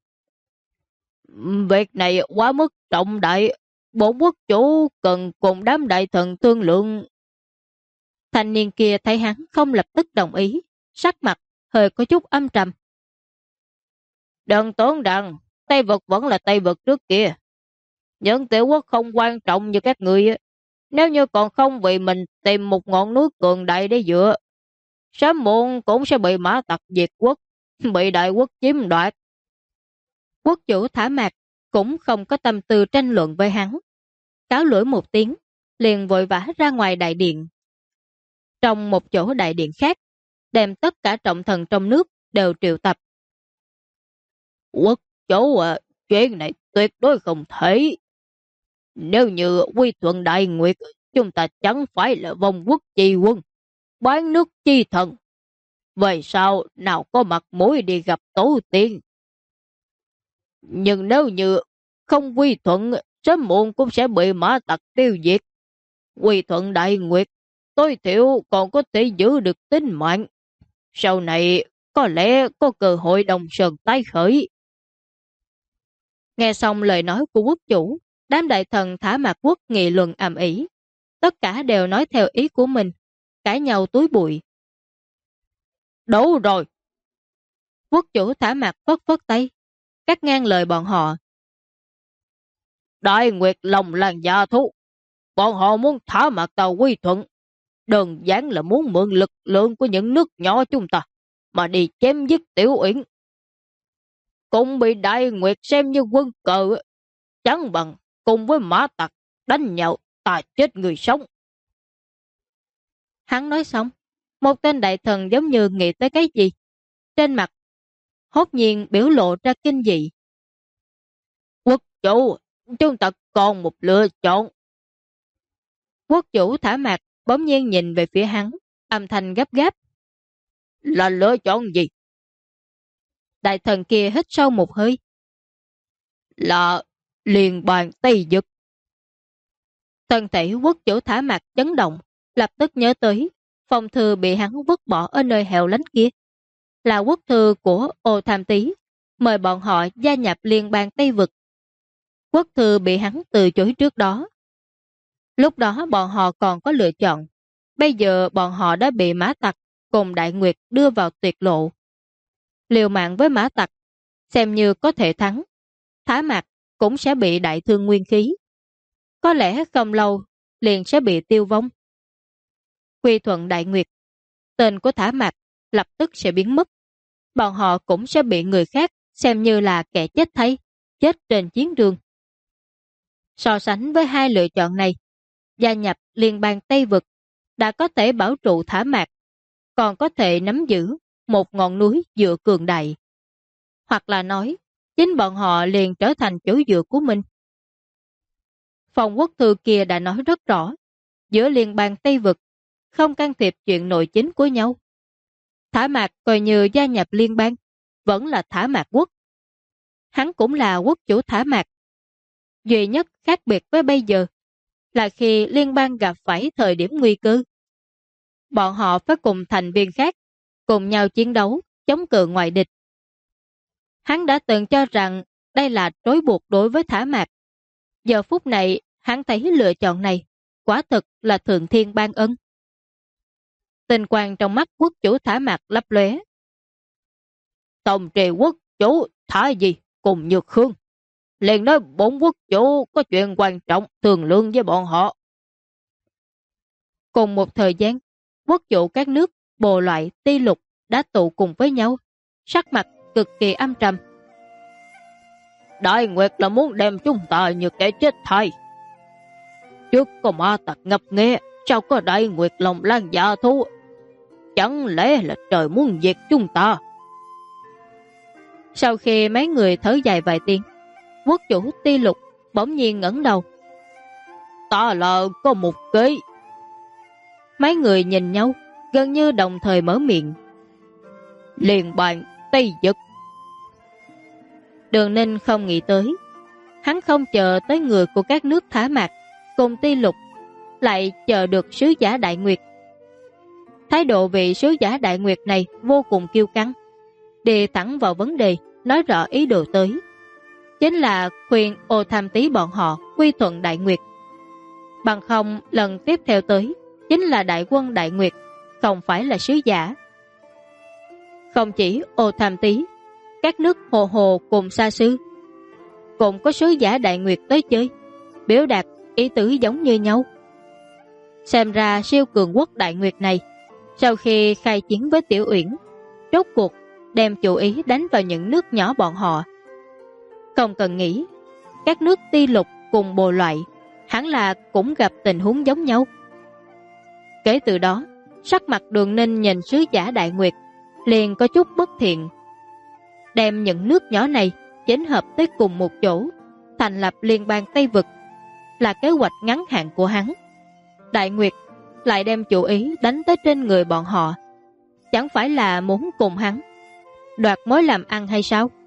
Việc này quá mức trọng đại, bổn quốc chủ cần cùng đám đại thần thương lượng. Thanh niên kia thấy hắn không lập tức đồng ý, sắc mặt hơi có chút âm trầm. Đừng tưởng rằng Tây Vực vẫn là Tây Vực trước kia. Những tiểu quốc không quan trọng như các người, nếu như còn không vì mình tìm một ngọn núi cường đại để dựa, sớm muộn cũng sẽ bị mã tặc diệt quốc, bị đại quốc chiếm đoạt. Quốc chủ Thả Mạc cũng không có tâm tư tranh luận với hắn, cáo lỗi một tiếng, liền vội vã ra ngoài đại điện. Trong một chỗ đại điện khác, đem tất cả trọng thần trong nước đều triệu tập. Quốc chủ chuyện này tuyệt đối không thể. Nếu như quy thuận Đại Nguyệt, chúng ta chẳng phải là vong quốc chi quân, bán nước chi thần. Về sau nào có mặt mũi đi gặp tổ tiên. Nhưng nếu như không quy thuận, sớm muộn cũng sẽ bị mã tặc tiêu diệt. Quy thuận Đại Nguyệt, tối thiểu còn có thể giữ được tính mạng. Sau này có lẽ có cơ hội đồng sơn tái khởi. Nghe xong lời nói của quốc chủ, đám đại thần Thả Mạc Quốc nghị luận ầm ĩ, tất cả đều nói theo ý của mình, cãi nhau túi bụi. Đủ rồi! Quốc chủ Thả Mạc phất phất tay, cắt ngang lời bọn họ. Đại Nguyệt lòng làng gia thú. Bọn họ muốn thả Mạc Tàu quy thuận. Đơn giản là muốn mượn lực lượng của những nước nhỏ chúng ta mà đi chém giết Tiểu Uyển. Cũng bị Đại Nguyệt xem như quân cờ, chẳng bằng cùng với Mã Tặc đánh nhau ta chết người sống. Hắn nói xong, một tên đại thần giống như nghĩ tới cái gì. Trên mặt hốt nhiên biểu lộ ra kinh dị. Quốc chủ, chúng ta còn một lựa chọn. Quốc chủ thả Mạc bỗng nhiên nhìn về phía hắn, âm thanh gấp gáp. Là lựa chọn gì? Đại thần kia hít sâu một hơi. Là Liên bang Tây Dực. Thân thể quốc chủ thả Mạc chấn động, lập tức nhớ tới phong thư bị hắn vứt bỏ ở nơi hẻo lánh kia. Là quốc thư của Ô Tham Tý, mời bọn họ gia nhập Liên bang Tây Vực. Quốc thư bị hắn từ chối trước đó. Lúc đó bọn họ còn có lựa chọn. Bây giờ bọn họ đã bị Mã Tặc cùng Đại Nguyệt đưa vào tuyệt lộ. Liều mạng với Mã Tặc, xem như có thể thắng. Thả Mạc cũng sẽ bị đại thương nguyên khí. Có lẽ không lâu liền sẽ bị tiêu vong. Quy thuận Đại Nguyệt, tên của Thả Mạc lập tức sẽ biến mất. Bọn họ cũng sẽ bị người khác xem như là kẻ chết thay, chết trên chiến trường. So sánh với hai lựa chọn này, gia nhập Liên bang Tây Vực đã có thể bảo trụ Thả Mạc, còn có thể nắm giữ một ngọn núi dựa cường đại. Hoặc là nói, chính bọn họ liền trở thành chỗ dựa của mình. Phòng quốc thư kia đã nói rất rõ, giữa Liên bang Tây Vực không can thiệp chuyện nội chính của nhau. Thả Mạc coi như gia nhập liên bang, vẫn là Thả Mạc quốc. Hắn cũng là quốc chủ Thả Mạc. Duy nhất khác biệt với bây giờ là khi liên bang gặp phải thời điểm nguy cơ. Bọn họ phải cùng thành viên khác, cùng nhau chiến đấu, chống cự ngoại địch. Hắn đã từng cho rằng đây là trói buộc đối với Thả Mạc. Giờ phút này, hắn thấy lựa chọn này, quả thực là thượng thiên ban ân. Tình quang trong mắt quốc chủ Thả Mạc lấp lóe. Tổng trì quốc chủ Thả gì cùng Nhược Khương liền nói bốn quốc chủ có chuyện quan trọng thương lượng với bọn họ. Cùng một thời gian, quốc chủ các nước Bồ Loại, Ti Lục đã tụ cùng với nhau, sắc mặt cực kỳ âm trầm. Đại Nguyệt là muốn đem chúng ta như kẻ chết thay. Trước có Mã Tặc ngập nghé, sao có Đại Nguyệt lòng lan dạ thú? Chẳng lẽ là trời muốn diệt chúng ta? Sau khi mấy người thở dài vài tiếng, quốc chủ Ti Lục bỗng nhiên ngẩng đầu. Ta là có một kế. Mấy người nhìn nhau, gần như đồng thời mở miệng. Liên bang Tây Dực. Đường Ninh không nghĩ tới. Hắn không chờ tới người của các nước Thả Mạc cùng Ti Lục, lại chờ được sứ giả Đại Nguyệt. Thái độ vị sứ giả Đại Nguyệt này vô cùng kiêu căng, đi thẳng vào vấn đề, nói rõ ý đồ tới. Chính là khuyên Ô Tham Tý bọn họ quy thuận Đại Nguyệt. Bằng không lần tiếp theo tới chính là đại quân Đại Nguyệt, không phải là sứ giả. Không chỉ Ô Tham Tý, các nước Hồ Hồ cùng Sa Sư cũng có sứ giả Đại Nguyệt tới chơi, biểu đạt ý tứ giống như nhau. Xem ra siêu cường quốc Đại Nguyệt này sau khi khai chiến với Tiểu Uyển, rốt cuộc đem chủ ý đánh vào những nước nhỏ bọn họ. Không cần nghĩ, các nước Ti Lục cùng Bồ Loại hẳn là cũng gặp tình huống giống nhau. Kể từ đó, sắc mặt Đường Ninh nhìn sứ giả Đại Nguyệt liền có chút bất thiện. Đem những nước nhỏ này chỉnh hợp tới cùng một chỗ, thành lập liên bang Tây Vực là kế hoạch ngắn hạn của hắn. Đại Nguyệt lại đem chủ ý đánh tới trên người bọn họ, chẳng phải là muốn cùng hắn đoạt mối làm ăn hay sao?